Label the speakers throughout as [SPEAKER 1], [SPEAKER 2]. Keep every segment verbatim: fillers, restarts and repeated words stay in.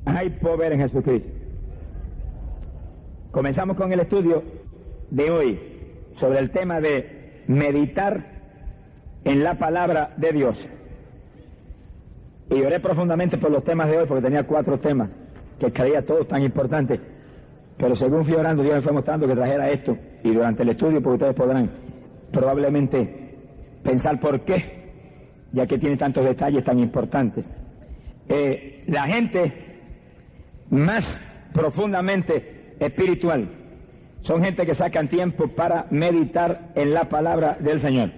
[SPEAKER 1] Hay poder en Jesucristo. Comenzamos con el estudio de hoy sobre el tema de meditar en la palabra de Dios. Y oré profundamente por los temas de hoy, porque tenía cuatro temas que creía todos tan importantes. Pero según fui orando, Dios me fue mostrando que trajera esto. Y durante el estudio, porque ustedes podrán probablemente pensar por qué, ya que tiene tantos detalles tan importantes. Eh, la gente más profundamente espiritual son gente que sacan tiempo para meditar en la palabra del Señor.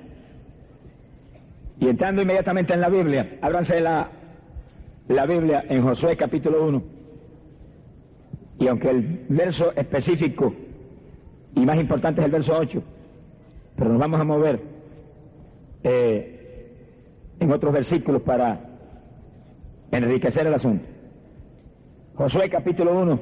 [SPEAKER 1] Y entrando inmediatamente en la Biblia, ábranse la, la Biblia en Josué capítulo uno. Y aunque el verso específico y más importante es el verso ocho, pero nos vamos a mover eh, en otros versículos para enriquecer el asunto. Josué capítulo uno,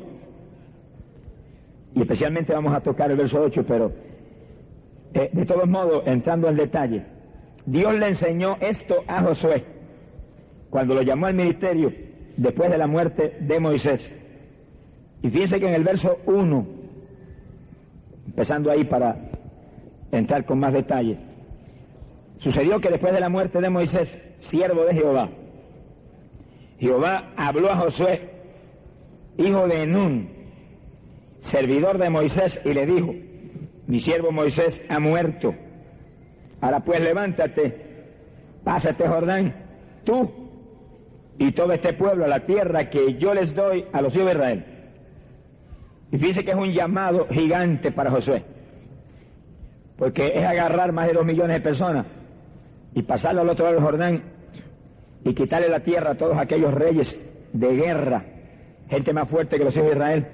[SPEAKER 1] y especialmente vamos a tocar el verso ocho, pero eh, de todos modos, entrando en detalle, Dios le enseñó esto a Josué cuando lo llamó al ministerio después de la muerte de Moisés. Y fíjense que en el verso uno, empezando ahí para entrar con más detalles, sucedió que después de la muerte de Moisés, siervo de Jehová, Jehová habló a Josué, hijo de Nun, servidor de Moisés, y le dijo: mi siervo Moisés ha muerto. Ahora pues levántate, pásate Jordán, tú y todo este pueblo a la tierra que yo les doy a los hijos de Israel. Y fíjense que es un llamado gigante para Josué, porque es agarrar más de dos millones de personas y pasarlo al otro lado del Jordán y quitarle la tierra a todos aquellos reyes de guerra, gente más fuerte que los hijos de Israel.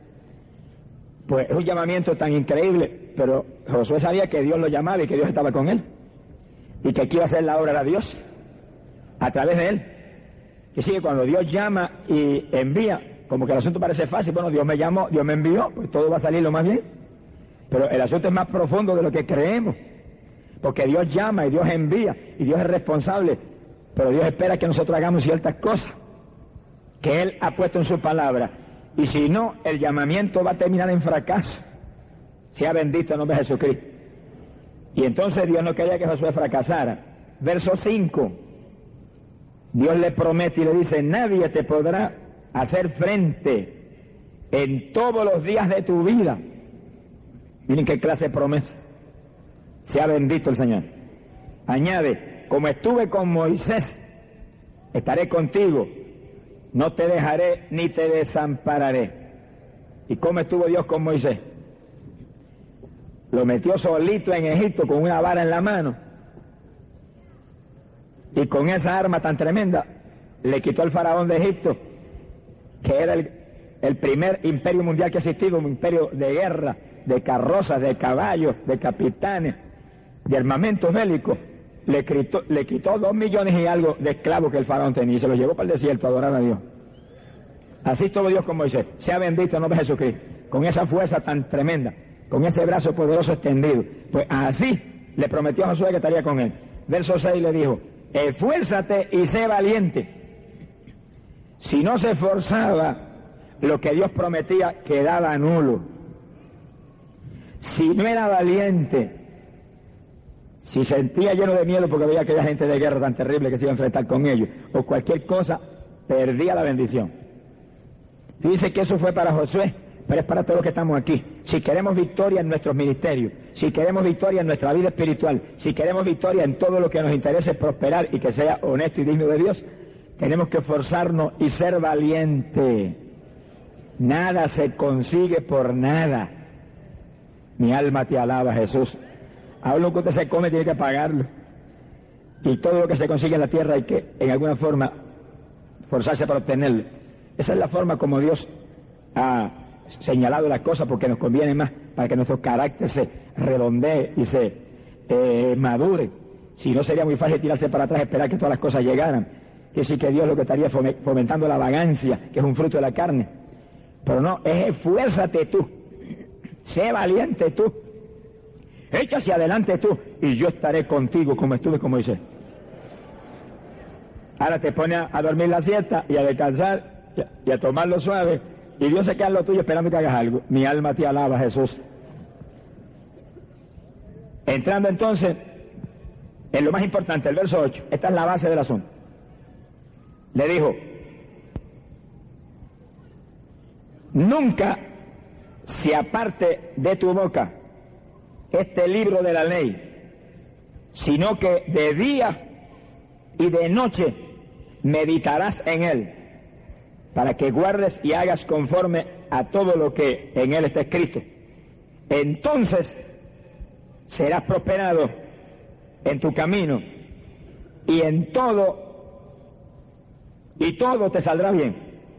[SPEAKER 1] Pues es un llamamiento tan increíble, pero Josué sabía que Dios lo llamaba y que Dios estaba con él, y que aquí iba a hacer la obra de Dios a través de él. Que sigue, cuando Dios llama y envía, como que el asunto parece fácil. Bueno, Dios me llamó, Dios me envió, pues todo va a salir lo más bien. Pero el asunto es más profundo de lo que creemos, porque Dios llama y Dios envía y Dios es responsable, pero Dios espera que nosotros hagamos ciertas cosas que Él ha puesto en su palabra, y si no, el llamamiento va a terminar en fracaso. Sea bendito el nombre de Jesucristo. Y entonces Dios no quería que Josué fracasara. Verso cinco, Dios le promete y le dice: nadie te podrá hacer frente en todos los días de tu vida. Miren qué clase de promesa. Sea bendito el Señor. Añade: como estuve con Moisés, estaré contigo, no te dejaré ni te desampararé. ¿Y cómo estuvo Dios con Moisés? Lo metió solito en Egipto con una vara en la mano, y con esa arma tan tremenda le quitó al faraón de Egipto, que era el, el primer imperio mundial que ha existido, un imperio de guerra, de carrozas, de caballos, de capitanes, de armamentos bélicos. Le quitó, le quitó dos millones y algo de esclavos que el faraón tenía y se los llevó para el desierto a adorar a Dios. Así estuvo Dios con Moisés. Sea bendito el nombre de Jesucristo, con esa fuerza tan tremenda, con ese brazo poderoso extendido. Pues así le prometió a Josué que estaría con él. Verso seis le dijo: esfuérzate y sé valiente. Si no se esforzaba, lo que Dios prometía quedaba nulo. Si no era valiente, si sentía lleno de miedo porque veía aquella gente de guerra tan terrible que se iba a enfrentar con ellos, o cualquier cosa, perdía la bendición. Dice que eso fue para Josué, pero es para todos los que estamos aquí. Si queremos victoria en nuestros ministerios, si queremos victoria en nuestra vida espiritual, si queremos victoria en todo lo que nos interese prosperar y que sea honesto y digno de Dios, tenemos que esforzarnos y ser valientes. Nada se consigue por nada. Mi alma te alaba, Jesús. Ahora lo que usted se come tiene que pagarlo. Y todo lo que se consigue en la tierra hay que, en alguna forma, forzarse para obtenerlo. Esa es la forma como Dios ha señalado las cosas, porque nos conviene más, para que nuestro carácter se redondee y se eh, madure. Si no, sería muy fácil tirarse para atrás y esperar que todas las cosas llegaran. Que sí que Dios lo que estaría fomentando la vagancia, que es un fruto de la carne. Pero no, es esfuérzate tú, sé valiente tú, echa hacia adelante tú, y yo estaré contigo como estuve con Moisés. Ahora te pone a dormir la siesta y a descansar y a, y a tomarlo suave, y Dios se queda en lo tuyo esperando que hagas algo. Mi alma te alaba, Jesús. Entrando entonces en lo más importante, el verso ocho, esta es la base del asunto. Le dijo, nunca se aparte de tu boca este libro de la ley, sino que de día y de noche meditarás en él, para que guardes y hagas conforme a todo lo que en él está escrito. Entonces serás prosperado en tu camino, y en todo, y todo te saldrá bien.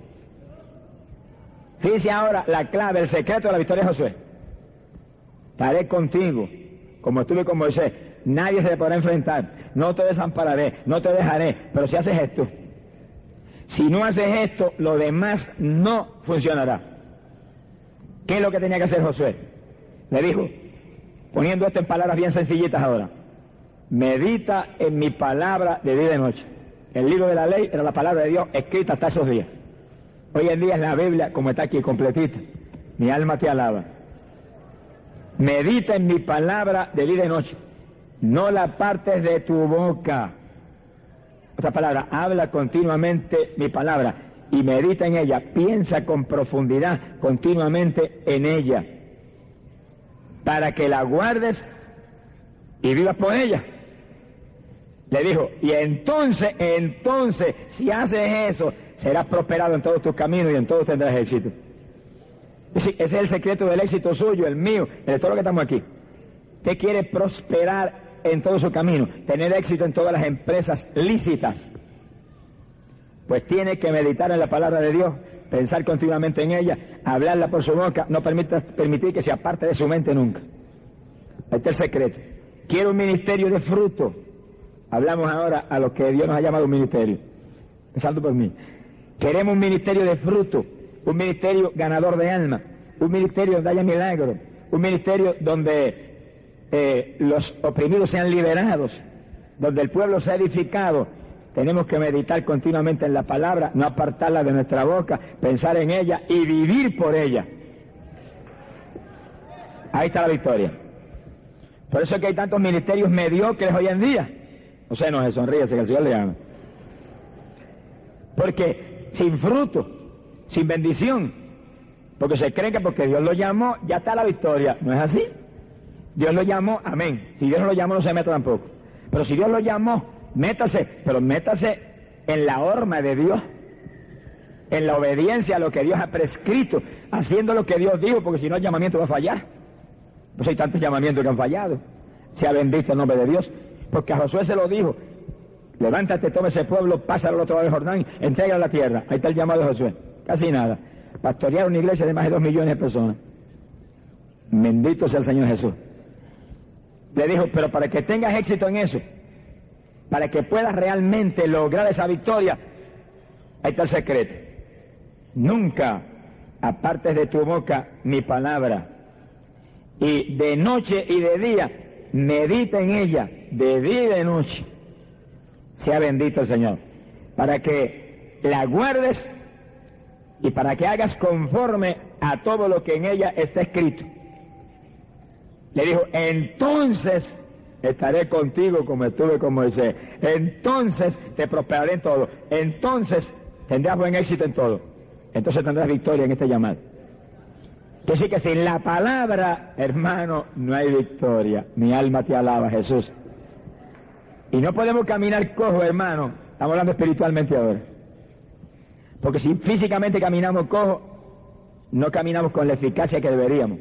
[SPEAKER 1] Fíjese ahora la clave, el secreto de la victoria de Josué. Estaré contigo, como estuve con Moisés. Nadie se te podrá enfrentar. No te desampararé, no te dejaré. Pero si haces esto, si no haces esto, lo demás no funcionará. ¿Qué es lo que tenía que hacer Josué? Le dijo, poniendo esto en palabras bien sencillitas ahora: medita en mi palabra de día y de noche. El libro de la ley era la palabra de Dios escrita hasta esos días. Hoy en día es la Biblia como está aquí, completita. Mi alma te alaba. Medita en mi palabra de día y de noche. No la apartes de tu boca. Otra palabra, habla continuamente mi palabra y medita en ella. Piensa con profundidad continuamente en ella, para que la guardes y vivas por ella. Le dijo, y entonces, entonces, si haces eso, serás prosperado en todos tus caminos y en todos tendrás éxito. Ese es el secreto del éxito suyo, el mío, el de todos los que estamos aquí. Usted quiere prosperar en todo su camino, tener éxito en todas las empresas lícitas. Pues tiene que meditar en la palabra de Dios, pensar continuamente en ella, hablarla por su boca, no permita, permitir que se aparte de su mente nunca. Ahí está el secreto. Quiero un ministerio de fruto. Hablamos ahora a lo que Dios nos ha llamado un ministerio. Empezando por mí. Queremos un ministerio de fruto, un ministerio ganador de alma, un ministerio donde haya milagros, un ministerio donde eh, los oprimidos sean liberados, donde el pueblo sea edificado. Tenemos que meditar continuamente en la palabra, no apartarla de nuestra boca, pensar en ella y vivir por ella. Ahí está la victoria. Por eso es que hay tantos ministerios mediocres hoy en día. O sea, no se sonríese, que el Señor le ama. Porque sin fruto, sin bendición, porque se cree que porque Dios lo llamó, ya está la victoria. ¿No es así? Dios lo llamó, amén. Si Dios no lo llamó, no se meta tampoco. Pero si Dios lo llamó, métase, pero métase en la horma de Dios, en la obediencia a lo que Dios ha prescrito, haciendo lo que Dios dijo, porque si no el llamamiento va a fallar. Pues hay tantos llamamientos que han fallado. Sea bendito el nombre de Dios. Porque a Josué se lo dijo: levántate, toma ese pueblo, pásalo al otro lado del Jordán, entrega la tierra. Ahí está el llamado de Josué. Casi nada. Pastorear una iglesia de más de dos millones de personas. Bendito sea el Señor Jesús. Le dijo, pero para que tengas éxito en eso, para que puedas realmente lograr esa victoria, ahí está el secreto. Nunca apartes de tu boca mi palabra, y de noche y de día medita en ella, de día y de noche. Sea bendito el Señor, para que la guardes y para que hagas conforme a todo lo que en ella está escrito. Le dijo, entonces estaré contigo como estuve con Moisés. Entonces te prosperaré en todo. Entonces tendrás buen éxito en todo. Entonces tendrás victoria en este llamado. Que sí que sin la palabra, hermano, no hay victoria. Mi alma te alaba, Jesús. Y no podemos caminar cojo, hermano. Estamos hablando espiritualmente ahora. Porque si físicamente caminamos cojo, no caminamos con la eficacia que deberíamos.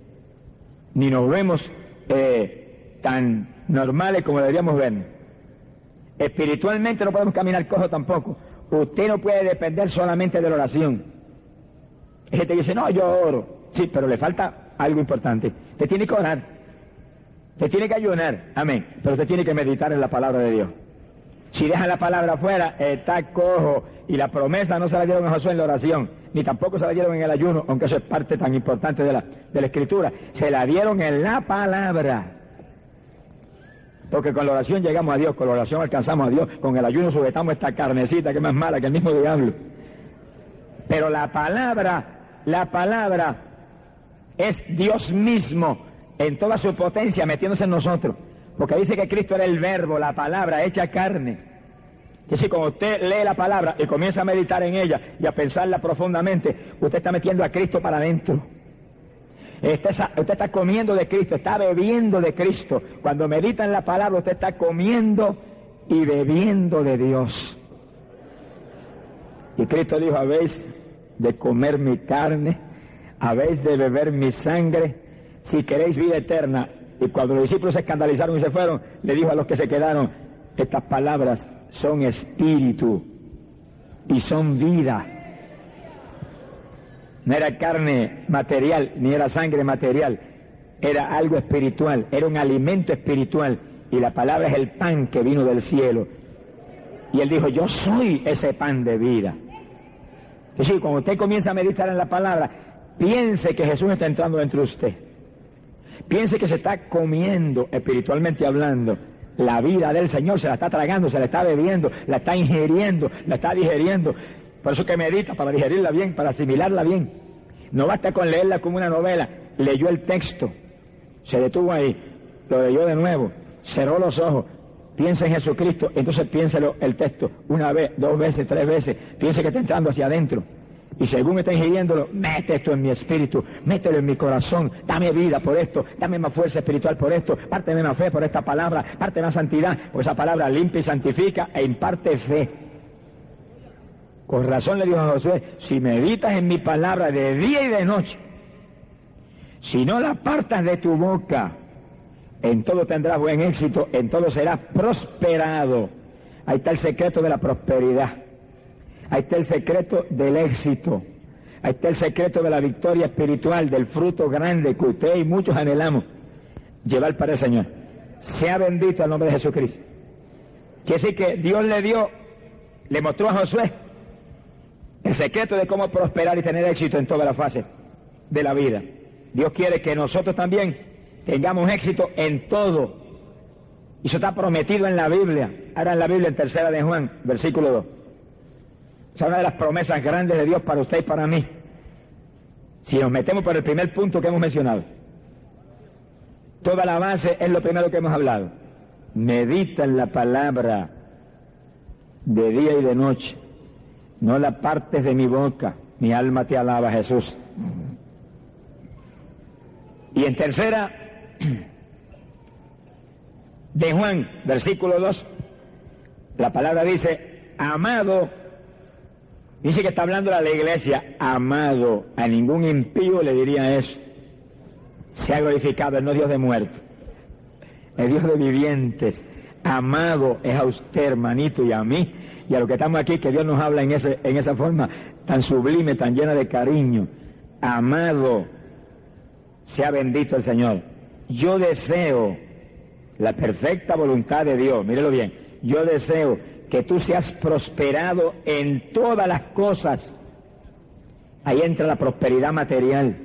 [SPEAKER 1] Ni nos vemos eh, tan normales como deberíamos vernos. Espiritualmente no podemos caminar cojo tampoco. Usted no puede depender solamente de la oración. Hay gente que dice, no, yo oro. Sí, pero le falta algo importante. Usted tiene que orar. Usted tiene que ayunar. Amén. Pero usted tiene que meditar en la palabra de Dios. Si deja la palabra afuera, está cojo. Y la promesa no se la dieron a Josué en la oración, ni tampoco se la dieron en el ayuno, aunque eso es parte tan importante de la, de la Escritura. Se la dieron en la palabra. Porque con la oración llegamos a Dios, con la oración alcanzamos a Dios, con el ayuno sujetamos esta carnecita que es más mala que el mismo diablo. Pero la palabra, la palabra es Dios mismo en toda su potencia metiéndose en nosotros. Porque dice que Cristo era el verbo, la palabra hecha carne. Que si cuando usted lee la palabra y comienza a meditar en ella y a pensarla profundamente, usted está metiendo a Cristo para adentro. Usted está, usted está comiendo de Cristo, está bebiendo de Cristo. Cuando medita en la palabra, usted está comiendo y bebiendo de Dios. Y Cristo dijo, habéis de comer mi carne, habéis de beber mi sangre, si queréis vida eterna. Y cuando los discípulos se escandalizaron y se fueron, le dijo a los que se quedaron, estas palabras son espíritu y son vida. No era carne material, ni era sangre material, era algo espiritual, era un alimento espiritual, y la palabra es el pan que vino del cielo. Y él dijo, yo soy ese pan de vida. Es decir, cuando usted comienza a meditar en la palabra, piense que Jesús está entrando dentro de usted. Piense que se está comiendo, espiritualmente hablando, la vida del Señor, se la está tragando, se la está bebiendo, la está ingiriendo, la está digeriendo. Por eso que medita, para digerirla bien, para asimilarla bien. No basta con leerla como una novela. Leyó el texto, se detuvo ahí, lo leyó de nuevo, cerró los ojos, piensa en Jesucristo, entonces piénselo el texto una vez, dos veces, tres veces, piense que está entrando hacia adentro. Y según está ingiriéndolo, mete esto en mi espíritu, mételo en mi corazón, dame vida por esto, dame más fuerza espiritual por esto, párteme más fe por esta palabra, párteme más santidad, porque esa palabra limpia y santifica e imparte fe. Con razón le dijo a Josué, si meditas en mi palabra de día y de noche, si no la apartas de tu boca, en todo tendrás buen éxito, en todo serás prosperado. Ahí está el secreto de la prosperidad. Ahí está el secreto del éxito. Ahí está el secreto de la victoria espiritual, del fruto grande que usted y muchos anhelamos llevar para el Señor. Sea bendito el nombre de Jesucristo. Quiere decir que Dios le dio, le mostró a Josué el secreto de cómo prosperar y tener éxito en toda la fase de la vida. Dios quiere que nosotros también tengamos éxito en todo. Y eso está prometido en la Biblia. Ahora en la Biblia, en tercera de Juan, versículo dos. Esa es una de las promesas grandes de Dios para usted y para mí. Si nos metemos por el primer punto que hemos mencionado, toda la base es lo primero que hemos hablado. Medita en la palabra de día y de noche. No la apartes de mi boca. Mi alma te alaba, Jesús. Y en tercera de Juan, versículo dos, la palabra dice, amado. Dice que está hablando a la iglesia, amado. A ningún impío le diría eso. Se ha glorificado, el no Dios de muertos, el Dios de vivientes. Amado es a usted, hermanito, y a mí, y a los que estamos aquí, que Dios nos habla en, ese, en esa forma tan sublime, tan llena de cariño. Amado, sea bendito el Señor. Yo deseo la perfecta voluntad de Dios, mírelo bien, yo deseo que tú seas prosperado en todas las cosas. Ahí entra la prosperidad material.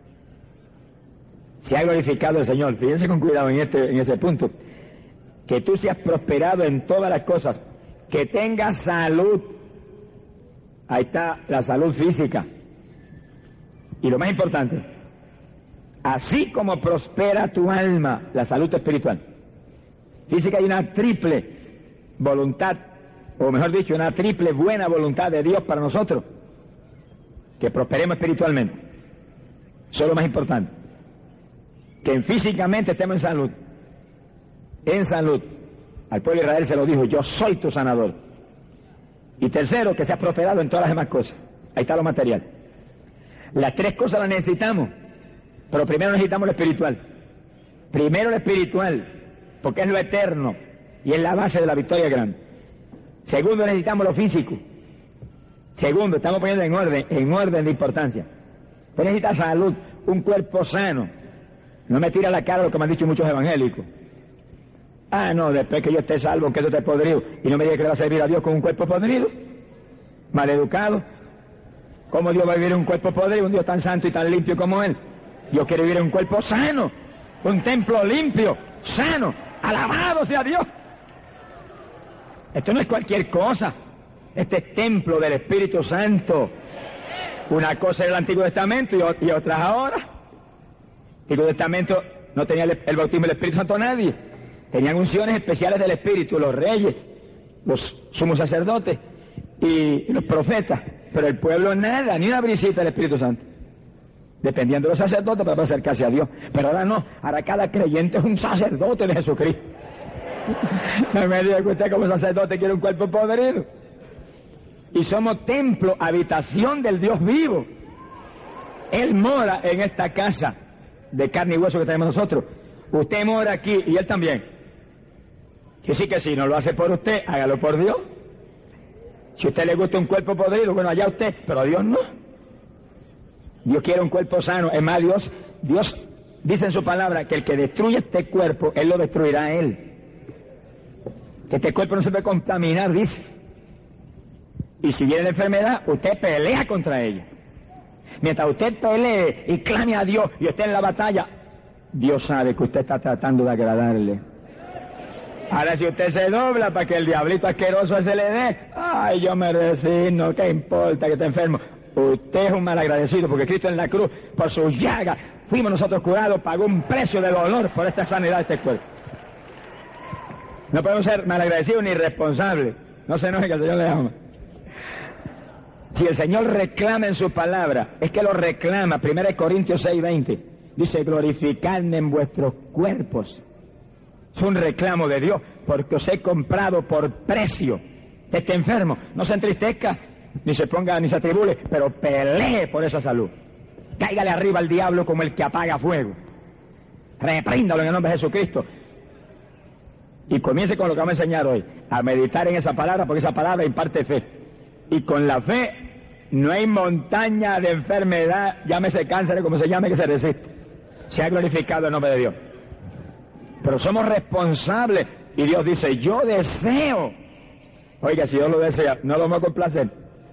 [SPEAKER 1] Se ha glorificado el Señor. Fíjense con cuidado en, este, en ese punto. Que tú seas prosperado en todas las cosas. Que tengas salud. Ahí está la salud física. Y lo más importante, así como prospera tu alma, la salud espiritual. Dice que hay una triple voluntad, o mejor dicho, una triple buena voluntad de Dios para nosotros, que prosperemos espiritualmente. Eso es lo más importante. Que físicamente estemos en salud. En salud. Al pueblo de Israel se lo dijo, yo soy tu sanador. Y tercero, que seas prosperado en todas las demás cosas. Ahí está lo material. Las tres cosas las necesitamos, pero primero necesitamos lo espiritual. Primero lo espiritual, porque es lo eterno y es la base de la victoria grande. Segundo, necesitamos lo físico. Segundo, estamos poniendo en orden, en orden de importancia. Usted necesita salud, un cuerpo sano. No me tira a la cara lo que me han dicho muchos evangélicos. Ah, no, después que yo esté salvo, que yo esté podrido, y no me diga que le va a servir a Dios con un cuerpo podrido, maleducado. ¿Cómo Dios va a vivir en un cuerpo podrido, un Dios tan santo y tan limpio como Él? Dios quiere vivir en un cuerpo sano, un templo limpio, sano, alabado sea Dios. Esto no es cualquier cosa, este es templo del Espíritu Santo. Una cosa era el Antiguo Testamento y, y otras ahora. El Antiguo Testamento no tenía el, el bautismo del Espíritu Santo nadie. Tenían unciones especiales del Espíritu, los reyes, los sumos sacerdotes y, y los profetas. Pero el pueblo nada, ni una brisita del Espíritu Santo. Dependiendo de los sacerdotes para acercarse a Dios. Pero ahora no, ahora cada creyente es un sacerdote de Jesucristo. No me diga que usted como sacerdote quiere un cuerpo podrido. Y somos templo, habitación del Dios vivo. Él mora en esta casa de carne y hueso que tenemos nosotros. Usted mora aquí y Él también. Que sí que sí, no lo hace por usted, hágalo por Dios. Si a usted le gusta un cuerpo podrido, bueno, allá usted, pero a Dios no. Dios quiere un cuerpo sano. Es más, Dios, Dios dice en su palabra que el que destruye este cuerpo, Él lo destruirá a Él. Que este cuerpo no se puede contaminar, dice. Y si viene la enfermedad, usted pelea contra ella. Mientras usted pelee y clame a Dios y esté en la batalla, Dios sabe que usted está tratando de agradarle. Ahora si usted se dobla para que el diablito asqueroso se le dé, ay, yo me resigno, ¿qué importa que esté enfermo? Usted es un malagradecido porque Cristo en la cruz, por sus llagas, fuimos nosotros curados, pagó un precio de dolor por esta sanidad de este cuerpo. No podemos ser malagradecidos ni irresponsables. No se enoje que el Señor le ama. Si el Señor reclama en su palabra, es que lo reclama. primera Corintios seis veinte dice, glorificadme en vuestros cuerpos. Es un reclamo de Dios, porque os he comprado por precio. Esté enfermo, no se entristezca, ni se ponga, ni se atribule, pero pelee por esa salud. Cáigale arriba al diablo como el que apaga fuego. Repríndalo en el nombre de Jesucristo. Y comience con lo que vamos a enseñar hoy, a meditar en esa palabra, porque esa palabra imparte fe. Y con la fe no hay montaña de enfermedad, llámese cáncer, como se llame, que se resiste. Se ha glorificado el nombre de Dios. Pero somos responsables. Y Dios dice, yo deseo. Oiga, si Dios lo desea, no lo vamos a complacer.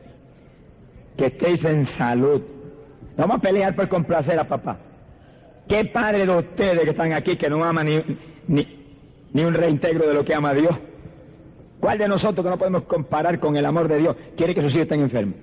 [SPEAKER 1] Que estéis en salud. No vamos a pelear por complacer a papá. ¿Qué padre de ustedes que están aquí que no ama ni, ni, ni un reintegro de lo que ama a Dios? ¿Cuál de nosotros que no podemos comparar con el amor de Dios quiere que sus hijos estén enfermos?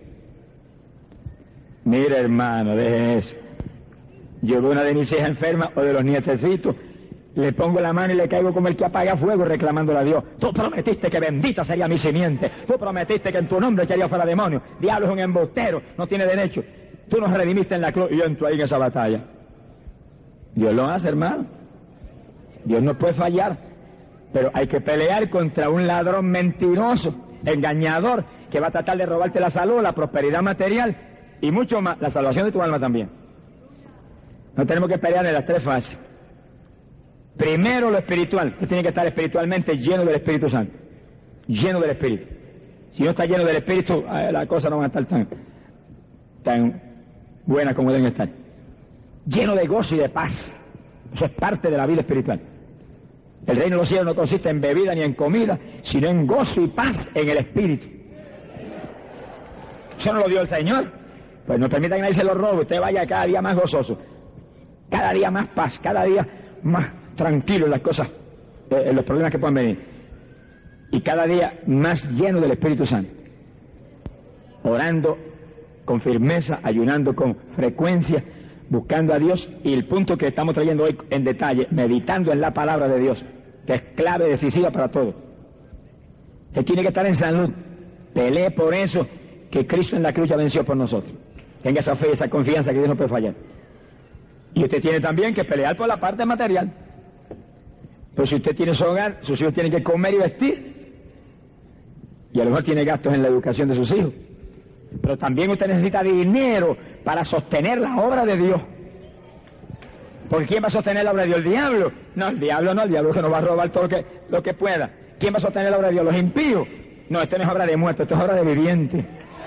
[SPEAKER 1] Mire, hermano, deje eso. Yo veo una de mis hijas enferma o de los nietecitos, le pongo la mano y le caigo como el que apaga fuego reclamándole a Dios. Tú prometiste que bendita sería mi simiente. Tú prometiste que en tu nombre echaría fuera demonios. Diablo es un embustero, no tiene derecho. Tú nos redimiste en la cruz y yo entro ahí en esa batalla. Dios lo hace, hermano. Dios no puede fallar. Pero hay que pelear contra un ladrón mentiroso, engañador, que va a tratar de robarte la salud, la prosperidad material y mucho más, la salvación de tu alma también. No tenemos que pelear en las tres fases. Primero lo espiritual. Usted tiene que estar espiritualmente lleno del Espíritu Santo. Lleno del Espíritu. Si no está lleno del Espíritu, las cosas no van a estar tan, tan buenas como deben estar. Lleno de gozo y de paz. Eso es parte de la vida espiritual. El reino de los cielos no consiste en bebida ni en comida, sino en gozo y paz en el Espíritu. Eso no lo dio el Señor. Pues no permita que nadie se lo robe. Usted vaya cada día más gozoso. Cada día más paz. Cada día más tranquilo en las cosas, eh, en los problemas que puedan venir. Y cada día más lleno del Espíritu Santo. Orando con firmeza, ayunando con frecuencia, buscando a Dios, y el punto que estamos trayendo hoy en detalle, meditando en la palabra de Dios, que es clave decisiva para todo. Usted tiene que estar en salud. Pelee por eso que Cristo en la cruz ya venció por nosotros. Tenga esa fe y esa confianza que Dios no puede fallar. Y usted tiene también que pelear por la parte material. Pues si usted tiene su hogar, sus hijos tienen que comer y vestir. Y a lo mejor tiene gastos en la educación de sus hijos. Pero también usted necesita dinero para sostener la obra de Dios. Porque ¿quién va a sostener la obra de Dios? ¿El diablo? No, el diablo no, el diablo que nos va a robar todo lo que, lo que pueda. ¿Quién va a sostener la obra de Dios? ¿Los impíos? No, esto no es obra de muerto, esto es obra de viviente.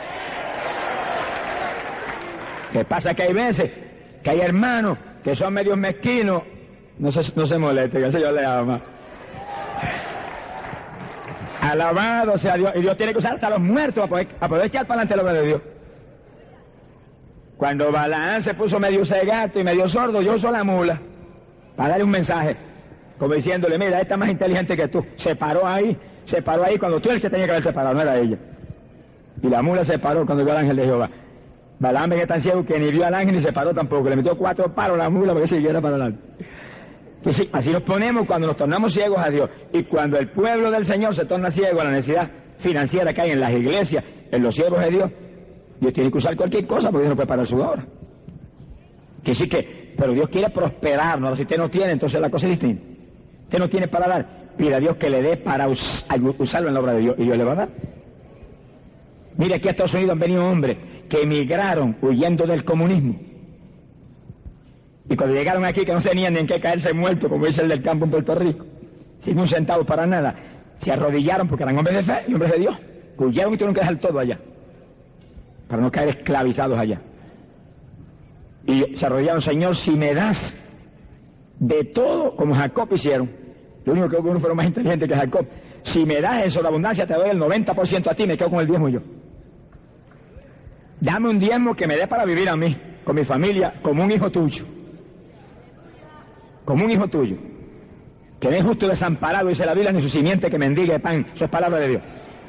[SPEAKER 1] ¿Qué pasa? Que hay veces que hay hermanos que son medios mezquinos. No se, no se moleste, que el Señor le ama. Alabado sea Dios. Y Dios tiene que usar hasta los muertos a poder, a poder echar para adelante la obra de Dios. Cuando Balaán se puso medio cegato y medio sordo, yo uso la mula para darle un mensaje, como diciéndole, mira, esta es más inteligente que tú. Se paró ahí, se paró ahí cuando tú eres el que tenía que haber separado, no era ella. Y la mula se paró cuando vio al ángel de Jehová. Balaam es tan ciego que ni vio al ángel ni se paró tampoco, le metió cuatro palos a la mula para que siguiera para adelante. Pues sí, así nos ponemos cuando nos tornamos ciegos a Dios, y cuando el pueblo del Señor se torna ciego a la necesidad financiera que hay en las iglesias, en los siervos de Dios, Dios tiene que usar cualquier cosa porque Dios no puede parar su obra. Que sí que, pero Dios quiere prosperarnos. Si usted no tiene, entonces la cosa es distinta. Usted no tiene para dar, pida a Dios que le dé para us, usarlo en la obra de Dios, y Dios le va a dar. Mire, aquí a Estados Unidos han venido hombres que emigraron huyendo del comunismo, y cuando llegaron aquí, que no tenían ni en qué caerse muertos, como dice el del campo en Puerto Rico, sin un centavo para nada, se arrodillaron porque eran hombres de fe y hombres de Dios, que huyeron y tuvieron que dejar todo allá para no caer esclavizados allá. Y se arrodillaron: Señor, si me das de todo, como Jacob hicieron. Lo único que uno fueron más inteligentes que Jacob. Si me das eso de abundancia, te doy el noventa por ciento a ti, me quedo con el diezmo yo. Dame un diezmo que me dé para vivir a mí, con mi familia, como un hijo tuyo. Como un hijo tuyo. Que no es justo desamparado, dice la Biblia, ni su simiente que mendigue pan. Eso es palabra de Dios.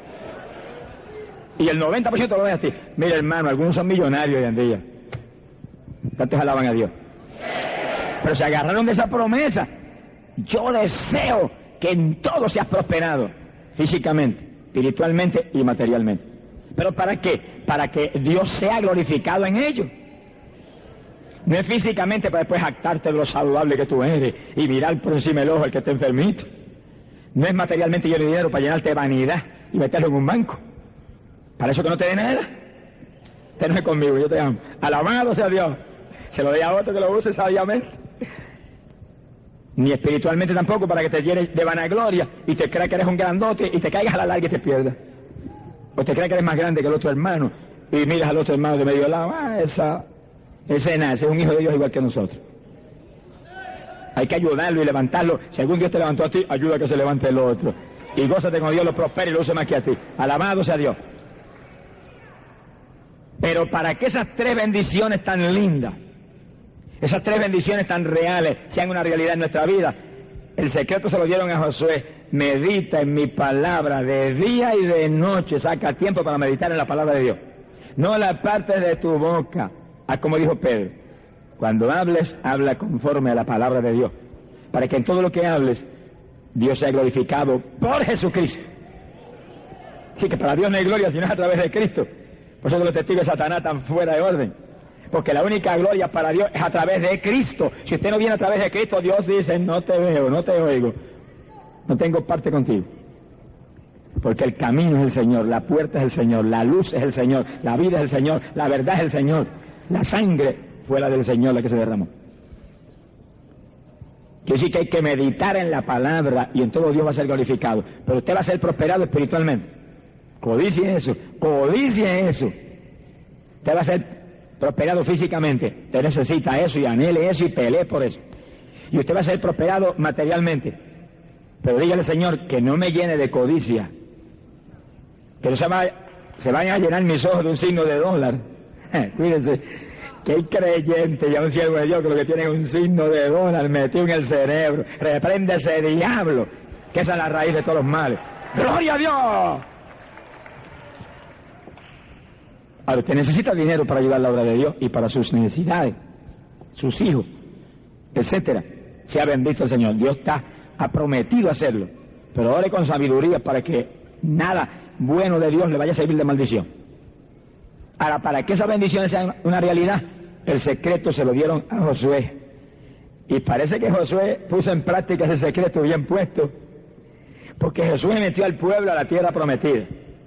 [SPEAKER 1] Y el noventa por ciento lo doy a ti. Mira, hermano, algunos son millonarios hoy en día. ¿Cuántos alaban a Dios? Pero se agarraron de esa promesa. Yo deseo que en todo seas prosperado, físicamente, espiritualmente y materialmente. ¿Pero para qué? Para que Dios sea glorificado en ello. No es físicamente para después jactarte de lo saludable que tú eres y mirar por encima del ojo al que está enfermito. No es materialmente lleno de dinero para llenarte de vanidad y meterlo en un banco. Para eso que no te dé nada. Tenme conmigo, yo te amo. Alabado sea Dios. Se lo dé a otro que lo use sabiamente. Ni espiritualmente tampoco, para que te llenes de vanagloria y te creas que eres un grandote y te caigas a la larga y te pierdas. O te creas que eres más grande que el otro hermano y miras al otro hermano de medio lado. Ah, esa, ese nada, ese es un hijo de Dios igual que nosotros. Hay que ayudarlo y levantarlo. Si algún Dios te levantó a ti, ayuda a que se levante el otro. Y gózate con Dios, lo prospere y lo use más que a ti. Alabado sea Dios. Pero para que esas tres bendiciones tan lindas, esas tres bendiciones tan reales, sean una realidad en nuestra vida, el secreto se lo dieron a Josué: medita en mi palabra de día y de noche, saca tiempo para meditar en la palabra de Dios. No la apartes de tu boca, a como dijo Pedro, cuando hables, habla conforme a la palabra de Dios, para que en todo lo que hables, Dios sea glorificado por Jesucristo. Así que para Dios no hay gloria si no es a través de Cristo. Por eso que los testigos de Satanás están fuera de orden. Porque la única gloria para Dios es a través de Cristo. Si usted no viene a través de Cristo, Dios dice: no te veo, no te oigo, no tengo parte contigo. Porque el camino es el Señor, la puerta es el Señor, la luz es el Señor, la vida es el Señor, la verdad es el Señor, la sangre fue la del Señor la que se derramó. Quiere decir que hay que meditar en la palabra y en todo Dios va a ser glorificado. Pero usted va a ser prosperado espiritualmente. Codicie eso, codicie eso. Usted va a ser prosperado físicamente. Usted necesita eso y anhele eso y pelee por eso. Y usted va a ser prosperado materialmente. Pero dígale: Señor, que no me llene de codicia. Que no se, va, se vayan a llenar mis ojos de un signo de dólar. Eh, cuídense, que hay creyente y a un siervo de Dios que lo que tiene es un signo de dólar metido en el cerebro. Reprende ese diablo, que esa es la raíz de todos los males. ¡Gloria a Dios! Ahora, usted necesita dinero para ayudar a la obra de Dios y para sus necesidades, sus hijos, etcétera. Sea bendito el Señor. Dios está, ha prometido hacerlo, pero ore con sabiduría para que nada bueno de Dios le vaya a servir de maldición. Ahora, para que esas bendiciones sean una realidad, el secreto se lo dieron a Josué. Y parece que Josué puso en práctica ese secreto bien puesto, porque Josué metió al pueblo a la tierra prometida.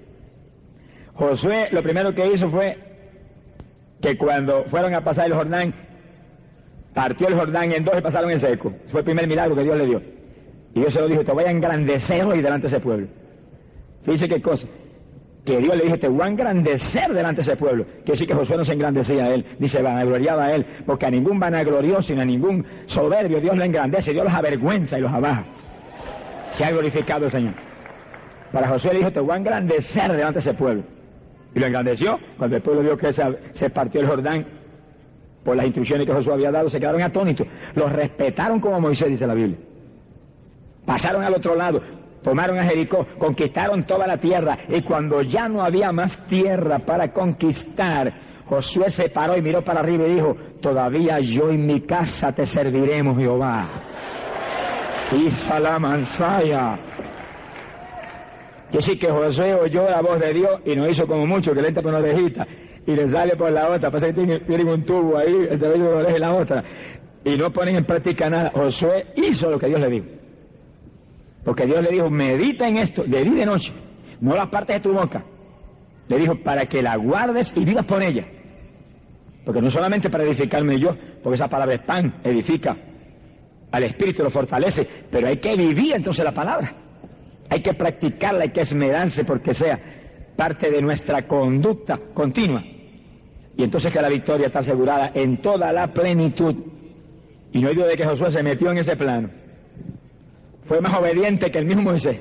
[SPEAKER 1] Josué lo primero que hizo fue que cuando fueron a pasar el Jordán, partió el Jordán en dos y pasaron en seco. Ese fue el primer milagro que Dios le dio. Y Dios se lo dijo: te voy a engrandecer hoy delante de ese pueblo. Fíjese qué cosa. Que Dios le dijo: te voy a engrandecer delante de ese pueblo. Quiere decir que Josué no se engrandecía a él, ni se vanagloriaba a él, porque a ningún vanaglorioso ni a ningún soberbio Dios lo engrandece, Dios los avergüenza y los abaja. Se ha glorificado el Señor. Para Josué le dijo: te voy a engrandecer delante de ese pueblo. Y lo engrandeció. Cuando el pueblo vio que se, se partió el Jordán por las instrucciones que Josué había dado, se quedaron atónitos. Los respetaron como Moisés, dice la Biblia. Pasaron al otro lado, tomaron a Jericó, conquistaron toda la tierra, y cuando ya no había más tierra para conquistar, Josué se paró y miró para arriba y dijo, todavía yo y mi casa te serviremos, Jehová. Y Salamansaya. Que sí que Josué oyó la voz de Dios y no hizo como mucho, que le entra por una orejita y le sale por la otra, pasa que tienen, tienen un tubo ahí, el de la oreja y la otra, y no ponen en práctica nada. Josué hizo lo que Dios le dijo. Porque Dios le dijo, medita en esto, de día y de noche, no las partes de tu boca. Le dijo, para que la guardes y vivas por ella. Porque no solamente para edificarme yo, porque esa palabra es pan, edifica al espíritu, lo fortalece, pero hay que vivir entonces la palabra. Hay que practicarla, hay que esmerarse porque sea parte de nuestra conducta continua. Y entonces que la victoria está asegurada en toda la plenitud. Y no hay duda de que Josué se metió en ese plano. Fue más obediente que el mismo Moisés.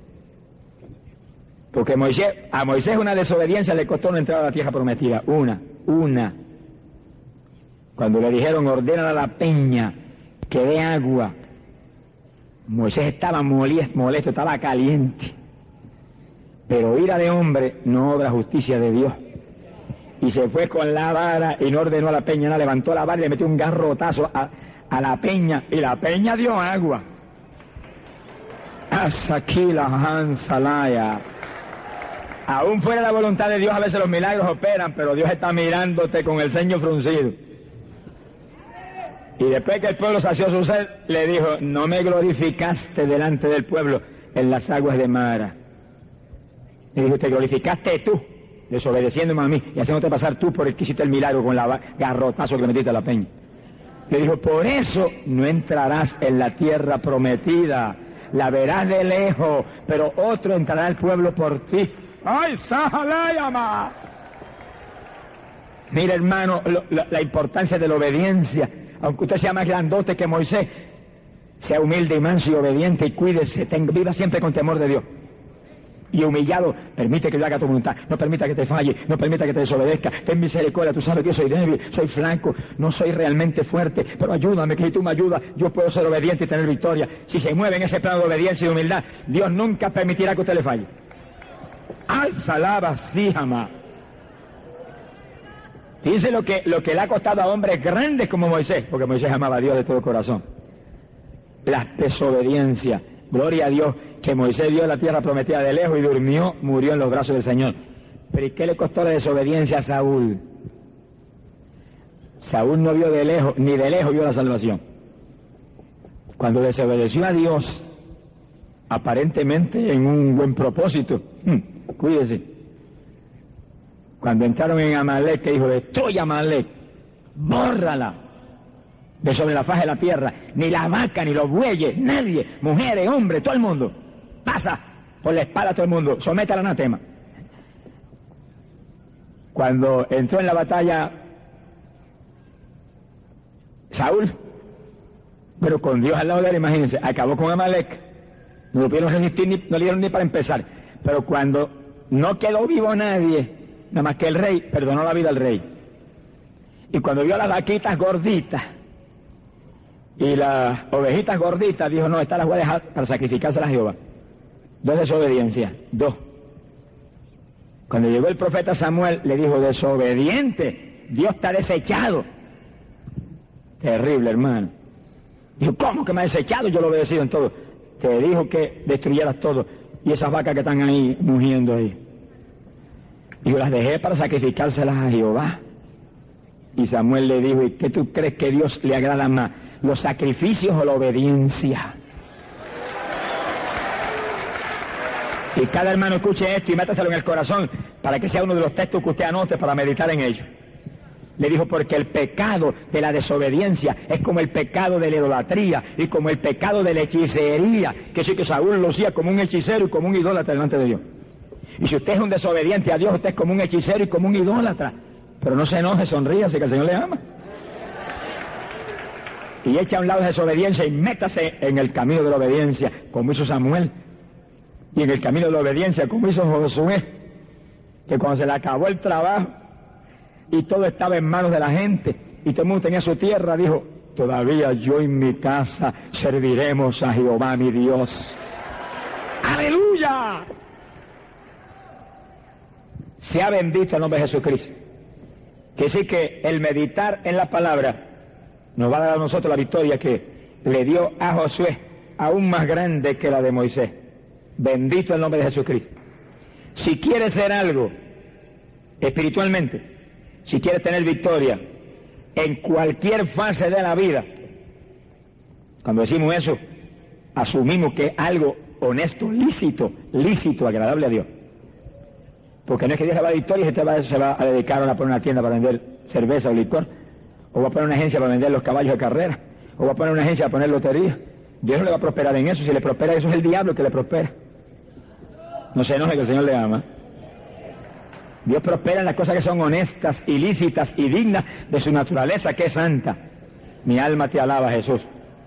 [SPEAKER 1] Porque Moisés, a Moisés una desobediencia le costó una entrada a la tierra prometida. Una, una. Cuando le dijeron, ordena a la peña que dé agua. Moisés estaba molesto, estaba caliente. Pero ira de hombre no obra justicia de Dios. Y se fue con la vara y no ordenó a la peña, no, levantó la vara y le metió un garrotazo a, a la peña. Y la peña dio agua. Asaquila Hansalaya. Aún fuera la voluntad de Dios, a veces los milagros operan, pero Dios está mirándote con el ceño fruncido. Y después que el pueblo sació su sed, le dijo, no me glorificaste delante del pueblo en las aguas de Mara. Le dijo, te glorificaste tú, desobedeciéndome a mí, y haciéndote pasar tú por el que hiciste el milagro con la garrotazo que le metiste a la peña. Le dijo, por eso no entrarás en la tierra prometida, la verás de lejos, pero otro entrará al pueblo por ti. ¡Ay, Sahalayama! Mira, hermano, lo, la, la importancia de la obediencia. Aunque usted sea más grandote que Moisés, sea humilde y manso y obediente y cuídese, tenga, viva siempre con temor de Dios. Y humillado, permite que yo haga tu voluntad, no permita que te falle, no permita que te desobedezca, ten misericordia, tú sabes que yo soy débil, soy flaco, no soy realmente fuerte, pero ayúdame, que si tú me ayudas, yo puedo ser obediente y tener victoria. Si se mueve en ese plano de obediencia y de humildad, Dios nunca permitirá que usted le falle. ¡Ay, salaba, sí, jamás! Dice lo que, lo que le ha costado a hombres grandes como Moisés, porque Moisés amaba a Dios de todo corazón. La desobediencia. Gloria a Dios que Moisés vio la tierra prometida de lejos y durmió, murió en los brazos del Señor. Pero ¿y qué le costó la desobediencia a Saúl? Saúl no vio de lejos, ni de lejos vio la salvación. Cuando desobedeció a Dios, aparentemente en un buen propósito, hmm, cuídese. Cuando entraron en Amalek, que dijo, destruye Amalek, bórrala de sobre la faz de la tierra, ni la vaca, ni los bueyes, nadie, mujeres, hombres, todo el mundo, pasa por la espada a todo el mundo, somete al anatema. Cuando entró en la batalla Saúl, pero con Dios al lado de él, imagínense, acabó con Amalek, no lo pudieron resistir, ni, no le dieron ni para empezar, pero cuando no quedó vivo nadie, nada más que el rey, perdonó la vida al rey. Y cuando vio las vaquitas gorditas y las ovejitas gorditas, dijo, no, estas las voy a dejar para sacrificárselas a Jehová. Dos desobediencias, dos. Cuando llegó el profeta Samuel, le dijo, desobediente, Dios te ha desechado. Terrible, hermano. Dijo, ¿cómo que me ha desechado? Yo lo he obedecido en todo. Te dijo que destruyeras todo. Y esas vacas que están ahí, mugiendo ahí. Y yo las dejé para sacrificárselas a Jehová. Y Samuel le dijo, ¿y qué tú crees que Dios le agrada más? ¿Los sacrificios o la obediencia? Y cada hermano escuche esto y métaselo en el corazón para que sea uno de los textos que usted anote para meditar en ello. Le dijo, porque el pecado de la desobediencia es como el pecado de la idolatría y como el pecado de la hechicería, que sí que Saúl lo hacía como un hechicero y como un idólatra delante de Dios. Y si usted es un desobediente a Dios, usted es como un hechicero y como un idólatra. Pero no se enoje, sonríase, que el Señor le ama. Y echa a un lado de desobediencia y métase en el camino de la obediencia, como hizo Samuel. Y en el camino de la obediencia, como hizo Josué, que cuando se le acabó el trabajo y todo estaba en manos de la gente y todo el mundo tenía su tierra, dijo, todavía yo y mi casa serviremos a Jehová mi Dios. ¡Aleluya! Sea bendito el nombre de Jesucristo. Que sí que el meditar en la palabra nos va a dar a nosotros la victoria que le dio a Josué, aún más grande que la de Moisés. Bendito el nombre de Jesucristo. Si quieres ser algo espiritualmente, si quieres tener victoria en cualquier fase de la vida, cuando decimos eso, asumimos que es algo honesto, lícito, lícito, agradable a Dios. Porque no es que Dios le va a dar victoria y usted va, se va a dedicar a poner una tienda para vender cerveza o licor, o va a poner una agencia para vender los caballos de carrera, o va a poner una agencia para poner lotería. Dios no le va a prosperar en eso. Si le prospera eso, es el diablo que le prospera. No se enoje, que el Señor le ama. Dios prospera en las cosas que son honestas, ilícitas y dignas de su naturaleza, que es santa. Mi alma te alaba, Jesús.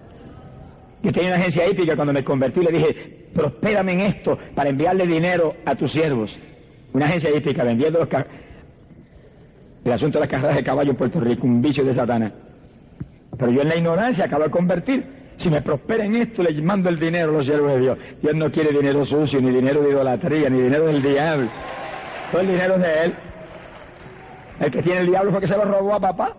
[SPEAKER 1] Yo tenía una agencia hípica. Cuando me convertí le dije, prospérame en esto para enviarle dinero a tus siervos. Una agencia hípica vendiendo los ca... el asunto de las carreras de caballo en Puerto Rico, un vicio de Satanás. Pero yo en la ignorancia acabo de convertir. Si me prospera en esto, le mando el dinero a los siervos de Dios. Dios no quiere dinero sucio, ni dinero de idolatría, ni dinero del diablo. Todo el dinero es de Él. El que tiene el diablo fue que se lo robó a papá.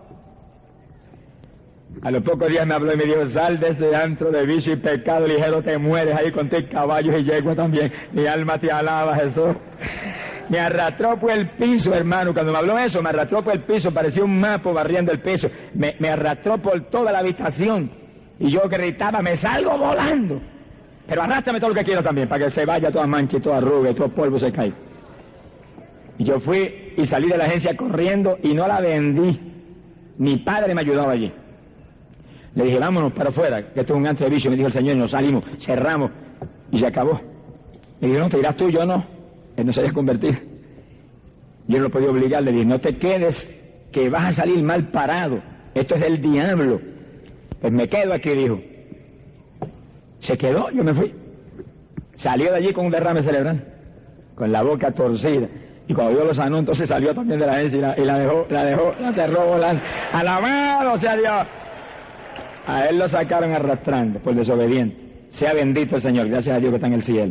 [SPEAKER 1] A los pocos días me habló y me dijo, sal de ese antro de vicio y pecado ligero, te mueres ahí con tus caballos y yegua también. Mi alma te alaba, Jesús. Me arrastró por el piso, hermano. Cuando me habló eso, me arrastró por el piso, parecía un mapo barriendo el piso. Me, me arrastró por toda la habitación. Y yo gritaba, me salgo volando. Pero arrástrame todo lo que quiero también, para que se vaya toda mancha y toda arruga y todo polvo se cae. Y yo fui y salí de la agencia corriendo y no la vendí. Mi padre me ayudaba allí. Le dije, vámonos para afuera, que esto es un antro de vicio. Me dijo el Señor, y nos salimos, cerramos y se acabó. Le dije, no, te irás tú, yo no. Él no se había convertido. Yo no lo podía obligar, le dije, no te quedes, que vas a salir mal parado. Esto es del diablo. Pues me quedo aquí, dijo. Se quedó, yo me fui. Salió de allí con un derrame cerebral, con la boca torcida. Y cuando yo lo sanó, entonces salió también de la agencia y la, y la dejó, la dejó, la cerró volando. Alabado sea Dios. A él lo sacaron arrastrando por desobediente. Sea bendito el Señor, gracias a Dios que está en el cielo.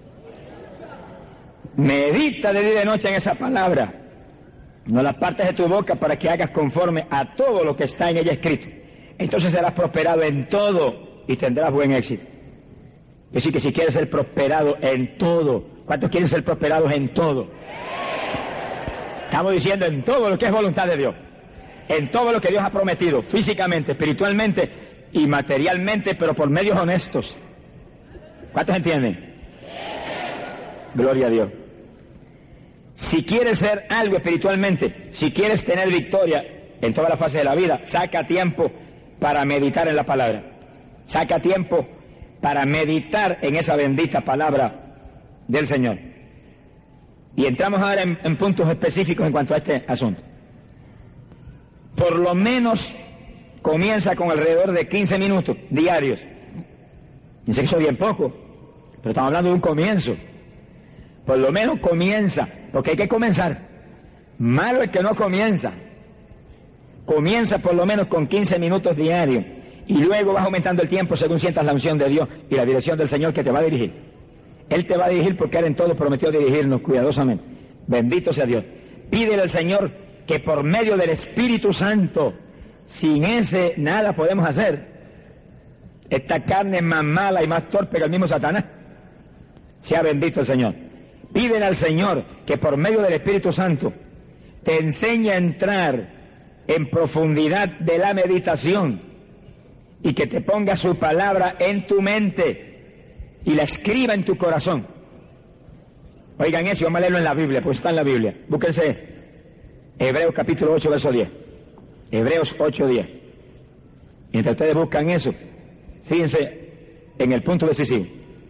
[SPEAKER 1] Medita de día y de noche en esa palabra. No la partes de tu boca para que hagas conforme a todo lo que está en ella escrito. Entonces serás prosperado en todo y tendrás buen éxito. Es decir, que si quieres ser prosperado en todo, ¿cuántos quieren ser prosperados en todo? Estamos diciendo en todo lo que es voluntad de Dios. En todo lo que Dios ha prometido, físicamente, espiritualmente y materialmente, pero por medios honestos. ¿Cuántos entienden? Gloria a Dios. Si quieres ser algo espiritualmente, si quieres tener victoria en toda la fase de la vida, saca tiempo para meditar en la palabra. Saca tiempo para meditar en esa bendita palabra del Señor. Y entramos ahora en, en puntos específicos en cuanto a este asunto. Por lo menos comienza con alrededor de quince minutos diarios. Yo sé que eso es bien poco, pero estamos hablando de un comienzo. Por lo menos comienza, porque hay que comenzar. Malo es que no comienza. Comienza por lo menos con quince minutos diarios y luego vas aumentando el tiempo según sientas la unción de Dios y la dirección del Señor que te va a dirigir. Él te va a dirigir porque Él en todo prometió dirigirnos cuidadosamente. Bendito sea Dios. Pídele al Señor que por medio del Espíritu Santo, sin ese nada podemos hacer. Esta carne es más mala y más torpe que el mismo Satanás. Sea bendito el Señor. Pídele al Señor que por medio del Espíritu Santo te enseñe a entrar en profundidad de la meditación y que te ponga su palabra en tu mente y la escriba en tu corazón. Oigan eso, vamos a leerlo en la Biblia, pues está en la Biblia. Búsquense Hebreos capítulo ocho, verso diez. Hebreos ocho, diez. Mientras ustedes buscan eso, fíjense en el punto decisivo.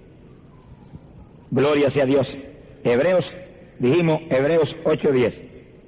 [SPEAKER 1] Gloria sea a Dios. Hebreos, dijimos Hebreos ocho, diez.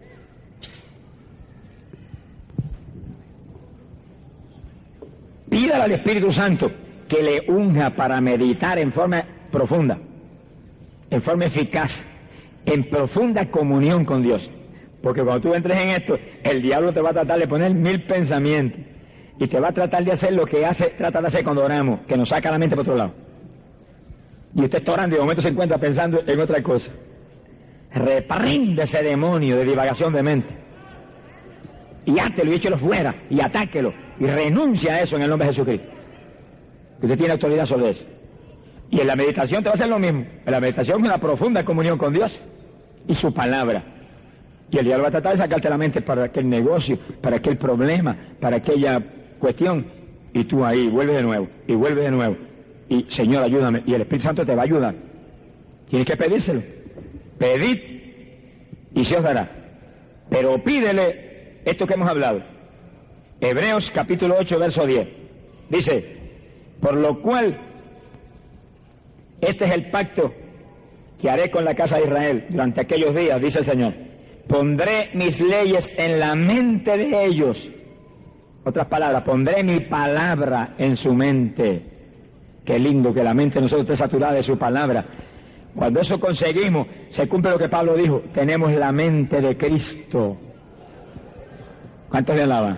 [SPEAKER 1] Pídale al Espíritu Santo que le unja para meditar en forma profunda, en forma eficaz, en profunda comunión con Dios. Porque cuando tú entres en esto, el diablo te va a tratar de poner mil pensamientos y te va a tratar de hacer lo que hace, trata de hacer cuando oramos, que nos saca la mente por otro lado. Y usted está orando y de momento se encuentra pensando en otra cosa. Reprende ese demonio de divagación de mente. y átelo y échelo fuera, y atáquelo, y renuncia a eso en el nombre de Jesucristo. Usted tiene autoridad sobre eso. Y en la meditación te va a hacer lo mismo. En la meditación es una profunda comunión con Dios y su palabra. Y el diablo va a tratar de sacarte la mente para aquel negocio, para aquel problema, para aquella cuestión. Y tú ahí, vuelve de nuevo, y vuelve de nuevo. Y, Señor, ayúdame. Y el Espíritu Santo te va a ayudar. Tienes que pedírselo. Pedid y se os dará. Pero pídele esto que hemos hablado. Hebreos capítulo ocho, verso diez. Dice, por lo cual, este es el pacto que haré con la casa de Israel durante aquellos días, dice el Señor. Pondré mis leyes en la mente de ellos. Otras palabras, pondré mi palabra en su mente. Qué lindo que la mente de nosotros esté saturada de su palabra. Cuando eso conseguimos, se cumple lo que Pablo dijo, tenemos la mente de Cristo. ¿Cuántos le alaban?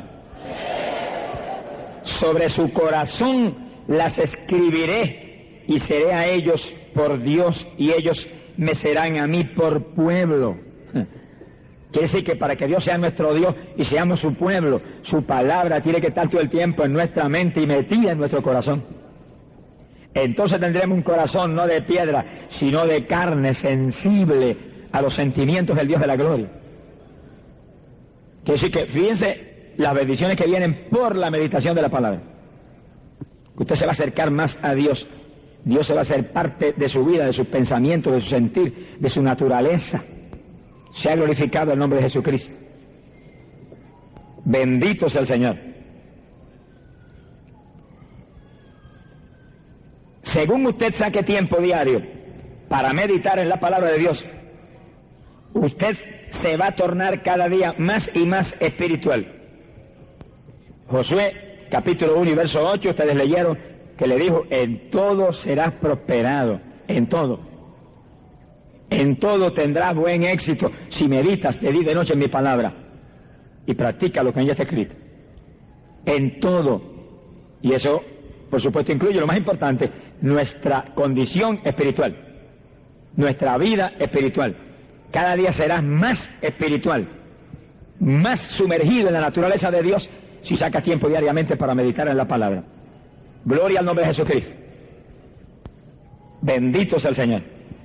[SPEAKER 1] Sobre su corazón las escribiré y seré a ellos por Dios y ellos me serán a mí por pueblo. Quiere decir que para que Dios sea nuestro Dios y seamos su pueblo, su palabra tiene que estar todo el tiempo en nuestra mente y metida en nuestro corazón. Entonces tendremos un corazón no de piedra, sino de carne, sensible a los sentimientos del Dios de la gloria. Quiere decir que, fíjense, las bendiciones que vienen por la meditación de la palabra. Usted se va a acercar más a Dios. Dios se va a hacer parte de su vida, de sus pensamientos, de su sentir, de su naturaleza. Se ha glorificado el nombre de Jesucristo. Bendito sea el Señor. Según usted saque tiempo diario para meditar en la palabra de Dios, usted se va a tornar cada día más y más espiritual. Josué, capítulo uno y verso ocho, ustedes leyeron que le dijo, en todo serás prosperado, en todo. En todo tendrás buen éxito si meditas de día y de noche en mi palabra y practica lo que en ella está escrito. En todo. Y eso, por supuesto, incluye lo más importante, nuestra condición espiritual, nuestra vida espiritual. Cada día serás más espiritual, más sumergido en la naturaleza de Dios si sacas tiempo diariamente para meditar en la palabra. Gloria al nombre de Jesucristo. Bendito sea el Señor.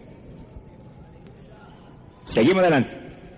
[SPEAKER 1] Seguimos adelante.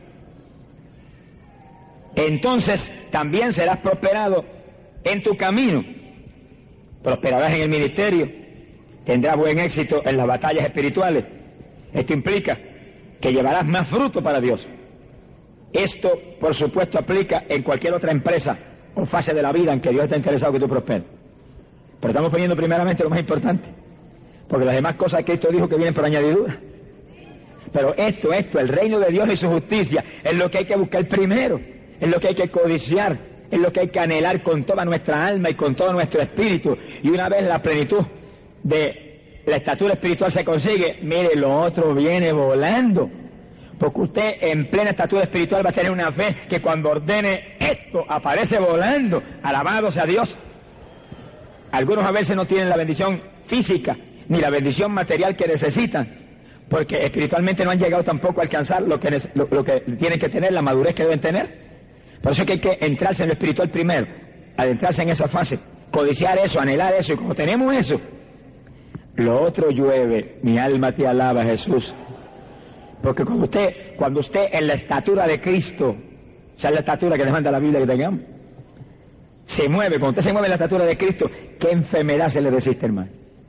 [SPEAKER 1] Entonces también serás prosperado en tu camino. Prosperarás en el ministerio. Tendrás buen éxito en las batallas espirituales. Esto implica que llevarás más fruto para Dios. Esto, por supuesto, aplica en cualquier otra empresa o fase de la vida en que Dios está interesado que tú prosperes. Pero estamos poniendo primeramente lo más importante, porque las demás cosas que Cristo dijo que vienen por añadidura. Pero esto, esto, el reino de Dios y su justicia, es lo que hay que buscar primero, es lo que hay que codiciar, es lo que hay que anhelar con toda nuestra alma y con todo nuestro espíritu. Y una vez la plenitud de la estatura espiritual se consigue, mire, lo otro viene volando. Porque usted en plena estatura espiritual va a tener una fe que cuando ordene esto aparece volando. Alabado sea Dios. Algunos a veces no tienen la bendición física ni la bendición material que necesitan, porque espiritualmente no han llegado tampoco a alcanzar lo que, lo, lo que tienen que tener, la madurez que deben tener. Por eso es que hay que entrarse en lo espiritual primero, adentrarse en esa fase, codiciar eso, anhelar eso, y como tenemos eso, lo otro llueve. Mi alma te alaba, Jesús. Porque cuando usted, cuando usted en la estatura de Cristo, esa es la estatura que demanda la Biblia que tengamos, se mueve, cuando usted se mueve en la estatura de Cristo, ¿qué enfermedad se le resiste, hermano?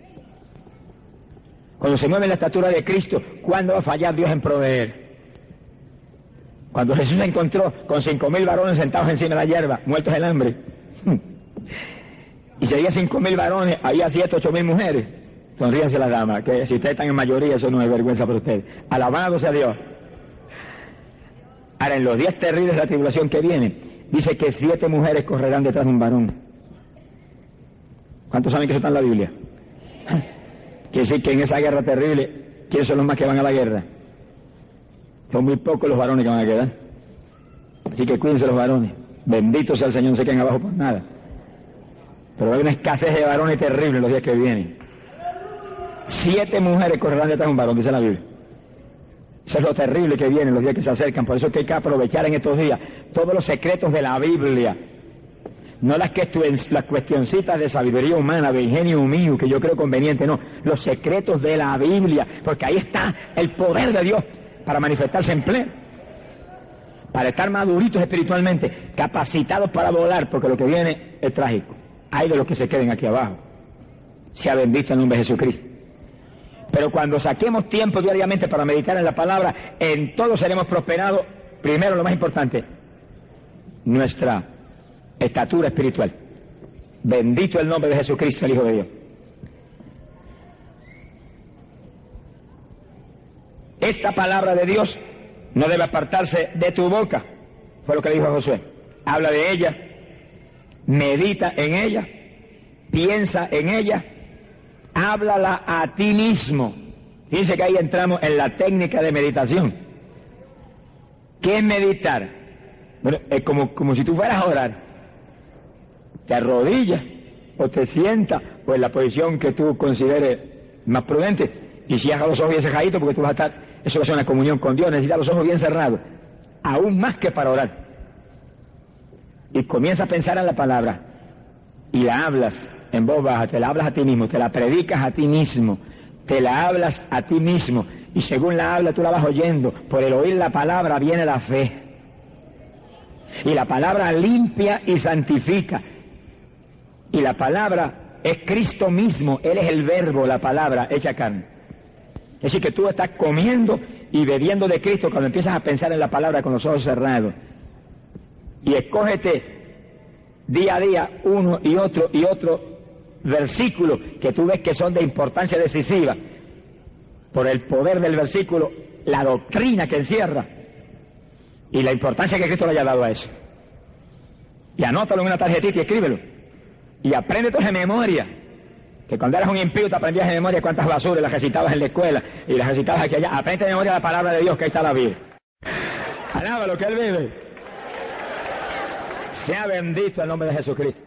[SPEAKER 1] Cuando se mueve en la estatura de Cristo, ¿cuándo va a fallar Dios en proveer? Cuando Jesús se encontró con cinco mil varones sentados encima de la hierba, muertos del hambre, y si había cinco mil varones, había siete, ocho mil mujeres. Sonríanse las damas, que si ustedes están en mayoría, eso no es vergüenza para ustedes. Alabado sea Dios. Ahora, en los días terribles de la tribulación que viene, dice que siete mujeres correrán detrás de un varón. ¿Cuántos saben que eso está en la Biblia? Quiere decir que en esa guerra terrible, ¿quiénes son los más que van a la guerra? Son muy pocos los varones que van a quedar. Así que cuídense los varones. Bendito sea el Señor, no se queden abajo por nada. Pero hay una escasez de varones terrible en los días que vienen. Siete mujeres correrán detrás de un varón, dice la Biblia. Eso es lo terrible que viene en los días que se acercan. Por eso es que hay que aprovechar en estos días todos los secretos de la Biblia. No las, que, las cuestioncitas de sabiduría humana, de ingenio mío, que yo creo conveniente, no. Los secretos de la Biblia, porque ahí está el poder de Dios para manifestarse en pleno. Para estar maduritos espiritualmente, capacitados para volar, porque lo que viene es trágico. Hay de los que se queden aquí abajo. Sea bendito el nombre de Jesucristo. Pero cuando saquemos tiempo diariamente para meditar en la palabra, en todo seremos prosperados. Primero, lo más importante, nuestra estatura espiritual. Bendito el nombre de Jesucristo, el Hijo de Dios. Esta palabra de Dios no debe apartarse de tu boca, fue lo que dijo Josué. Habla de ella, medita en ella, piensa en ella, háblala a ti mismo. Fíjense que ahí entramos en la técnica de meditación. ¿Qué es meditar? Bueno, es como, como si tú fueras a orar. Te arrodillas, o te sientas, o en la posición que tú consideres más prudente. Y cierra los ojos bien cerraditos, porque tú vas a estar, eso va a ser una comunión con Dios, necesitas los ojos bien cerrados, aún más que para orar. Y comienza a pensar en la palabra, y la hablas en voz baja, te la hablas a ti mismo, te la predicas a ti mismo, te la hablas a ti mismo, y según la habla tú la vas oyendo. Por el oír la palabra viene la fe, y la palabra limpia y santifica, y la palabra es Cristo mismo, Él es el verbo, la palabra hecha carne. Es decir, que tú estás comiendo y bebiendo de Cristo cuando empiezas a pensar en la palabra con los ojos cerrados. Y escógete día a día uno y otro y otro versículo que tú ves que son de importancia decisiva. Por el poder del versículo, la doctrina que encierra y la importancia que Cristo le haya dado a eso. Y anótalo en una tarjetita y escríbelo. Y apréndete de memoria. Que cuando eras un impío te aprendías de memoria cuántas basuras las recitabas en la escuela y las recitabas aquí allá. Aprende de memoria la palabra de Dios, que ahí está la Biblia. Alaba lo que Él vive. Sea bendito el nombre de Jesucristo.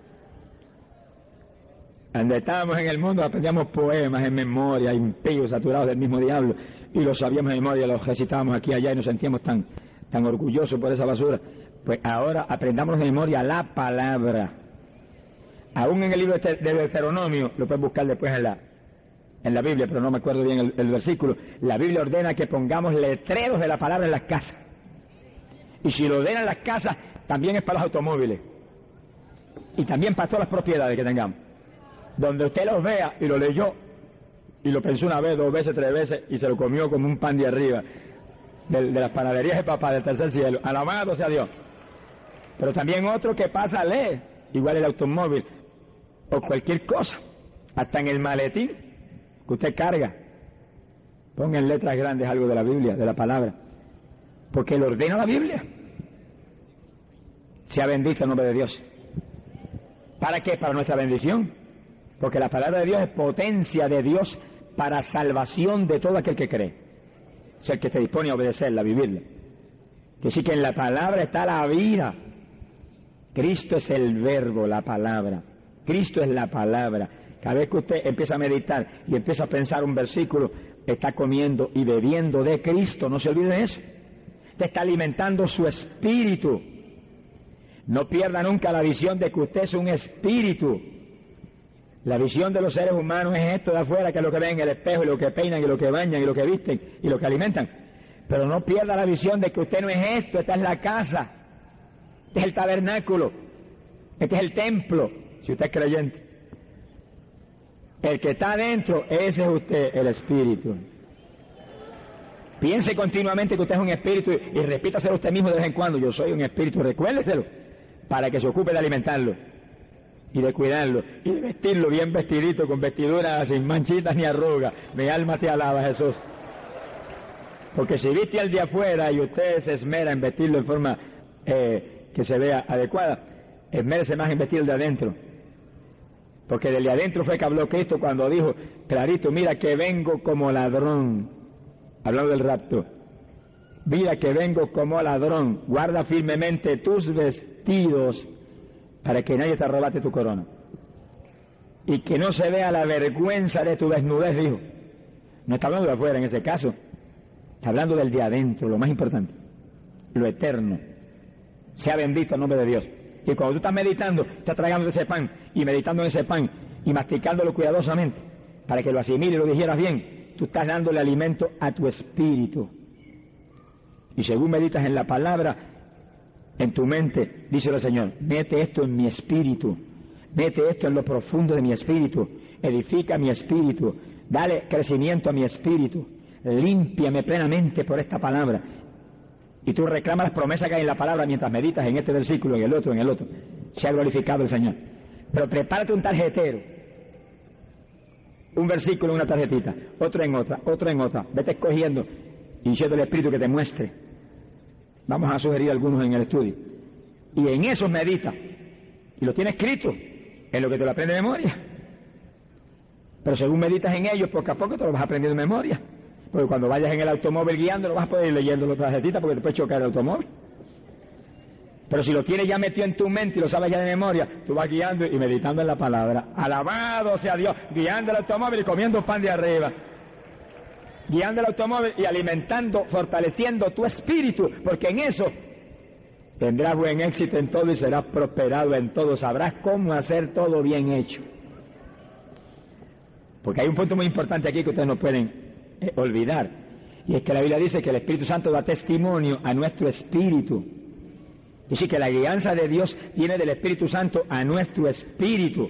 [SPEAKER 1] Cuando estábamos en el mundo aprendíamos poemas en memoria, impíos, saturados del mismo diablo, y los sabíamos de memoria, los recitábamos aquí y allá y nos sentíamos tan, tan orgullosos por esa basura. Pues ahora aprendamos de memoria la palabra. Aún en el libro de Deuteronomio, lo puedes buscar después en la, en la Biblia, pero no me acuerdo bien el, el versículo, la Biblia ordena que pongamos letreros de la palabra en las casas. Y si lo ordenan las casas, también es para los automóviles. Y también para todas las propiedades que tengamos. Donde usted los vea y lo leyó, y lo pensó una vez, dos veces, tres veces, y se lo comió como un pan de arriba, de, de las panaderías de papá del tercer cielo. Alabado sea Dios. Pero también otro que pasa a leer, igual el automóvil, o cualquier cosa, hasta en el maletín que usted carga, ponga en letras grandes algo de la Biblia, de la palabra, porque lo ordena la Biblia. Sea bendito el nombre de Dios. ¿Para qué? Para nuestra bendición, porque la palabra de Dios es potencia de Dios para salvación de todo aquel que cree, o sea, el que se dispone a obedecerla, a vivirla. Que sí, que en la palabra está la vida. Cristo es el verbo, la palabra. Cristo es la palabra. Cada vez que usted empieza a meditar y empieza a pensar un versículo, está comiendo y bebiendo de Cristo. No se olvide de eso. Usted está alimentando su espíritu. No pierda nunca la visión de que usted es un espíritu. La visión de los seres humanos es esto de afuera, que es lo que ven en el espejo, y lo que peinan, y lo que bañan, y lo que visten, y lo que alimentan. Pero no pierda la visión de que usted no es esto, esta es la casa. Este es el tabernáculo, este es el templo, si usted es creyente. El que está adentro, ese es usted, el espíritu. Piense continuamente que usted es un espíritu y repítaselo usted mismo de vez en cuando: yo soy un espíritu, recuérdeselo, para que se ocupe de alimentarlo y de cuidarlo y de vestirlo bien vestidito, con vestiduras sin manchitas ni arrugas. Mi alma te alaba, Jesús. Porque si viste al de afuera y usted se esmera en vestirlo en forma eh, que se vea adecuada, esmérese más en vestir el de adentro. Porque del de adentro fue que habló Cristo cuando dijo clarito: mira que vengo como ladrón. Hablando del rapto. Mira que vengo como ladrón. Guarda firmemente tus vestidos para que nadie te arrebate tu corona. Y que no se vea la vergüenza de tu desnudez, dijo. No está hablando de afuera en ese caso. Está hablando del de adentro, lo más importante, lo eterno. Sea bendito el nombre de Dios. Y cuando tú estás meditando, estás tragando ese pan y meditando en ese pan y masticándolo cuidadosamente para que lo asimile y lo digieras bien, tú estás dándole alimento a tu espíritu. Y según meditas en la palabra, en tu mente, dice el Señor, mete esto en mi espíritu, mete esto en lo profundo de mi espíritu, edifica mi espíritu, dale crecimiento a mi espíritu, límpiame plenamente por esta palabra. Y tú reclamas las promesas que hay en la palabra mientras meditas en este versículo, en el otro, en el otro. Se ha glorificado el Señor. Pero prepárate un tarjetero. Un versículo en una tarjetita, otro en otra, otro en otra. Vete escogiendo y diciendo el Espíritu que te muestre. Vamos a sugerir algunos en el estudio. Y en esos medita. Y lo tienes escrito en lo que te lo aprende de memoria. Pero según meditas en ellos, poco a poco te lo vas aprendiendo de memoria. Porque cuando vayas en el automóvil guiando, no vas a poder ir leyendo la tarjetita porque te puede chocar el automóvil. Pero si lo tienes ya metido en tu mente y lo sabes ya de memoria, tú vas guiando y meditando en la palabra. Alabado sea Dios, guiando el automóvil y comiendo pan de arriba. Guiando el automóvil y alimentando, fortaleciendo tu espíritu, porque en eso tendrás buen éxito en todo y serás prosperado en todo. Sabrás cómo hacer todo bien hecho. Porque hay un punto muy importante aquí que ustedes no pueden Eh, olvidar, y es que la Biblia dice que el Espíritu Santo da testimonio a nuestro espíritu. Dice que la guianza de Dios viene del Espíritu Santo a nuestro espíritu.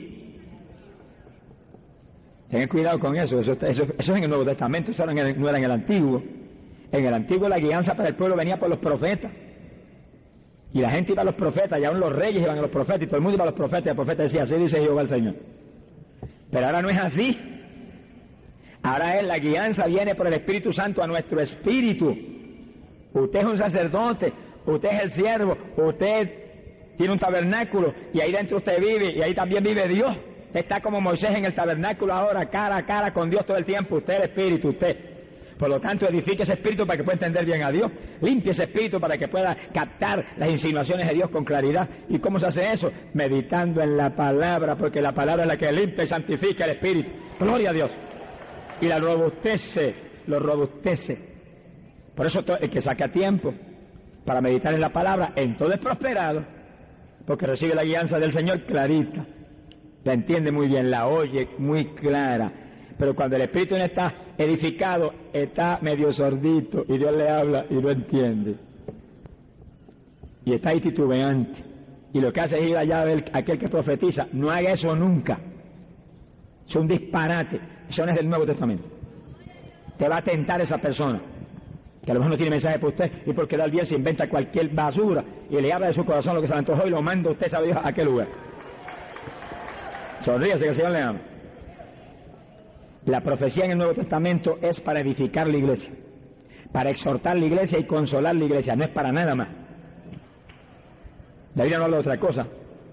[SPEAKER 1] Tengan cuidado con eso, eso, eso, eso es en el Nuevo Testamento, eso no era en el Antiguo. En el Antiguo la guianza para el pueblo venía por los profetas, y la gente iba a los profetas, y aún los reyes iban a los profetas, y todo el mundo iba a los profetas, y el profeta decía, así dice Jehová el Señor. Pero ahora no es así. Ahora es la guianza, viene por el Espíritu Santo a nuestro espíritu. Usted es un sacerdote, usted es el siervo, usted tiene un tabernáculo y ahí dentro usted vive y ahí también vive Dios. Usted está como Moisés en el tabernáculo ahora, cara a cara con Dios todo el tiempo, usted el espíritu, usted. Por lo tanto, edifique ese espíritu para que pueda entender bien a Dios. Limpie ese espíritu para que pueda captar las insinuaciones de Dios con claridad. ¿Y cómo se hace eso? Meditando en la palabra, porque la palabra es la que limpia y santifica el espíritu. Gloria a Dios. Y la robustece, lo robustece. Por eso el que saca tiempo para meditar en la palabra, en todo es prosperado, porque recibe la guianza del Señor clarita, la entiende muy bien, la oye muy clara. Pero cuando el espíritu no está edificado, está medio sordito y Dios le habla y no entiende. Y está ahí titubeante. Y lo que hace es ir allá a ver a aquel que profetiza. No haga eso nunca. Es un disparate. Eso no es del Nuevo Testamento. Te va a tentar esa persona, que a lo mejor no tiene mensaje para usted, y porque da el bien se inventa cualquier basura y le habla de su corazón lo que se le antojó y lo manda usted sabe Dios a qué lugar. Sonríase que el Señor le ama. La profecía en el Nuevo Testamento es para edificar la iglesia, para exhortar la iglesia y consolar la iglesia, no es para nada más. La Biblia no habla de otra cosa.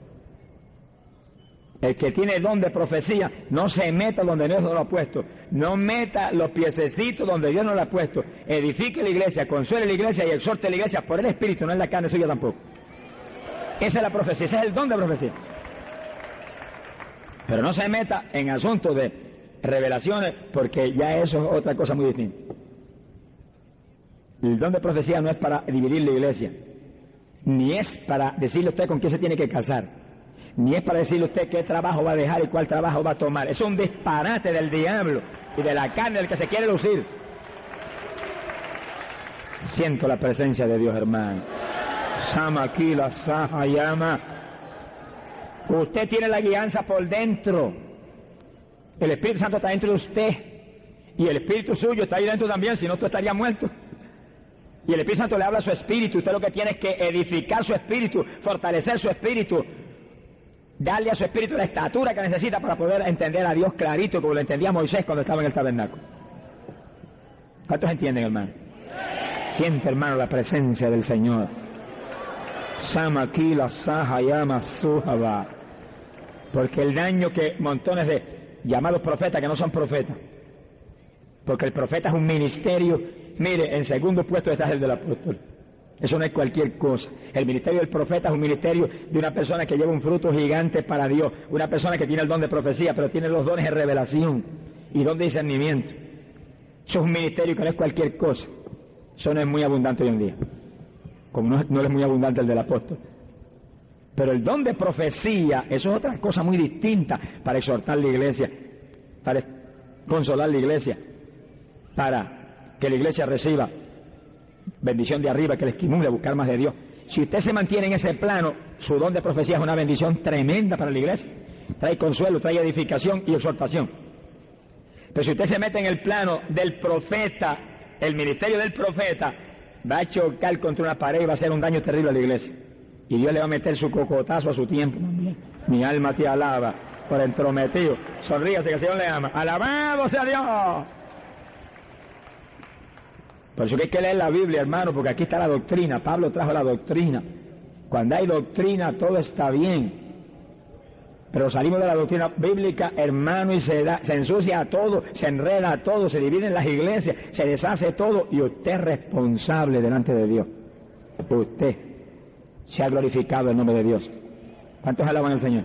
[SPEAKER 1] El que tiene el don de profecía, no se meta donde Dios no lo ha puesto. No meta los piececitos donde Dios no lo ha puesto. Edifique la iglesia, consuele la iglesia y exhorte la iglesia por el Espíritu, no es la carne suya tampoco. Esa es la profecía, ese es el don de profecía. Pero no se meta en asuntos de revelaciones, porque ya eso es otra cosa muy distinta. El don de profecía no es para dividir la iglesia, ni es para decirle a usted con quién se tiene que casar, ni es para decirle a usted qué trabajo va a dejar y cuál trabajo va a tomar. Es un disparate del diablo y de la carne del que se quiere lucir. Siento la presencia de Dios, hermano. Sama aquí la saja llama. Usted tiene la guianza por dentro. El Espíritu Santo está dentro de usted. Y el Espíritu suyo está ahí dentro también, si no usted estaría muerto. Y el Espíritu Santo le habla a su espíritu. Usted lo que tiene es que edificar su espíritu, fortalecer su espíritu, darle a su espíritu la estatura que necesita para poder entender a Dios clarito, como lo entendía Moisés cuando estaba en el tabernáculo. ¿Cuántos entienden, hermano? Siente, hermano, la presencia del Señor. Samakila Sahayama Suhaba. Porque el daño que montones de llamados profetas que no son profetas, porque el profeta es un ministerio, mire, en segundo puesto está el del apóstol. Eso no es cualquier cosa. El ministerio del profeta es un ministerio de una persona que lleva un fruto gigante para Dios, una persona que tiene el don de profecía, pero tiene los dones de revelación y don de discernimiento. Eso es un ministerio que no es cualquier cosa. Eso no es muy abundante hoy en día, como no, no es muy abundante el del apóstol. Pero el don de profecía, eso es otra cosa muy distinta para exhortar la iglesia, para consolar la iglesia, para que la iglesia reciba bendición de arriba, que le estimule a buscar más de Dios. Si usted se mantiene en ese plano, su don de profecía es una bendición tremenda para la iglesia. Trae consuelo, trae edificación y exhortación. Pero si usted se mete en el plano del profeta, el ministerio del profeta, va a chocar contra una pared y va a hacer un daño terrible a la iglesia. Y Dios le va a meter su cocotazo a su tiempo también. Mi alma te alaba por entrometido. Sonríase que el Señor le ama. ¡Alabado sea Dios! Por eso que hay que leer la Biblia, hermano, porque aquí está la doctrina. Pablo trajo la doctrina. Cuando hay doctrina, todo está bien. Pero salimos de la doctrina bíblica, hermano, y se, da, se ensucia todo, se enreda todo, se dividen las iglesias, se deshace todo, y usted es responsable delante de Dios. Usted se ha glorificado el nombre de Dios. ¿Cuántos alaban al Señor?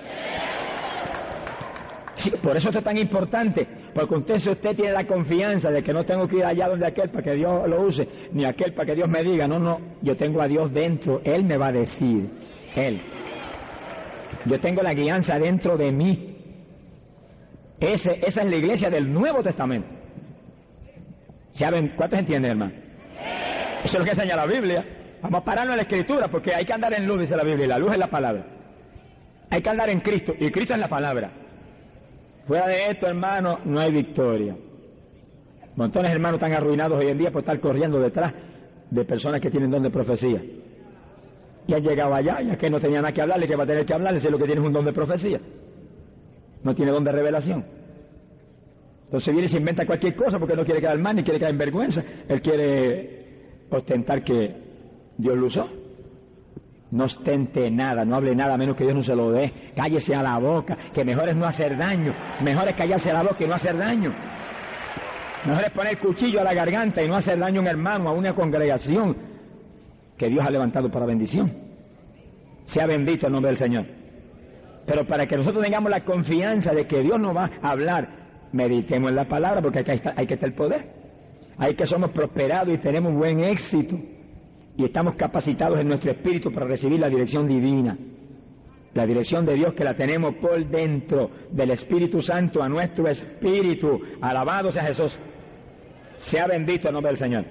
[SPEAKER 1] Sí, por eso esto es tan importante, porque usted, si usted tiene la confianza de que no tengo que ir allá donde aquel para que Dios lo use, ni aquel para que Dios me diga, no, no, yo tengo a Dios dentro, Él me va a decir, Él. Yo tengo la guianza dentro de mí. Ese, esa es la iglesia del Nuevo Testamento. ¿Saben? ¿Cuántos entienden, hermano? Eso es lo que enseña la Biblia. Vamos a pararnos en la Escritura, porque hay que andar en luz, dice la Biblia, y la luz es la palabra. Hay que andar en Cristo, y Cristo es la palabra. Fuera de esto, hermano, no hay victoria. Montones de hermanos están arruinados hoy en día por estar corriendo detrás de personas que tienen don de profecía. Y han llegado allá, ya que no tenía nada que hablarle, que va a tener que hablarle, si lo que tiene es un don de profecía. No tiene don de revelación. Entonces viene y se inventa cualquier cosa porque no quiere quedar mal ni quiere quedar en vergüenza. Él quiere ostentar que Dios lo usó. No ostente nada, no hable nada a menos que Dios no se lo dé. Cállese a la boca, que mejor es no hacer daño. Mejor es callarse a la boca y no hacer daño. Mejor es poner cuchillo a la garganta y no hacer daño a un hermano, a una congregación que Dios ha levantado para bendición. Sea bendito el nombre del Señor. Pero para que nosotros tengamos la confianza de que Dios nos va a hablar, meditemos en la palabra, porque acá está, hay que estar el poder. Hay que somos prosperados y tenemos buen éxito. Y estamos capacitados en nuestro espíritu para recibir la dirección divina. La dirección de Dios que la tenemos por dentro del Espíritu Santo a nuestro espíritu. Alabado sea Jesús. Sea bendito el nombre del Señor.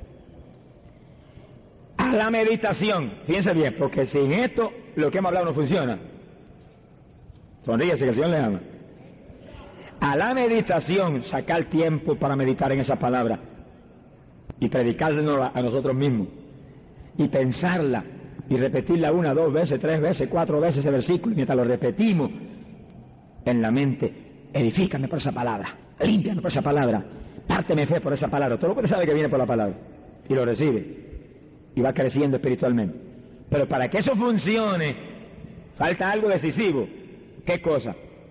[SPEAKER 1] A la meditación, fíjense bien, porque sin esto lo que hemos hablado no funciona. Sonríese que el Señor le ama. A la meditación, sacar tiempo para meditar en esa palabra y predicárnosla a nosotros mismos y pensarla y repetirla una, dos veces, tres veces, cuatro veces ese versículo, y mientras lo repetimos en la mente, edifícame por esa palabra, límpiame por esa palabra, párteme fe por esa palabra. Todo lo que sabe que viene por la palabra y lo recibe y va creciendo espiritualmente. Pero para que eso funcione, falta algo decisivo. ¿Qué cosa?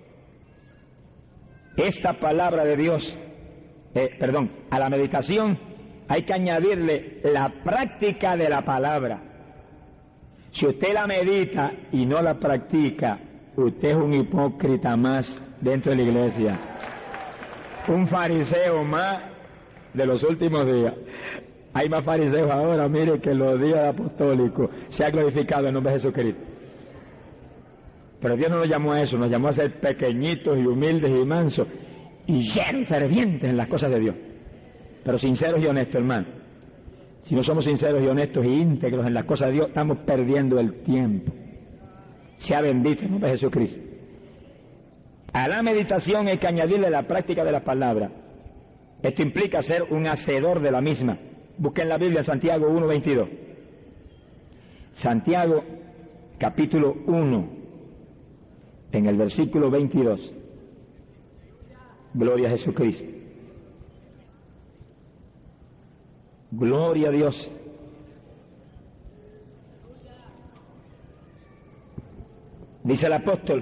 [SPEAKER 1] Esta palabra de Dios, eh, perdón, a la meditación hay que añadirle la práctica de la palabra. Si usted la medita y no la practica, usted es un hipócrita más dentro de la iglesia. Un fariseo más de los últimos días. Hay más fariseos ahora, mire, que los días apostólicos. Se ha glorificado el nombre de Jesucristo. Pero Dios no nos llamó a eso, nos llamó a ser pequeñitos y humildes y mansos y llenos y fervientes en las cosas de Dios. Pero sinceros y honestos, hermano. Si no somos sinceros y honestos y íntegros en las cosas de Dios, estamos perdiendo el tiempo. Sea bendito el nombre de Jesucristo. A la meditación hay que añadirle la práctica de la palabra. Esto implica ser un hacedor de la misma. Busquen la Biblia, Santiago uno veintidós. Santiago, capítulo uno, en el versículo veintidós. Gloria a Jesucristo. Gloria a Dios. Dice el apóstol,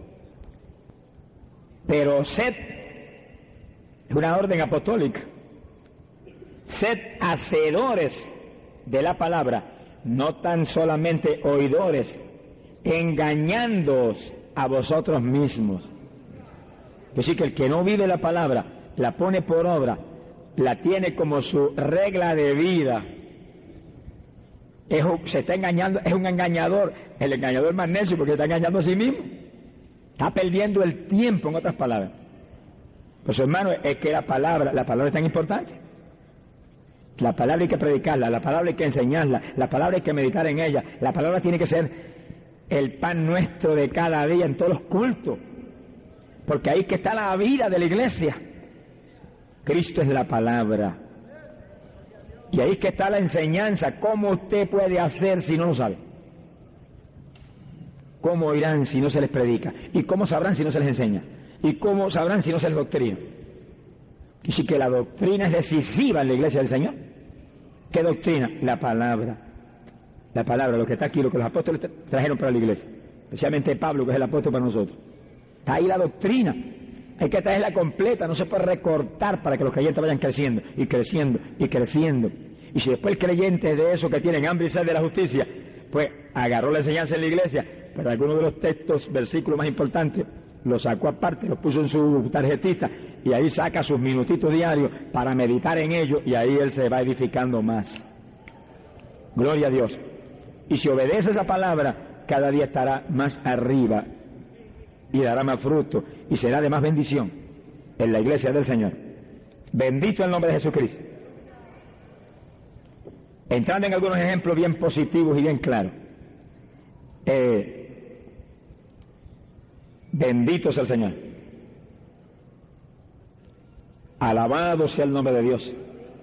[SPEAKER 1] pero sed, es una orden apostólica, sed hacedores de la palabra, no tan solamente oidores, engañándoos a vosotros mismos. Es decir, que el que no vive la palabra, la pone por obra, la tiene como su regla de vida, es, se está engañando, es un engañador, el engañador más necio porque está engañando a sí mismo, está perdiendo el tiempo, en otras palabras. Pues hermano, es que la palabra, la palabra es tan importante. La palabra hay que predicarla, la palabra hay que enseñarla, la palabra hay que meditar en ella, la palabra tiene que ser el pan nuestro de cada día en todos los cultos, porque ahí que está la vida de la iglesia. Cristo es la palabra, y ahí que está la enseñanza. ¿Cómo usted puede hacer si no lo sabe? ¿Cómo oirán si no se les predica? ¿Y cómo sabrán si no se les enseña? ¿Y cómo sabrán si no se les doctrina? Y si que la doctrina es decisiva en la iglesia del Señor. ¿Qué doctrina? La palabra. La palabra, lo que está aquí, lo que los apóstoles trajeron para la iglesia. Especialmente Pablo, que es el apóstol para nosotros. Está ahí la doctrina. Hay que traerla completa, no se puede recortar para que los creyentes vayan creciendo, y creciendo, y creciendo. Y si después el creyente de eso que tienen hambre y sed de la justicia, pues agarró la enseñanza en la iglesia, pero algunos de los textos, versículos más importantes, los sacó aparte, los puso en su tarjetita, y ahí saca sus minutitos diarios para meditar en ello, y ahí él se va edificando más. Gloria a Dios. Y si obedece esa palabra, cada día estará más arriba, y dará más fruto, y será de más bendición en la iglesia del Señor. Bendito el nombre de Jesucristo. Entrando en algunos ejemplos bien positivos y bien claros. Eh, bendito sea el Señor. Alabado sea el nombre de Dios.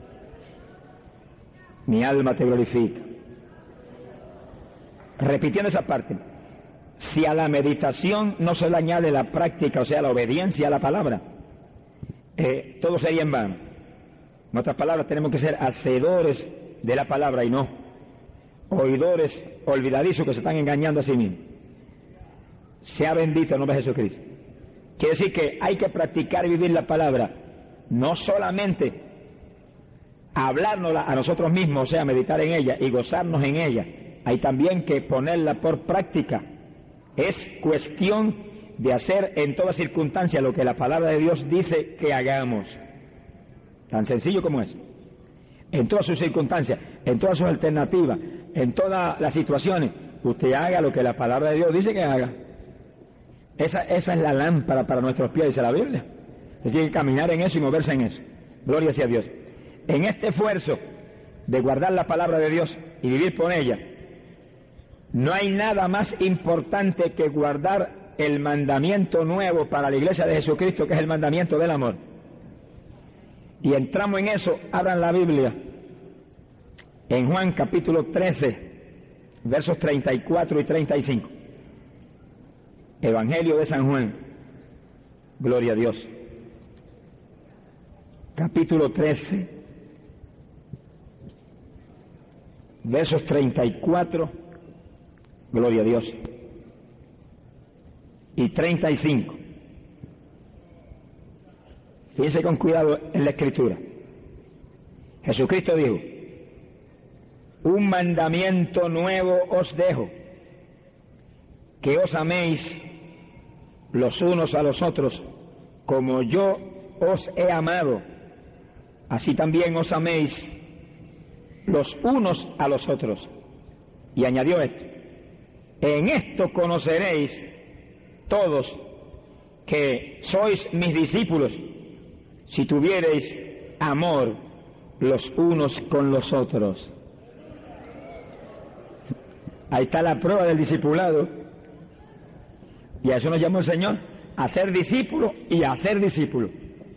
[SPEAKER 1] Mi alma te glorifica. Repitiendo esa parte, si a la meditación no se le añade la práctica, o sea, la obediencia a la palabra, eh, todo sería en vano. En otras palabras, tenemos que ser hacedores de la palabra y no oidores olvidadizos que se están engañando a sí mismos. Sea bendito el nombre de Jesucristo. Quiere decir que hay que practicar y vivir la palabra, no solamente hablárnosla a nosotros mismos, o sea, meditar en ella y gozarnos en ella, hay también que ponerla por práctica. Es cuestión de hacer en toda circunstancia lo que la palabra de Dios dice que hagamos. Tan sencillo como es. En todas sus circunstancias, en todas sus alternativas, en todas las situaciones, usted haga lo que la palabra de Dios dice que haga. Esa, esa es la lámpara para nuestros pies, dice la Biblia. Usted tiene que caminar en eso y moverse en eso. Gloria sea a Dios. En este esfuerzo de guardar la palabra de Dios y vivir por ella, no hay nada más importante que guardar el mandamiento nuevo para la iglesia de Jesucristo, que es el mandamiento del amor. Y entramos en eso, abran la Biblia, en Juan capítulo trece, versos treinta y cuatro y treinta y cinco. Evangelio de San Juan, gloria a Dios. Capítulo trece, versos treinta y cuatro, gloria a Dios, y treinta y cinco. Fíjense con cuidado en la escritura. Jesucristo dijo: un mandamiento nuevo os dejo, que os améis los unos a los otros, como yo os he amado, así también os améis los unos a los otros. Y añadió esto: en esto conoceréis todos que sois mis discípulos, si tuviereis amor los unos con los otros. Ahí está la prueba del discipulado, y a eso nos llamó el Señor, a ser discípulo y a ser discípulo.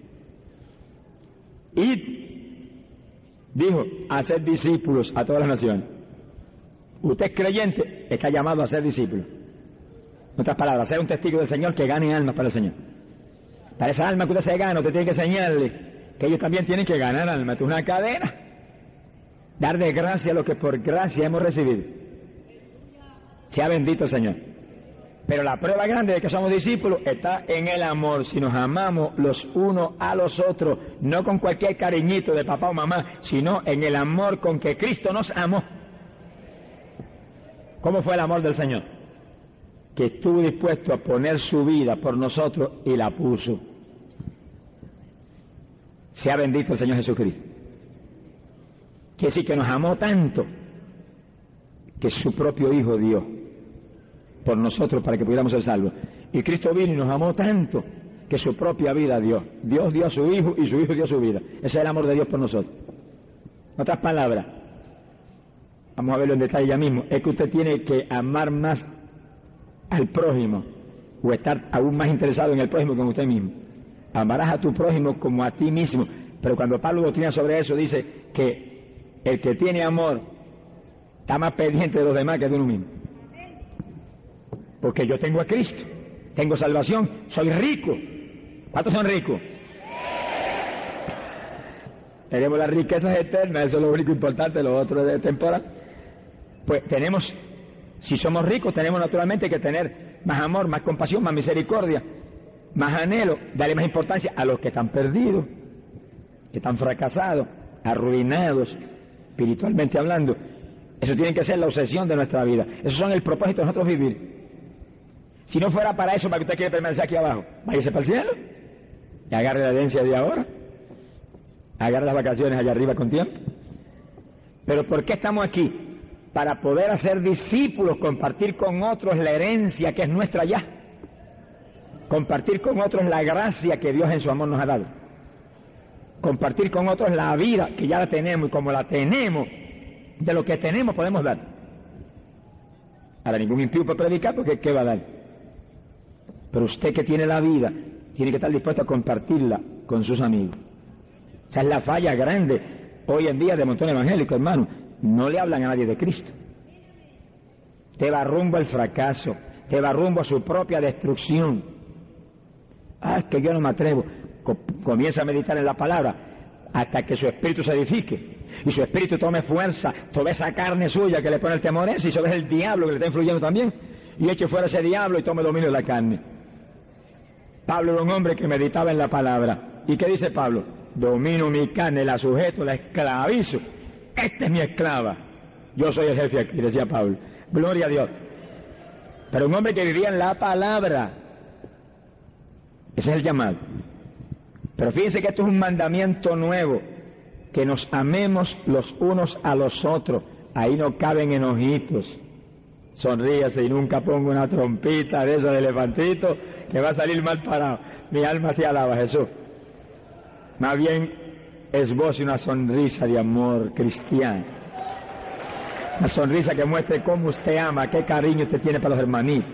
[SPEAKER 1] Y dijo, a ser discípulos a todas las naciones. Usted es creyente, está llamado a ser discípulo. En otras palabras, ser un testigo del Señor que gane almas para el Señor. Para esa alma que usted se gana, usted tiene que enseñarle que ellos también tienen que ganar almas. Es una cadena. Dar de gracia lo que por gracia hemos recibido. Sea bendito el Señor. Pero la prueba grande de que somos discípulos está en el amor. Si nos amamos los unos a los otros, no con cualquier cariñito de papá o mamá, sino en el amor con que Cristo nos amó. ¿Cómo fue el amor del Señor? Que estuvo dispuesto a poner su vida por nosotros y la puso. Sea bendito el Señor Jesucristo. Quiere decir que nos amó tanto que su propio Hijo dio por nosotros para que pudiéramos ser salvos. Y Cristo vino y nos amó tanto que su propia vida dio. Dios dio a su Hijo y su Hijo dio su vida. Ese es el amor de Dios por nosotros. En otras palabras, vamos a verlo en detalle ya mismo, es que usted tiene que amar más al prójimo o estar aún más interesado en el prójimo que en usted mismo. Amarás a tu prójimo como a ti mismo. Pero cuando Pablo doctrina sobre eso, dice que el que tiene amor está más pendiente de los demás que de uno mismo. Porque yo tengo a Cristo, tengo salvación, soy rico. ¿Cuántos son ricos? Tenemos las riquezas eternas, eso es lo único importante, lo otro es temporal. Pues tenemos, si somos ricos, tenemos naturalmente que tener más amor, más compasión, más misericordia, más anhelo, darle más importancia a los que están perdidos, que están fracasados, arruinados, espiritualmente hablando. Eso tiene que ser la obsesión de nuestra vida. Esos son el propósito de nosotros vivir. Si no fuera para eso, para que usted quiera permanecer aquí abajo, váyase para el cielo y agarre la herencia de ahora, agarre las vacaciones allá arriba con tiempo. Pero ¿por qué estamos aquí? Para poder hacer discípulos, compartir con otros la herencia que es nuestra ya, compartir con otros la gracia que Dios en su amor nos ha dado, compartir con otros la vida que ya la tenemos, y como la tenemos, de lo que tenemos podemos dar. Ahora ningún impío puede predicar, porque ¿qué va a dar? Pero usted que tiene la vida tiene que estar dispuesto a compartirla con sus amigos. Esa es la falla grande hoy en día de montón evangélico, hermano. No le hablan a nadie de Cristo. Te va rumbo al fracaso, te va rumbo a su propia destrucción. Ah, es que yo no me atrevo. Comienza a meditar en la palabra hasta que su espíritu se edifique y su espíritu tome fuerza, toda esa carne suya que le pone el temor ese, y eso es el diablo que le está influyendo también, y eche fuera ese diablo y tome dominio de la carne. Pablo era un hombre que meditaba en la palabra. ¿Y qué dice Pablo? Domino mi carne, la sujeto, la esclavizo. Esta es mi esclava. Yo soy el jefe aquí, decía Pablo. Gloria a Dios. Pero un hombre que vivía en la palabra. Ese es el llamado. Pero fíjense que esto es un mandamiento nuevo, que nos amemos los unos a los otros. Ahí no caben enojitos. Sonríase y nunca ponga una trompita de esa de elefantito que va a salir mal parado. Mi alma te alaba, Jesús. Más bien esboce una sonrisa de amor cristiano. Una sonrisa que muestre cómo usted ama, qué cariño usted tiene para los hermanitos.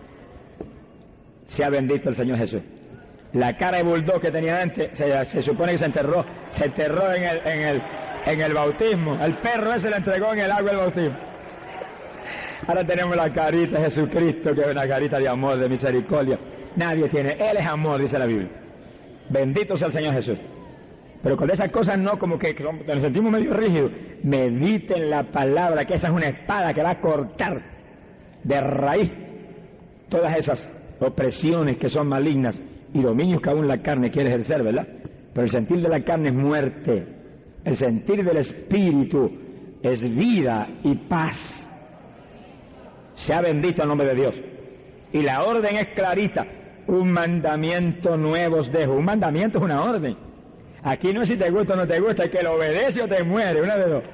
[SPEAKER 1] Sea bendito el Señor Jesús. La cara de bulldog que tenía antes, se, se supone que se enterró, se enterró en el, en el, en el bautismo. El perro ese le entregó en el agua del bautismo. Ahora tenemos la carita de Jesucristo, que es una carita de amor, de misericordia. Nadie tiene, Él es amor, dice la Biblia. Bendito sea el Señor Jesús. Pero con esas cosas no, como que, que nos sentimos medio rígidos. Mediten la palabra, que esa es una espada que va a cortar de raíz todas esas opresiones que son malignas y dominios que aún la carne quiere ejercer, ¿verdad? Pero el sentir de la carne es muerte. El sentir del Espíritu es vida y paz. Sea bendito el nombre de Dios. Y la orden es clarita. Un mandamiento nuevo os dejo. Un mandamiento es una orden. Aquí no es si te gusta o no te gusta, es que lo obedece o te muere, una de dos.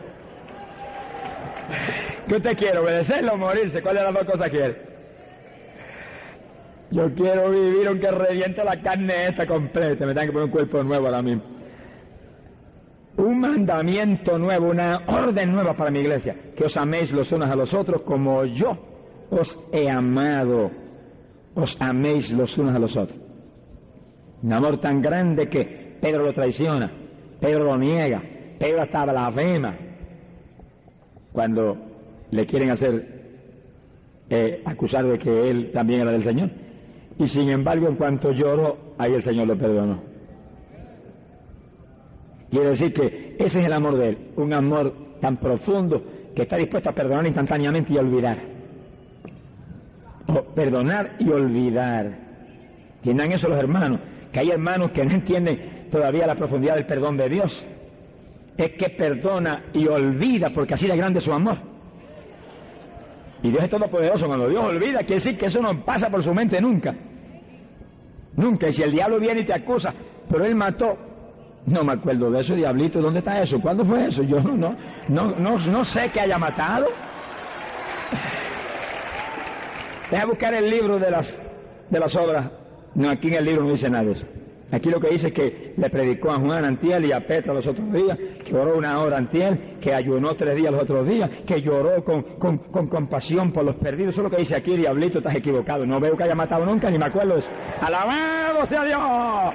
[SPEAKER 1] ¿Qué usted quiere, obedecerlo o morirse? ¿Cuál de las dos cosas quiere? Yo quiero vivir aunque reviente la carne esta completa, me tengo que poner un cuerpo nuevo ahora mismo. Un mandamiento nuevo, una orden nueva para mi iglesia, que os améis los unos a los otros como yo os he amado, os améis los unos a los otros. Un amor tan grande que Pedro lo traiciona, Pedro lo niega, Pedro hasta blasfema cuando le quieren hacer eh, acusar de que él también era del Señor. Y sin embargo, en cuanto lloró, ahí el Señor lo perdonó. Quiere decir que ese es el amor de Él, un amor tan profundo que está dispuesto a perdonar instantáneamente y a olvidar. O perdonar y olvidar. Entiendan eso los hermanos, que hay hermanos que no entienden todavía la profundidad del perdón de Dios. Es que perdona y olvida porque así de grande es su amor. Y Dios es todopoderoso. Cuando Dios olvida, quiere decir que eso no pasa por su mente nunca. Nunca. Y si el diablo viene y te acusa, pero él mató, No me acuerdo de eso, diablito, ¿dónde está eso? ¿Cuándo fue eso? Yo no, no, no, no, no sé que haya matado. Deja buscar el libro de las, de las obras. No, aquí en el libro no dice nada de eso. Aquí lo que dice es que le predicó a Juan antiel y a Petra los otros días, que oró una hora antiel, que ayunó tres días los otros días, que lloró con, con, con compasión por los perdidos. Eso es lo que dice aquí, diablito, estás equivocado. No veo que haya matado nunca, ni me acuerdo de eso. ¡Alabado sea Dios!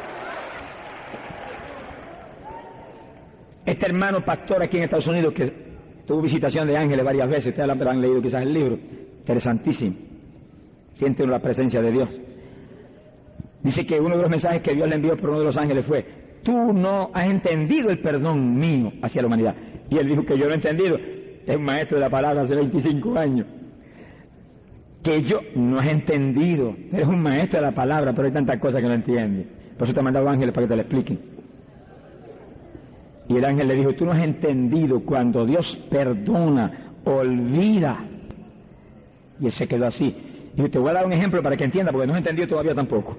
[SPEAKER 1] Este hermano pastor aquí en Estados Unidos, que tuvo visitación de ángeles varias veces, ustedes han leído quizás el libro, interesantísimo. Siente uno la presencia de Dios. Dice que uno de los mensajes que Dios le envió por uno de los ángeles fue: tú no has entendido el perdón mío hacia la humanidad. Y él dijo que yo no he entendido. Es un maestro de la palabra hace veinticinco años. Que yo no has entendido. Eres un maestro de la palabra, pero hay tantas cosas que no entiendes. Por eso te he mandado ángeles para que te lo expliquen. Y el ángel le dijo: tú no has entendido cuando Dios perdona, olvida. Y él se quedó así. Y yo te voy a dar un ejemplo para que entienda, porque no he entendido todavía tampoco.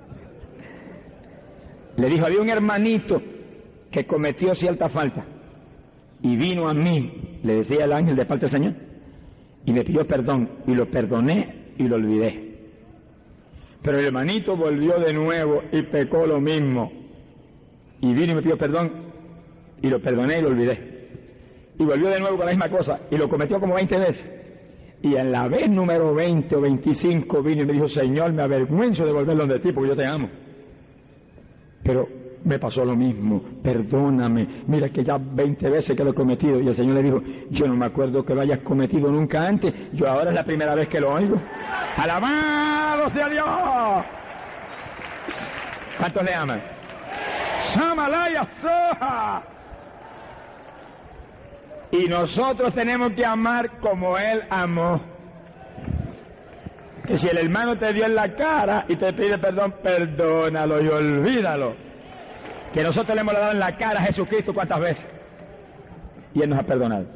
[SPEAKER 1] Le dijo: había un hermanito que cometió cierta falta y vino a mí, le decía el ángel de parte del Señor, y me pidió perdón, y lo perdoné y lo olvidé. Pero el hermanito volvió de nuevo y pecó lo mismo, y vino y me pidió perdón y lo perdoné y lo olvidé. Y volvió de nuevo con la misma cosa y lo cometió como veinte veces. Y en la vez número veinte o veinticinco vino y me dijo: Señor, me avergüenzo de volver donde ti porque yo te amo. Pero me pasó lo mismo, perdóname, mira que ya veinte veces que lo he cometido. Y el Señor le dijo: yo no me acuerdo que lo hayas cometido nunca antes, yo ahora es la primera vez que lo oigo. ¡Alabado sea Dios! ¿Cuántos le aman? ¡Samalaya soja! Y nosotros tenemos que amar como Él amó. Que si el hermano te dio en la cara y te pide perdón, perdónalo y olvídalo. Que nosotros le hemos dado en la cara a Jesucristo cuántas veces. Y Él nos ha perdonado.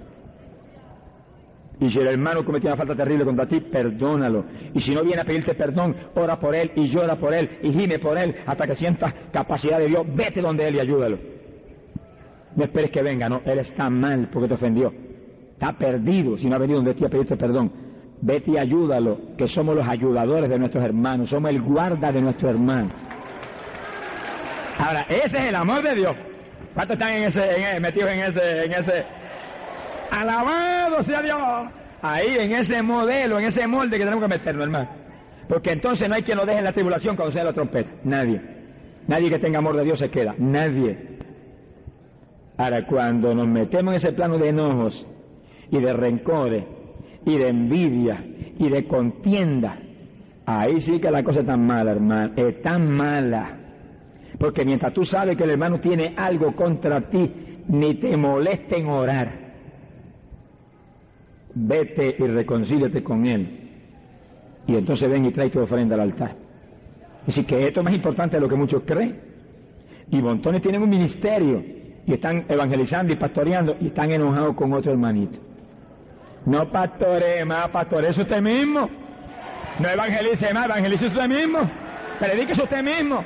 [SPEAKER 1] Y si el hermano cometió una falta terrible contra ti, perdónalo. Y si no viene a pedirte perdón, ora por él y llora por él y gime por él hasta que sientas capacidad de Dios. Vete donde Él y ayúdalo. No esperes que venga, no. Él está mal porque te ofendió. Está perdido si no ha venido donde ti a pedirte perdón. Vete y ayúdalo, que somos los ayudadores de nuestros hermanos, somos el guarda de nuestros hermanos. Ahora, ese es el amor de Dios. ¿Cuántos están en ese, en, metidos en ese, en ese? ¡Alabado sea Dios! Ahí, en ese modelo, en ese molde que tenemos que meternos, hermano. Porque entonces no hay quien nos deje en la tribulación cuando sea la trompeta. Nadie. Nadie que tenga amor de Dios se queda. Nadie. Ahora, cuando nos metemos en ese plano de enojos y de rencores, y de envidia y de contienda, ahí sí que la cosa es tan mala, hermano, es tan mala, porque mientras tú sabes que el hermano tiene algo contra ti, ni te molesta en orar, vete y reconcíliate con él, y entonces ven y trae tu ofrenda al altar. Así que esto es más importante de lo que muchos creen, y montones tienen un ministerio, y están evangelizando y pastoreando, y están enojados con otro hermanito. No pastoree más, pastoree usted mismo. No evangelice más, evangelice usted mismo. Predíquese usted mismo.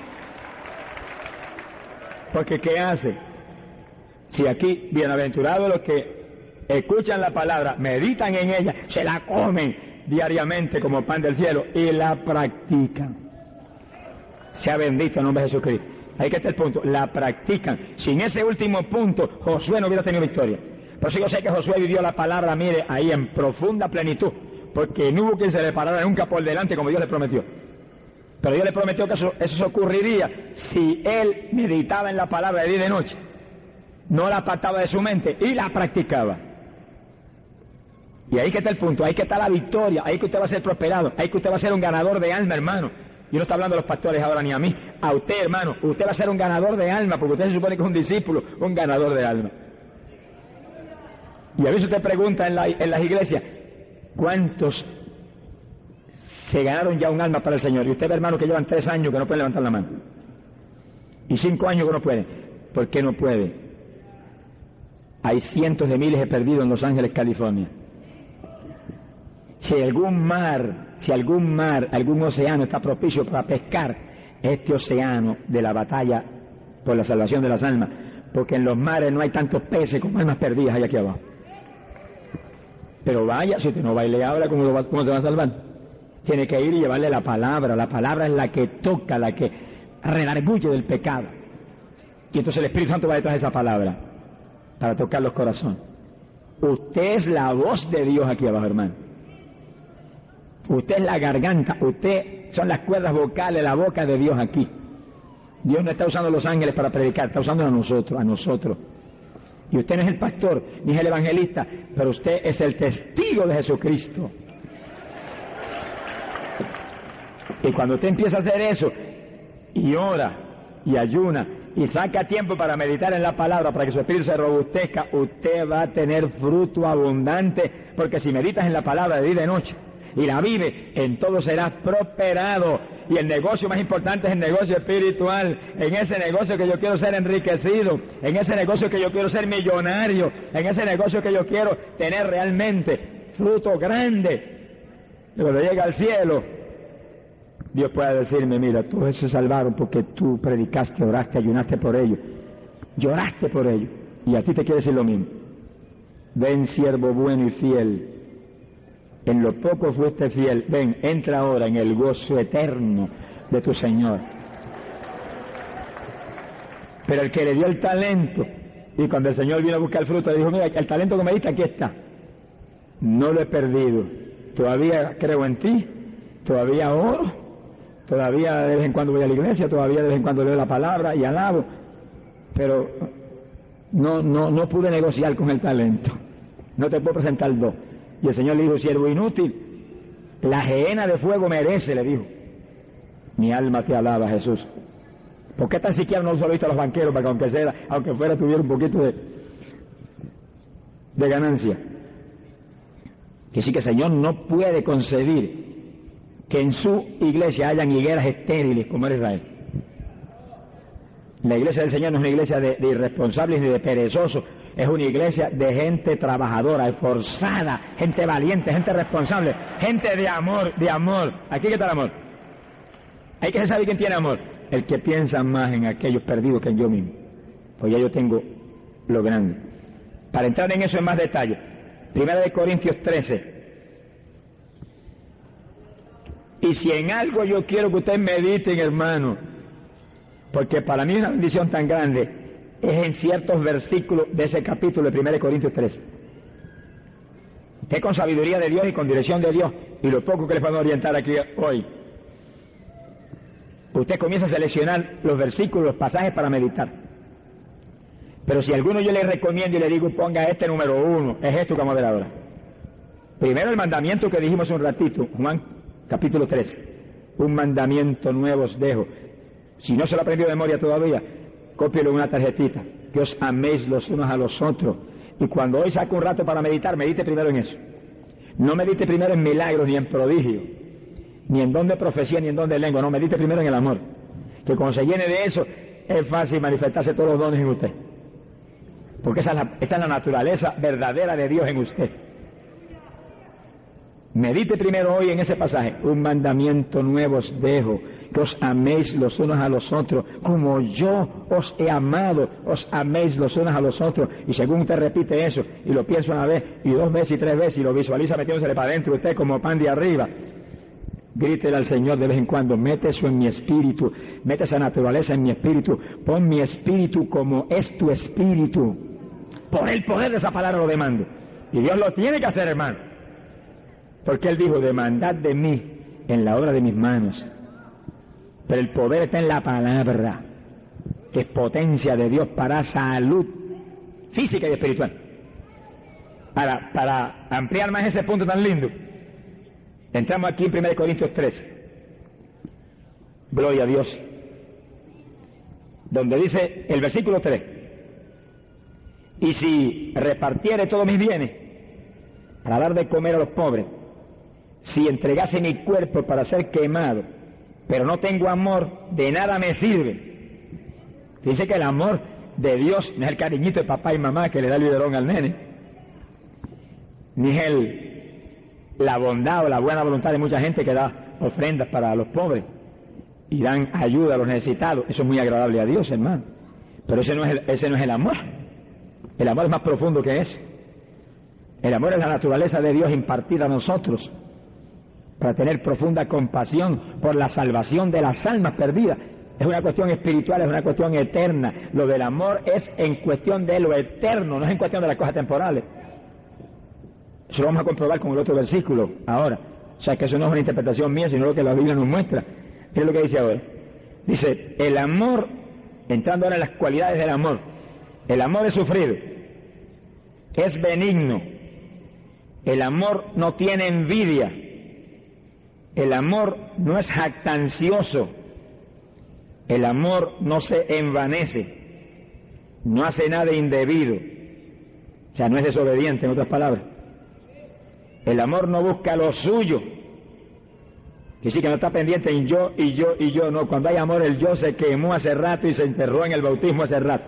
[SPEAKER 1] Porque ¿qué hace? Si aquí, bienaventurados los que escuchan la palabra, meditan en ella, se la comen diariamente como pan del cielo y la practican. Sea bendito el nombre de Jesucristo. Ahí que está el punto, la practican. Sin ese último punto, Josué no hubiera tenido victoria. Por eso yo sé que Josué vivió la palabra, mire, ahí en profunda plenitud, porque no hubo quien se le parara nunca por delante como Dios le prometió. Pero Dios le prometió que eso, eso ocurriría si él meditaba en la palabra de día y de noche, no la apartaba de su mente y la practicaba. Y ahí que está el punto, ahí que está la victoria, ahí que usted va a ser prosperado, ahí que usted va a ser un ganador de alma, hermano. Yo no estoy hablando de los pastores ahora ni a mí, a usted, hermano, usted va a ser un ganador de alma, porque usted se supone que es un discípulo, un ganador de alma. Y a veces usted pregunta en, la, en las iglesias, ¿cuántos se ganaron ya un alma para el Señor? Y usted ve, hermano, que llevan tres años que no pueden levantar la mano. Y cinco años que no pueden. ¿Por qué no puede? Hay cientos de miles de perdidos en Los Ángeles, California. Si algún mar, si algún mar, algún océano está propicio para pescar, este océano de la batalla por la salvación de las almas, porque en los mares no hay tantos peces como almas perdidas hay aquí abajo. Pero vaya, si usted no va y le habla, ¿cómo, lo va, cómo se va a salvar? Tiene que ir y llevarle la palabra. La palabra es la que toca, la que redarguye del pecado. Y entonces el Espíritu Santo va detrás de esa palabra para tocar los corazones. Usted es la voz de Dios aquí abajo, hermano. Usted es la garganta, usted son las cuerdas vocales, la boca de Dios aquí. Dios no está usando a los ángeles para predicar, está usando a nosotros, a nosotros. Y usted no es el pastor, ni es el evangelista, pero usted es el testigo de Jesucristo. Y cuando usted empieza a hacer eso, y ora, y ayuna, y saca tiempo para meditar en la palabra, para que su espíritu se robustezca, usted va a tener fruto abundante, porque si meditas en la palabra de día y de noche, y la vive, en todo serás prosperado. Y el negocio más importante es el negocio espiritual. En ese negocio que yo quiero ser enriquecido, en ese negocio que yo quiero ser millonario, en ese negocio que yo quiero tener realmente fruto grande. Y cuando llega al cielo, Dios puede decirme, mira, todos esos se salvaron porque tú predicaste, oraste, ayunaste por ellos, lloraste por ellos, y a ti te quiere decir lo mismo. Ven, siervo bueno y fiel, en lo poco fuiste fiel, ven, entra ahora en el gozo eterno de tu Señor. Pero el que le dio el talento, y cuando el Señor vino a buscar el fruto, le dijo, mira, el talento que me diste aquí está, no lo he perdido, todavía creo en ti, todavía oro, todavía de vez en cuando voy a la iglesia, todavía de vez en cuando leo la palabra y alabo, pero no, no, no pude negociar con el talento, no te puedo presentar dos. Y el Señor le dijo, siervo inútil, la gehenna de fuego merece, le dijo. Mi alma te alaba, Jesús. ¿Por qué tan siquiera no solo visto a los banqueros para que aunque, sea, aunque fuera tuviera un poquito de, de ganancia? Que sí que el Señor no puede concebir que en su iglesia hayan higueras estériles como era Israel. La iglesia del Señor no es una iglesia de, de irresponsables ni de perezosos. Es una iglesia de gente trabajadora, esforzada, gente valiente, gente responsable, gente de amor, de amor. ¿Aquí qué está el amor? Hay que saber quién tiene amor. El que piensa más en aquellos perdidos que en yo mismo. Pues ya yo tengo lo grande. Para entrar en eso en más detalle, Primera de Corintios trece. Y si en algo yo quiero que ustedes mediten, hermano, porque para mí es una bendición tan grande, es en ciertos versículos de ese capítulo de Primera de Corintios trece. Usted con sabiduría de Dios y con dirección de Dios, y lo poco que les van a orientar aquí hoy, usted comienza a seleccionar los versículos, los pasajes para meditar. Pero si alguno yo le recomiendo y le digo, ponga este número uno, es esto que vamos a ver ahora. Primero el mandamiento que dijimos un ratito, Juan capítulo trece. Un mandamiento nuevo os dejo. Si no se lo aprendió de memoria todavía, cópielo en una tarjetita, que os améis los unos a los otros. Y cuando hoy saque un rato para meditar, medite primero en eso. No medite primero en milagros, ni en prodigios, ni en don de profecía, ni en don de lengua. No, medite primero en el amor. Que cuando se llene de eso, es fácil manifestarse todos los dones en usted. Porque esa es la, esa es la naturaleza verdadera de Dios en usted. Medite primero hoy en ese pasaje. Un mandamiento nuevo os dejo, que os améis los unos a los otros, como yo os he amado, os améis los unos a los otros. Y según usted repite eso, y lo piensa una vez, y dos veces, y tres veces, y lo visualiza metiéndosele para adentro usted como pan de arriba, grítele al Señor de vez en cuando, mete eso en mi espíritu, mete esa naturaleza en mi espíritu, pon mi espíritu como es tu espíritu. Por el poder de esa palabra lo demando. Y Dios lo tiene que hacer, hermano. Porque Él dijo, demandad de mí en la obra de mis manos. Pero el poder está en la palabra, que es potencia de Dios para salud física y espiritual. Ahora, para ampliar más ese punto tan lindo, entramos aquí en Primera de Corintios trece. Gloria a Dios. Donde dice el versículo tres. Y si repartiere todos mis bienes para dar de comer a los pobres, si entregase mi cuerpo para ser quemado, pero no tengo amor, de nada me sirve. Dice que el amor de Dios no es el cariñito de papá y mamá que le da el biberón al nene, ni es el, la bondad o la buena voluntad de mucha gente que da ofrendas para los pobres y dan ayuda a los necesitados. Eso es muy agradable a Dios, hermano. Pero ese no es el, ese no es el amor. El amor es más profundo que eso. El amor es la naturaleza de Dios impartida a nosotros para tener profunda compasión por la salvación de las almas perdidas. Es una cuestión espiritual, es una cuestión eterna. Lo del amor es en cuestión de lo eterno, no es en cuestión de las cosas temporales. Eso lo vamos a comprobar con el otro versículo ahora. O sea que eso no es una interpretación mía, sino lo que la Biblia nos muestra. Es lo que dice ahora. Dice, el amor, entrando ahora en las cualidades del amor, el amor es sufrido, es benigno, el amor no tiene envidia, el amor no es jactancioso, el amor no se envanece, no hace nada indebido, o sea, no es desobediente, en otras palabras. El amor no busca lo suyo, que sí que no está pendiente en yo y yo y yo, no. Cuando hay amor, el yo se quemó hace rato y se enterró en el bautismo hace rato.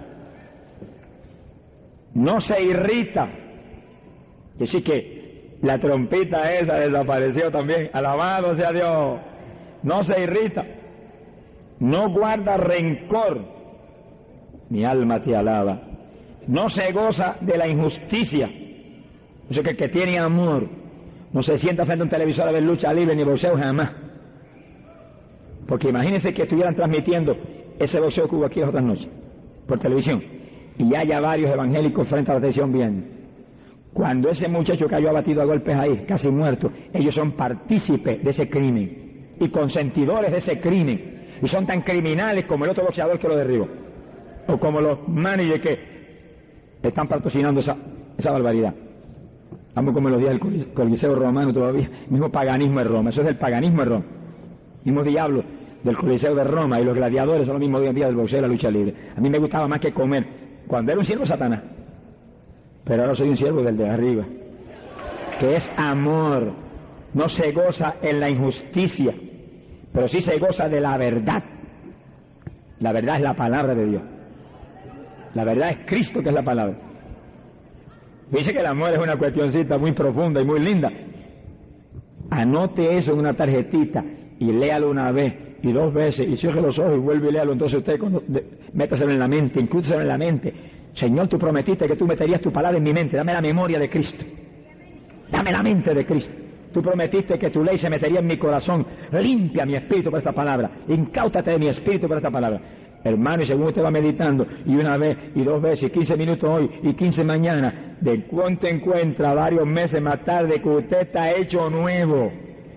[SPEAKER 1] No se irrita, que sí que la trompita esa desapareció también, alabado sea Dios. No se irrita, no guarda rencor, mi alma te alaba. No se goza de la injusticia, o sea que el que tiene amor no se sienta frente a un televisor a ver lucha libre ni boxeo jamás. Porque imagínense que estuvieran transmitiendo ese boxeo que hubo aquí las otras noches por televisión y haya varios evangélicos frente a la televisión viendo. Cuando ese muchacho cayó abatido a golpes ahí, casi muerto, ellos son partícipes de ese crimen y consentidores de ese crimen, y son tan criminales como el otro boxeador que lo derribó, o como los managers que están patrocinando esa, esa barbaridad. Vamos como en los días del Coliseo romano todavía, el mismo paganismo de Roma, eso es el paganismo de Roma, el mismo diablo del Coliseo de Roma, y los gladiadores son los mismos hoy en día del boxeo y la lucha libre. A mí me gustaba más que comer cuando era un siervo de Satanás, pero ahora soy un siervo del de arriba, que es amor. No se goza en la injusticia, pero sí se goza de la verdad. La verdad es la palabra de Dios, la verdad es Cristo, que es la palabra. Dice que el amor es una cuestioncita muy profunda y muy linda. Anote eso en una tarjetita y léalo una vez y dos veces y cierre los ojos y vuelve y léalo. Entonces usted cuando de, métaselo en la mente, inclúyeselo en la mente. Señor, tú prometiste que tú meterías tu palabra en mi mente. Dame la memoria de Cristo, dame la mente de Cristo. Tú prometiste que tu ley se metería en mi corazón. Limpia mi espíritu por esta palabra, incáutate de mi espíritu por esta palabra. Hermano, y según usted va meditando, y una vez, y dos veces, y quince minutos hoy, y quince mañana, de cuánto encuentra varios meses más tarde que usted está hecho nuevo.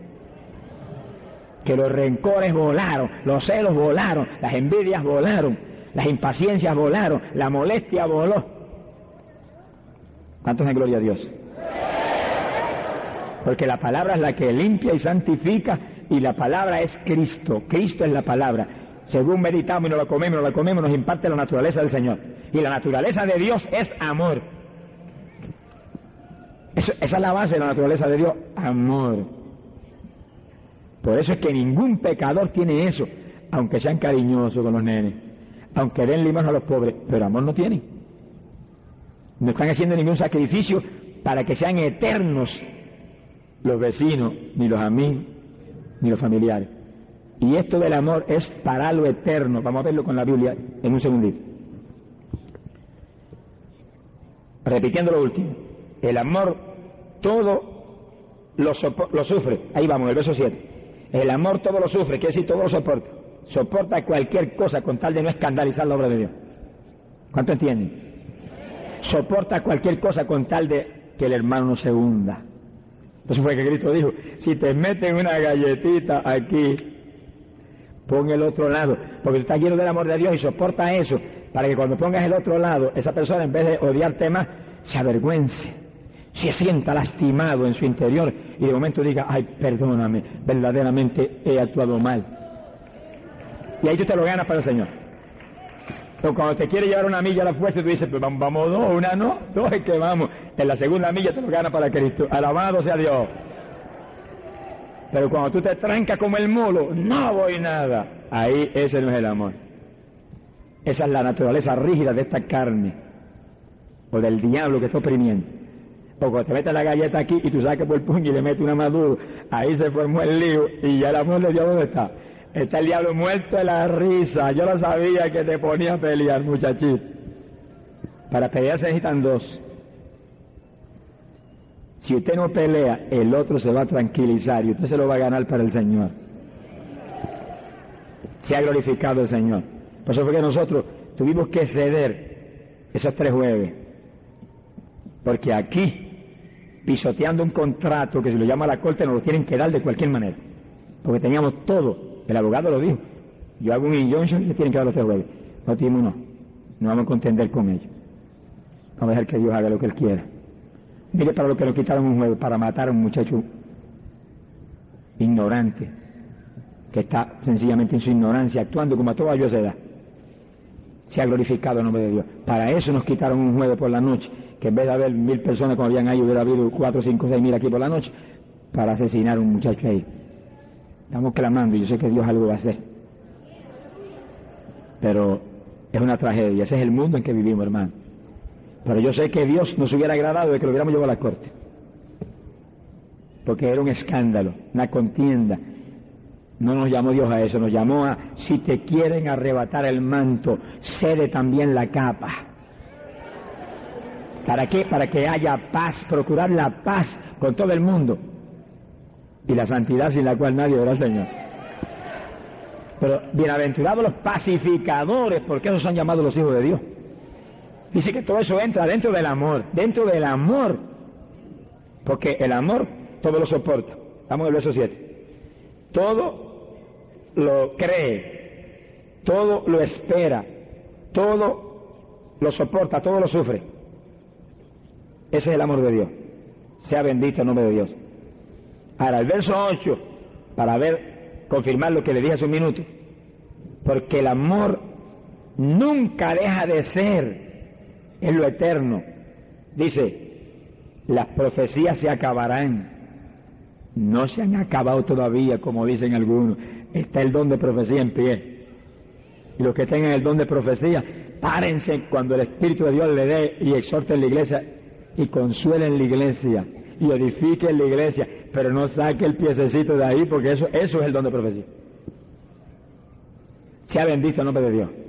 [SPEAKER 1] Que los rencores volaron, los celos volaron, las envidias volaron, las impaciencias volaron, la molestia voló. ¿Cuántos en gloria a Dios? Porque la palabra es la que limpia y santifica, y la palabra es Cristo. Cristo es la palabra. Según meditamos y nos la comemos, nos la comemos, nos imparte la naturaleza del Señor. Y la naturaleza de Dios es amor. Eso, esa es la base de la naturaleza de Dios, amor. Por eso es que ningún pecador tiene eso, aunque sean cariñosos con los nenes, aunque den limosna a los pobres, pero amor no tienen. No están haciendo ningún sacrificio para que sean eternos los vecinos, ni los amigos, ni los familiares. Y esto del amor es para lo eterno. Vamos a verlo con la Biblia en un segundito. Repitiendo lo último. El amor todo lo, lo sufre. Ahí vamos, el verso siete. El amor todo lo sufre, quiere decir todo lo soporta. Soporta cualquier cosa con tal de no escandalizar la obra de Dios. ¿Cuánto entienden? Soporta cualquier cosa con tal de que el hermano no se hunda. Entonces fue que Cristo dijo, si te meten una galletita aquí, pon el otro lado, porque tú estás lleno del amor de Dios y soporta eso, para que cuando pongas el otro lado, esa persona en vez de odiarte más, se avergüence, se sienta lastimado en su interior y de momento diga, ay, perdóname, verdaderamente he actuado mal. Y ahí tú te lo ganas para el Señor. Pero cuando te quiere llevar una milla a la fuerza, tú dices, pues vamos, vamos dos, una no, dos es que vamos. En la segunda milla te lo ganas para Cristo. Alabado sea Dios. Pero cuando tú te trancas como el mulo, no voy nada. Ahí ese no es el amor. Esa es la naturaleza rígida de esta carne, o del diablo que está oprimiendo. O cuando te metes la galleta aquí y tú sacas por el puño y le metes una maduro, ahí se formó el lío y ya el amor de Dios, ¿dónde está? Está el diablo muerto de la risa. Yo lo sabía que te ponía a pelear, muchachito. Para pelear se necesitan dos. Si usted no pelea, el otro se va a tranquilizar y usted se lo va a ganar para el Señor. Se ha glorificado el Señor. Por eso fue que nosotros tuvimos que ceder esos tres jueves. Porque aquí, pisoteando un contrato que se lo llama la corte, nos lo tienen que dar de cualquier manera. Porque teníamos todo. El abogado lo dijo. Yo hago un injunction y le tienen que dar los tres jueves. No tenemos uno. No vamos a contender con ellos. Vamos a dejar que Dios haga lo que Él quiera. Mire para lo que nos quitaron un jueves, para matar a un muchacho ignorante, que está sencillamente en su ignorancia, actuando como a toda yo se da. Se ha glorificado el nombre de Dios. Para eso nos quitaron un jueves por la noche, que en vez de haber mil personas como habían ahí, hubiera habido cuatro, cinco, seis mil aquí por la noche, para asesinar a un muchacho ahí. Estamos clamando y yo sé que Dios algo va a hacer. Pero es una tragedia, ese es el mundo en que vivimos, hermano. Pero yo sé que Dios nos hubiera agradado de que lo hubiéramos llevado a la corte. Porque era un escándalo, una contienda. No nos llamó Dios a eso, nos llamó a, si te quieren arrebatar el manto, cede también la capa. ¿Para qué? Para que haya paz, procurar la paz con todo el mundo. Y la santidad sin la cual nadie verá al Señor. Pero bienaventurados los pacificadores, porque esos son llamados los hijos de Dios. Dice que todo eso entra dentro del amor, dentro del amor. Porque el amor todo lo soporta. Vamos al verso siete. Todo lo cree, todo lo espera, todo lo soporta, todo lo sufre. Ese es el amor de Dios. Sea bendito el nombre de Dios. Ahora, el verso ocho, para ver, confirmar lo que le dije hace un minuto. Porque el amor nunca deja de ser en lo eterno. Dice, las profecías se acabarán. No se han acabado todavía, como dicen algunos. Está el don de profecía en pie. Y los que tengan el don de profecía, párense cuando el Espíritu de Dios le dé y exhorten la iglesia y consuelen la iglesia y edifiquen la iglesia, pero no saque el piececito de ahí, porque eso, eso es el don de profecía. Sea bendito el nombre de Dios.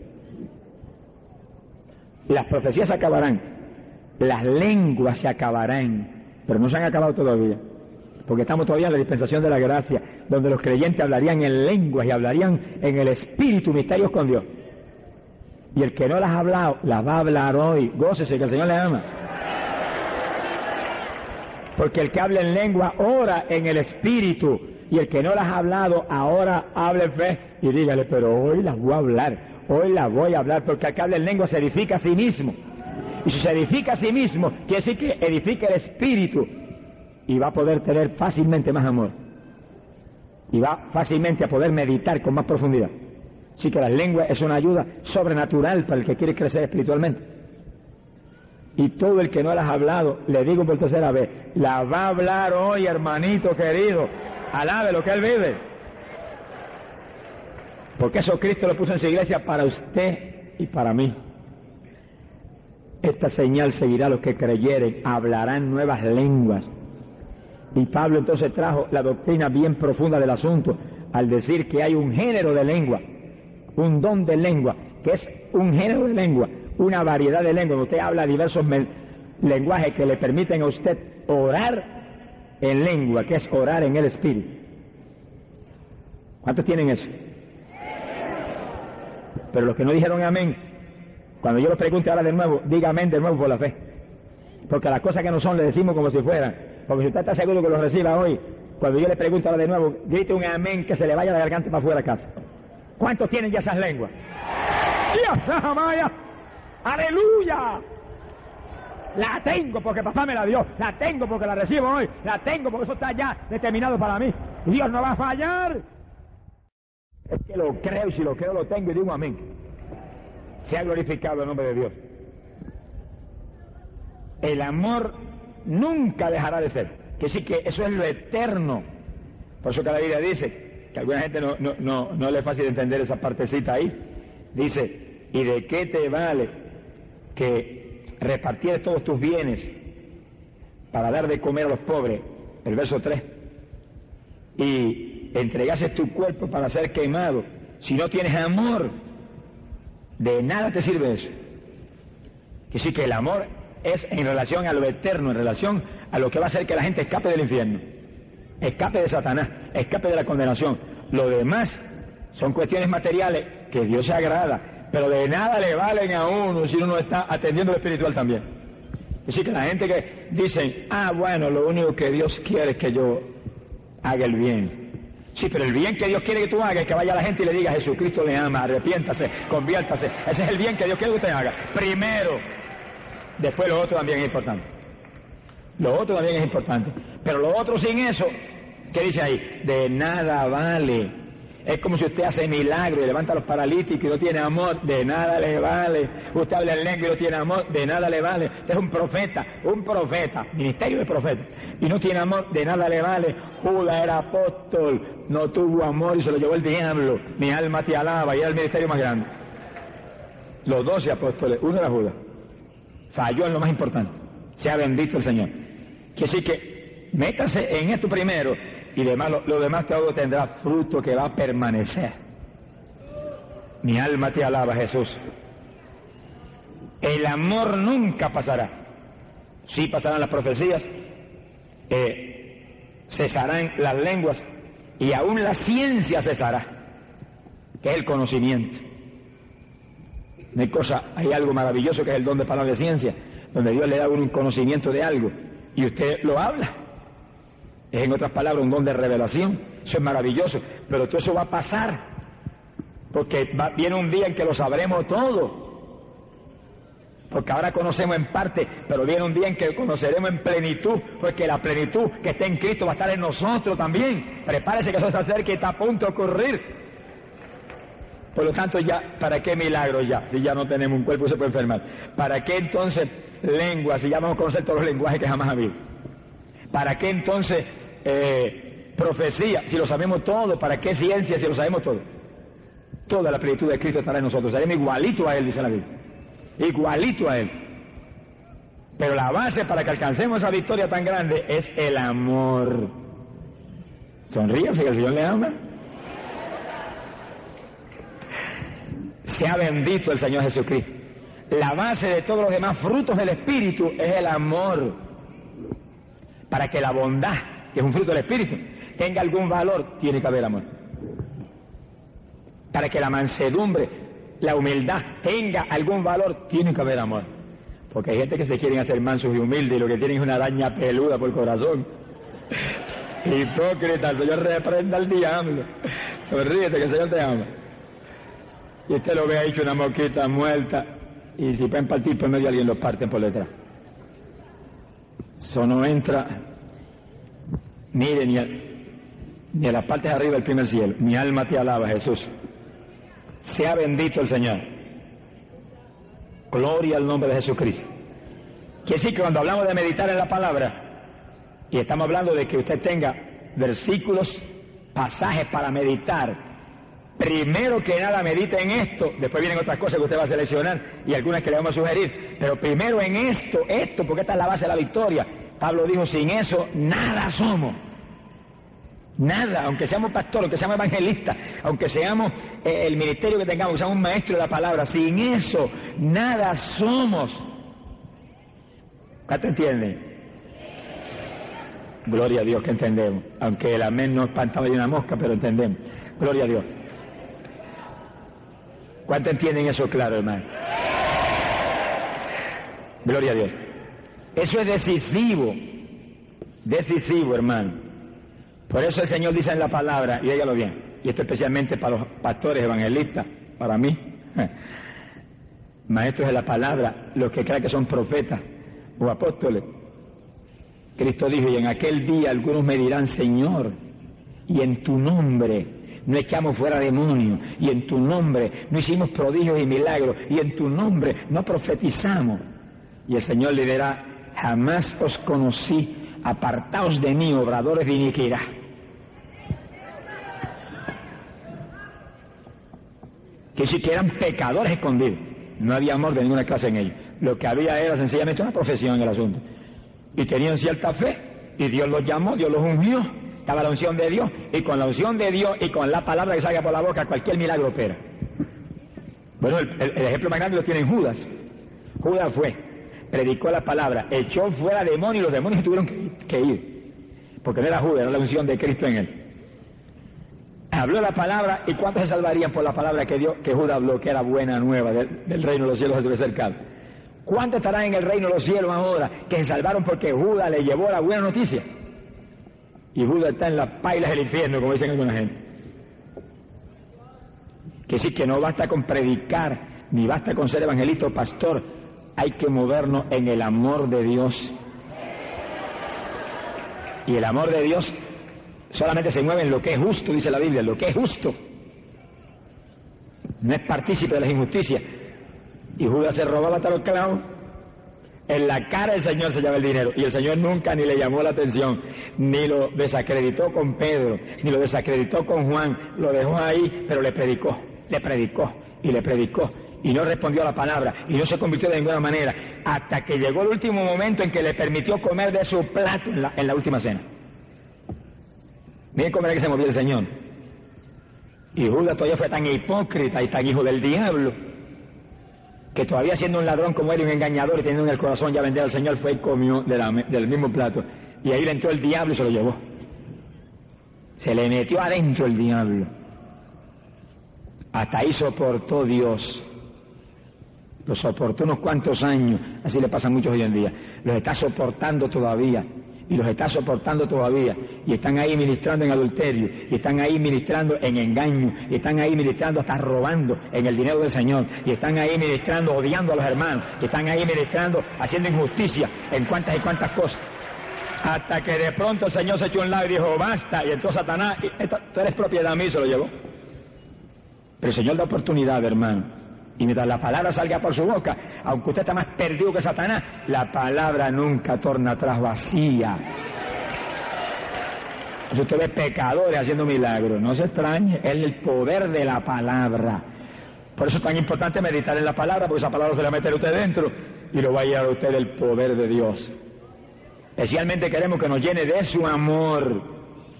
[SPEAKER 1] Las profecías se acabarán, las lenguas se acabarán, pero no se han acabado todavía, porque estamos todavía en la dispensación de la gracia, donde los creyentes hablarían en lenguas y hablarían en el Espíritu misterios con Dios. Y el que no las ha hablado, las va a hablar hoy. Gócese que el Señor le ama. Porque el que habla en lengua ora en el Espíritu, y el que no las ha hablado ahora hable en fe y dígale, pero hoy las voy a hablar, hoy las voy a hablar, porque el que habla en lengua se edifica a sí mismo. Y si se edifica a sí mismo, quiere decir que edifica el Espíritu y va a poder tener fácilmente más amor. Y va fácilmente a poder meditar con más profundidad. Así que las lenguas es una ayuda sobrenatural para el que quiere crecer espiritualmente. Y todo el que no las ha hablado, le digo por tercera vez, la va a hablar hoy, hermanito querido. Alabe lo que él vive. Porque eso Cristo lo puso en su iglesia para usted y para mí. Esta señal seguirá a los que creyeren, hablarán nuevas lenguas. Y Pablo entonces trajo la doctrina bien profunda del asunto al decir que hay un género de lengua, un don de lengua, que es un género de lengua, una variedad de lenguas. Usted habla diversos lenguajes que le permiten a usted orar en lengua, que es orar en el Espíritu. ¿Cuántos tienen eso? Pero los que no dijeron amén, cuando yo los pregunte ahora de nuevo, diga amén de nuevo por la fe. Porque las cosas que no son le decimos como si fueran. Porque si usted está seguro que lo reciba hoy, cuando yo le pregunto ahora de nuevo, grite un amén que se le vaya la garganta para afuera a casa. ¿Cuántos tienen ya esas lenguas? ¡Dios, Amaya! ¡Aleluya! La tengo porque papá me la dio, la tengo porque la recibo hoy, la tengo porque eso está ya determinado para mí. Dios no va a fallar. Es que lo creo, y si lo creo lo tengo y digo amén. Sea glorificado el nombre de Dios. El amor nunca dejará de ser. Que sí que eso es lo eterno. Por eso que la Biblia dice, que a alguna gente no, no, no, no le es fácil entender esa partecita ahí. Dice, ¿y de qué te vale que repartieres todos tus bienes para dar de comer a los pobres? El verso tres. Y entregases tu cuerpo para ser quemado, si no tienes amor, de nada te sirve eso. Que sí que el amor es en relación a lo eterno, en relación a lo que va a hacer que la gente escape del infierno, escape de Satanás, escape de la condenación. Lo demás son cuestiones materiales que Dios se agrada, pero de nada le valen a uno si uno no está atendiendo lo espiritual también. Es decir, que la gente que dice, ah, bueno, lo único que Dios quiere es que yo haga el bien. Sí, pero el bien que Dios quiere que tú hagas es que vaya la gente y le diga, Jesucristo le ama, arrepiéntase, conviértase. Ese es el bien que Dios quiere que usted haga. Primero, después lo otro también es importante. Lo otro también es importante. Pero lo otro sin eso, ¿qué dice ahí? De nada vale. Es como si usted hace milagros y levanta a los paralíticos y no tiene amor, de nada le vale. Usted habla en lengua y no tiene amor, de nada le vale. Usted es un profeta, un profeta, ministerio de profeta, y no tiene amor, de nada le vale. Judas era apóstol, no tuvo amor y se lo llevó el diablo. Mi alma te alaba, y era el ministerio más grande. Los doce apóstoles, uno era Judas, falló en lo más importante. Sea bendito el Señor. Quiere decir que métase en esto primero, y demás, lo, lo demás todo tendrá fruto que va a permanecer. Mi alma te alaba, Jesús. El amor nunca pasará. Sí pasarán las profecías, eh, cesarán las lenguas, y aún la ciencia cesará, que es el conocimiento. No hay cosa, hay algo maravilloso que es el don de palabra de ciencia, donde Dios le da a uno un conocimiento de algo, y usted lo habla. Es, en otras palabras, un don de revelación. Eso es maravilloso, pero todo eso va a pasar, porque va, viene un día en que lo sabremos todo, porque ahora conocemos en parte, pero viene un día en que conoceremos en plenitud, porque la plenitud que está en Cristo va a estar en nosotros también. Prepárese que eso se acerca y está a punto de ocurrir. Por lo tanto, ya, ¿para qué milagros ya? Si ya no tenemos un cuerpo que se puede enfermar. ¿Para qué entonces lengua, si ya vamos a conocer todos los lenguajes que jamás ha habido? ¿Para qué entonces eh, profecía, si lo sabemos todo? ¿Para qué ciencia, si lo sabemos todo? Toda la plenitud de Cristo estará en nosotros. Seremos igualito a Él, dice la Biblia. Igualito a Él. Pero la base para que alcancemos esa victoria tan grande es el amor. Sonríase, que el Señor le ama. Sea bendito el Señor Jesucristo. La base de todos los demás frutos del Espíritu es el amor. Para que la bondad, que es un fruto del Espíritu, tenga algún valor, tiene que haber amor. Para que la mansedumbre, la humildad, tenga algún valor, tiene que haber amor. Porque hay gente que se quieren hacer mansos y humildes y lo que tienen es una araña peluda por corazón. Hipócrita, el Señor reprenda al diablo. Sonríete, que el Señor te ama. Y usted lo ve ahí que una mosquita muerta, y si pueden partir por medio, alguien los parten por detrás. Eso no entra, mire, ni a, ni a las partes de arriba del primer cielo. Mi alma te alaba, Jesús. Sea bendito el Señor. Gloria al nombre de Jesucristo. Quiere decir que cuando hablamos de meditar en la palabra, y estamos hablando de que usted tenga versículos, pasajes para meditar, primero que nada medite en esto, después vienen otras cosas que usted va a seleccionar y algunas que le vamos a sugerir, pero primero en esto, esto, porque esta es la base de la victoria. Pablo dijo, sin eso nada somos, nada, aunque seamos pastores, aunque seamos evangelistas, aunque seamos eh, el ministerio que tengamos, que seamos un maestro de la palabra, sin eso nada somos. ¿Cuánto entienden? Gloria a Dios que entendemos, aunque el amén no espantaba de una mosca, pero entendemos. Gloria a Dios. ¿Cuánto entienden eso claro, hermano? Gloria a Dios. Eso es decisivo, decisivo, hermano. Por eso el Señor dice en la palabra, y óigalo bien, y esto especialmente para los pastores evangelistas, para mí, maestros de la palabra, los que crean que son profetas o apóstoles. Cristo dijo, y en aquel día algunos me dirán, Señor, y en tu nombre no echamos fuera demonios, y en tu nombre no hicimos prodigios y milagros, y en tu nombre no profetizamos. Y el Señor le dirá, jamás os conocí, apartaos de mí, obradores de iniquidad. Que sí que eran pecadores escondidos, no había amor de ninguna clase en ellos. Lo que había era sencillamente una profesión en el asunto. Y tenían cierta fe, y Dios los llamó, Dios los ungió, Estaba la unción de Dios, y con la unción de Dios y con la palabra que salga por la boca, cualquier milagro opera. Bueno, el, el, el ejemplo más grande lo tiene Judas. Judas fue, predicó la palabra, echó fuera demonios, y los demonios tuvieron que, que ir, porque no era Judas, era la unción de Cristo en él. Habló la palabra, y ¿cuántos se salvarían por la palabra que Dios, que Judas habló, que era buena nueva del, del reino de los cielos se cercano? ¿Cuántos estarán en el reino de los cielos ahora que se salvaron porque Judas le llevó la buena noticia? Y Judas está en las pailas del infierno, como dicen alguna gente. Que sí, que no basta con predicar, ni basta con ser evangelista o pastor, hay que movernos en el amor de Dios. Y el amor de Dios solamente se mueve en lo que es justo, dice la Biblia, lo que es justo. No es partícipe de las injusticias. Y Judas se robaba hasta los clavos. En la cara del Señor se llevaba el dinero, y el Señor nunca ni le llamó la atención, ni lo desacreditó con Pedro, ni lo desacreditó con Juan, lo dejó ahí, pero le predicó, le predicó, y le predicó, y no respondió a la palabra, y no se convirtió de ninguna manera, hasta que llegó el último momento en que le permitió comer de su plato en la, en la última cena. Miren cómo era que se movía el Señor. Y Judas todavía fue tan hipócrita y tan hijo del diablo, que todavía siendo un ladrón como él, un engañador, y teniendo en el corazón ya vender al Señor, fue y comió de la, del mismo plato. Y ahí le entró el diablo y se lo llevó. Se le metió adentro el diablo. Hasta ahí soportó Dios. Lo soportó unos cuantos años, así le pasa a muchos hoy en día. Los está soportando todavía. Y los está soportando todavía, y están ahí ministrando en adulterio, y están ahí ministrando en engaño, y están ahí ministrando hasta robando en el dinero del Señor, y están ahí ministrando odiando a los hermanos, y están ahí ministrando haciendo injusticia en cuantas y cuantas cosas, hasta que de pronto el Señor se echó un lado y dijo basta, y entró Satanás, y esto, tú eres propiedad mía, y se lo llevó. Pero el Señor da oportunidad, hermano. Y mientras la palabra salga por su boca, aunque usted está más perdido que Satanás, la palabra nunca torna atrás vacía. Si usted ve pecadores haciendo milagros, no se extrañe, es el poder de la palabra. Por eso es tan importante meditar en la palabra, porque esa palabra se la mete a usted dentro y lo va a llevar a usted el poder de Dios. Especialmente queremos que nos llene de su amor.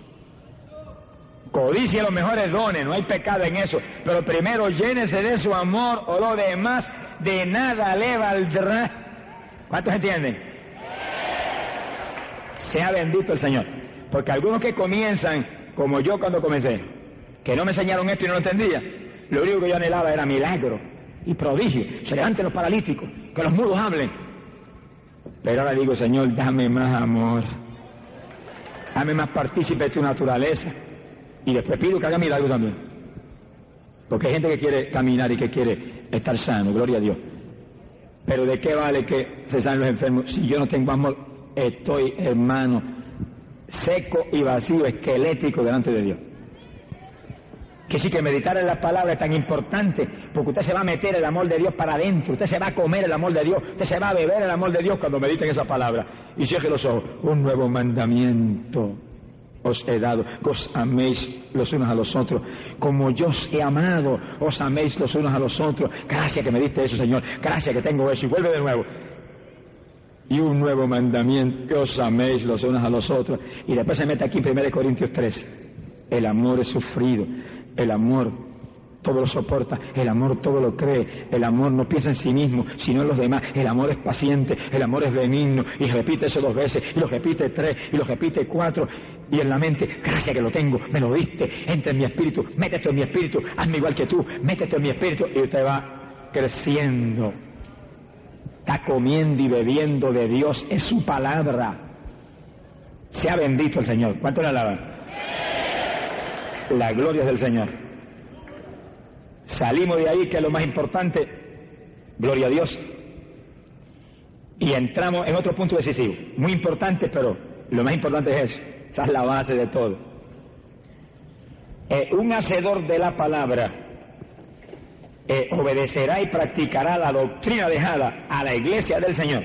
[SPEAKER 1] Codicia los mejores dones, no hay pecado en eso, pero primero llénese de su amor, o lo demás de nada le valdrá. ¿Cuántos entienden? Sea bendito el Señor, porque algunos que comienzan como yo cuando comencé, que no me enseñaron esto y no lo entendía, lo único que yo anhelaba era milagro y prodigio, se levanten los paralíticos, que los mudos hablen. Pero ahora digo, Señor, dame más amor, dame más partícipe de tu naturaleza. Y después pido que haga milagro también. Porque hay gente que quiere caminar y que quiere estar sano, gloria a Dios. Pero ¿de qué vale que se sanen los enfermos si yo no tengo amor? Estoy, hermano, seco y vacío, esquelético delante de Dios. Que sí, que meditar en la palabra es tan importante, porque usted se va a meter el amor de Dios para adentro, usted se va a comer el amor de Dios, usted se va a beber el amor de Dios cuando medita en esa palabra. Y cierre los ojos, un nuevo mandamiento os he dado, que os améis los unos a los otros, como yo os he amado, os améis los unos a los otros. Gracias que me diste eso, Señor, gracias que tengo eso, y vuelve de nuevo. Y un nuevo mandamiento, que os améis los unos a los otros. Y después se mete aquí en primera Corintios tres, el amor es sufrido, el amor todo lo soporta, el amor todo lo cree, el amor no piensa en sí mismo, sino en los demás, el amor es paciente, el amor es benigno, y repite eso dos veces, y lo repite tres, y lo repite cuatro, y en la mente, gracias que lo tengo, me lo diste, entra en mi espíritu, métete en mi espíritu, hazme igual que tú, métete en mi espíritu, y usted va creciendo, está comiendo y bebiendo de Dios, es su palabra. Sea bendito el Señor. ¿Cuánto le alaban? La gloria es del Señor. Salimos de ahí, que es lo más importante, gloria a Dios, y entramos en otro punto decisivo, muy importante, pero lo más importante es eso, esa es la base de todo. Eh, un hacedor de la palabra eh, obedecerá y practicará la doctrina dejada a la iglesia del Señor.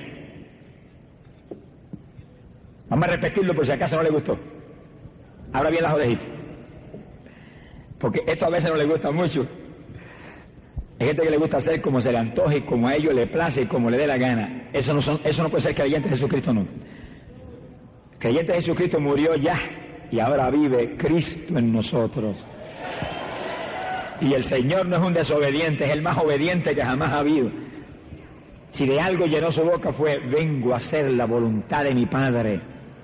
[SPEAKER 1] Vamos a repetirlo por si acaso no le gustó. Abra bien las orejitas, porque esto a veces no le gusta mucho. Hay gente que le gusta hacer como se le antoje, como a ellos le place y como le dé la gana. Eso no son, eso no puede ser creyente de Jesucristo nunca. Creyente de Jesucristo murió ya y ahora vive Cristo en nosotros. Y el Señor no es un desobediente, es el más obediente que jamás ha habido. Si de algo llenó su boca fue: vengo a hacer la voluntad de mi Padre.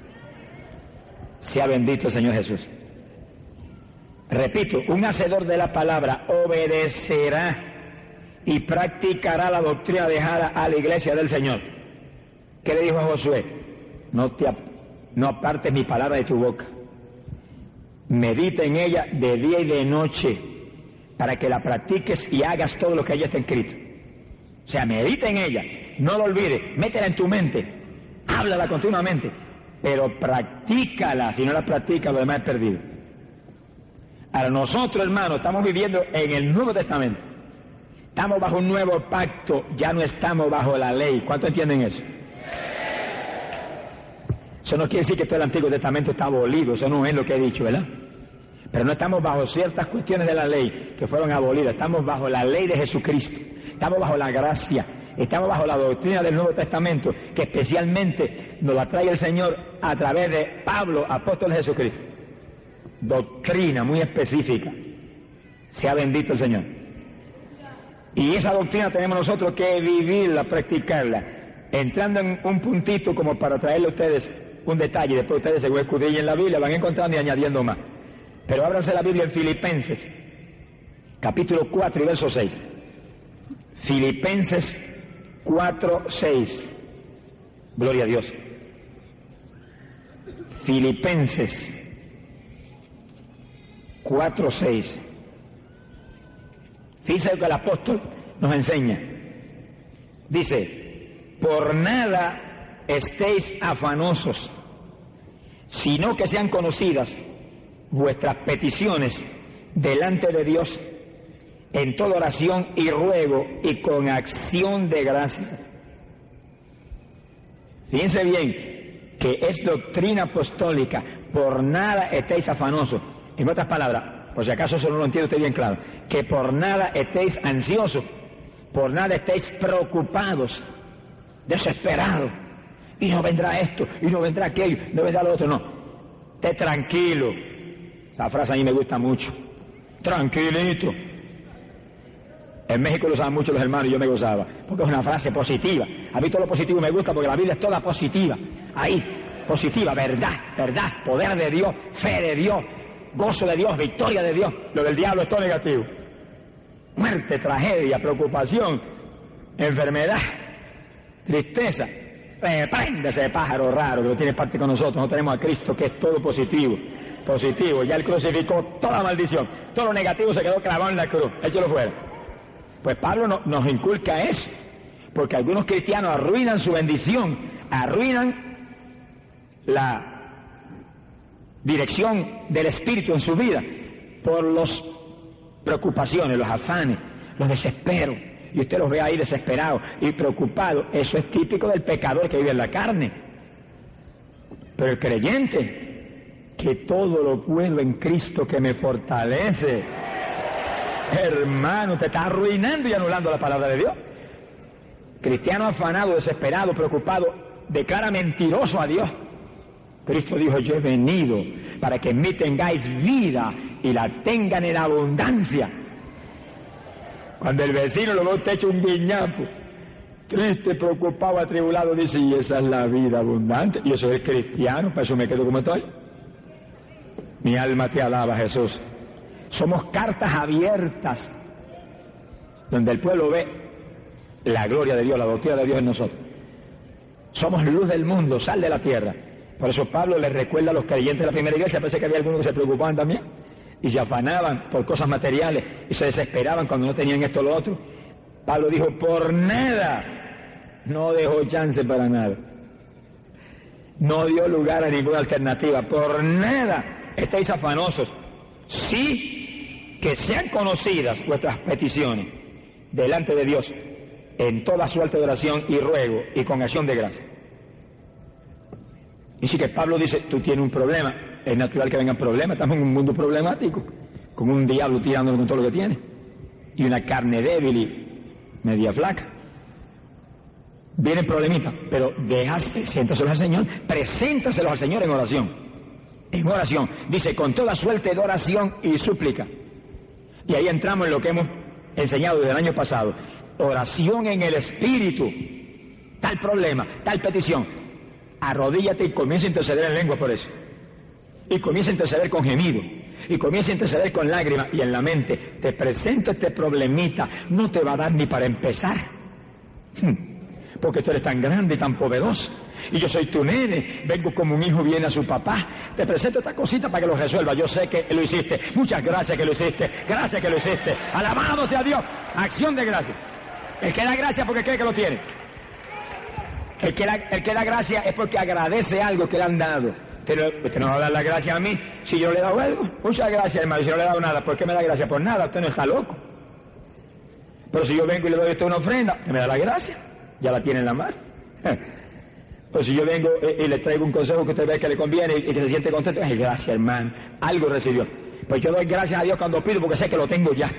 [SPEAKER 1] Sea bendito el Señor Jesús. Repito, un hacedor de la palabra obedecerá y practicará la doctrina dejada a la iglesia del Señor. ¿Qué le dijo a Josué? No te no apartes mi palabra de tu boca. Medita en ella de día y de noche, para que la practiques y hagas todo lo que ella está escrito. O sea, medita en ella, no lo olvides, métela en tu mente, háblala continuamente, pero practícala. Si no la practicas, lo demás es perdido. Ahora nosotros, hermanos, estamos viviendo en el Nuevo Testamento. Estamos bajo un nuevo pacto, ya no estamos bajo la ley. ¿Cuántos entienden eso? Eso no quiere decir que todo el Antiguo Testamento está abolido, eso no es lo que he dicho, ¿verdad? Pero no estamos bajo ciertas cuestiones de la ley que fueron abolidas, estamos bajo la ley de Jesucristo, estamos bajo la gracia, estamos bajo la doctrina del Nuevo Testamento, que especialmente nos la trae el Señor a través de Pablo, apóstol de Jesucristo. Doctrina muy específica. Sea bendito el Señor. Y esa doctrina tenemos nosotros que vivirla, practicarla, entrando en un puntito como para traerle a ustedes un detalle. Después ustedes se escudrillen la Biblia, van encontrando y añadiendo más. Pero ábranse la Biblia en Filipenses, capítulo cuatro y verso seis. Filipenses cuatro, seis. Gloria a Dios. Filipenses cuatro, seis. Fíjense lo que el apóstol nos enseña. Dice: por nada estéis afanosos, sino que sean conocidas vuestras peticiones delante de Dios en toda oración y ruego y con acción de gracias. Fíjense bien que es doctrina apostólica. Por nada estéis afanosos. En otras palabras, por si acaso eso no lo entiende usted bien claro, que por nada estéis ansiosos, por nada estéis preocupados, desesperados, y no vendrá esto, y no vendrá aquello, no vendrá lo otro, no. Esté tranquilo. Esa frase a mí me gusta mucho. Tranquilito. En México lo usaban mucho los hermanos y yo me gozaba, porque es una frase positiva. A mí todo lo positivo me gusta porque la Biblia es toda positiva. Ahí, positiva, verdad, verdad, poder de Dios, fe de Dios, gozo de Dios, victoria de Dios. Lo del diablo es todo negativo. Muerte, tragedia, preocupación, enfermedad, tristeza. Prende ese pájaro raro que no tiene parte con nosotros. No tenemos a Cristo, que es todo positivo. Positivo, ya Él crucificó toda maldición. Todo lo negativo se quedó clavado en la cruz. Échalo fuera. Pues Pablo no, nos inculca eso, porque algunos cristianos arruinan su bendición, arruinan la dirección del Espíritu en su vida por las preocupaciones, los afanes, los desesperos. Y usted los ve ahí desesperados y preocupados. Eso es típico del pecador que vive en la carne. Pero el creyente, que todo lo puedo en Cristo que me fortalece. Hermano, te está arruinando y anulando la palabra de Dios. Cristiano afanado, desesperado, preocupado, declara mentiroso a Dia. Cristo dijo: yo he venido para que en mí tengáis vida y la tengan en abundancia. Cuando el vecino lo ve usted hecho un guiñapo, triste, preocupado, atribulado, dice: y esa es la vida abundante. Y eso es cristiano, para eso me quedo como estoy. Mi alma te alaba, Jesús. Somos cartas abiertas, donde el pueblo ve la gloria de Dios, la doctrina de Dios en nosotros. Somos luz del mundo, sal de la tierra. Por eso Pablo les recuerda a los creyentes de la primera iglesia. Parece que había algunos que se preocupaban también y se afanaban por cosas materiales y se desesperaban cuando no tenían esto o lo otro. Pablo dijo: por nada, no dejó chance para nada, no dio lugar a ninguna alternativa. Por nada estéis afanosos, sí que sean conocidas vuestras peticiones delante de Dios en toda suerte de oración y ruego y con acción de gracia. Y sí que Pablo dice: tú tienes un problema, es natural que vengan problemas, estamos en un mundo problemático, con un diablo tirándolo con todo lo que tiene, y una carne débil y media flaca. Vienen problemitas, pero dejas, preséntaselos al Señor, preséntaselos al Señor en oración. en oración. Dice, con toda suerte de oración y súplica. Y ahí entramos en lo que hemos enseñado desde el año pasado. Oración en el Espíritu. Tal problema, tal petición. Arrodíllate y comienza a interceder en lengua por eso. Y comienza a interceder con gemido. Y comienza a interceder con lágrimas. Y en la mente, te presento este problemita. No te va a dar ni para empezar. Porque tú eres tan grande y tan poderoso. Y yo soy tu nene. Vengo como un hijo viene a su papá. Te presento esta cosita para que lo resuelva. Yo sé que lo hiciste. Muchas gracias que lo hiciste. Gracias que lo hiciste. Alabado sea Dios. Acción de gracias. El que da gracias porque cree que lo tiene. El que, da, el que da gracia es porque agradece algo que le han dado. Pero usted no va a dar la gracia a mí si yo le he dado algo. Muchas gracias, hermano. Si no le he dado nada, ¿por qué me da gracia? Por nada, usted no está loco. Pero si yo vengo y le doy a usted una ofrenda, usted me da la gracia. Ya la tiene en la mano. Pues si yo vengo y, y le traigo un consejo que usted ve que le conviene y, y que se siente contento, es gracias, hermano. Algo recibió. Pues yo doy gracias a Dios cuando pido porque sé que lo tengo ya.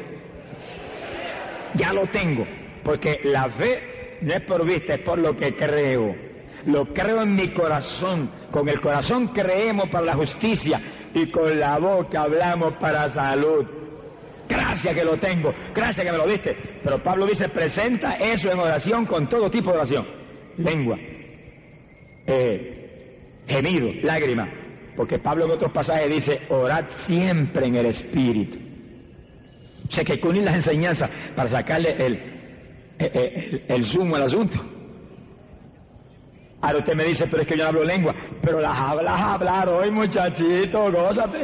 [SPEAKER 1] Ya lo tengo. Porque la fe no es por vista, es por lo que creo. Lo creo en mi corazón. Con el corazón creemos para la justicia y con la boca hablamos para salud. Gracias que lo tengo, gracias que me lo diste. Pero Pablo dice, presenta eso en oración con todo tipo de oración. Lengua, eh, gemido, lágrima. Porque Pablo en otros pasajes dice, orad siempre en el Espíritu. O sea que hay que unir las enseñanzas para sacarle el, el, el, el zumo al asunto. Ahora usted me dice, pero es que yo no hablo lengua. Pero las hablas a hablar hoy, muchachito, gózate.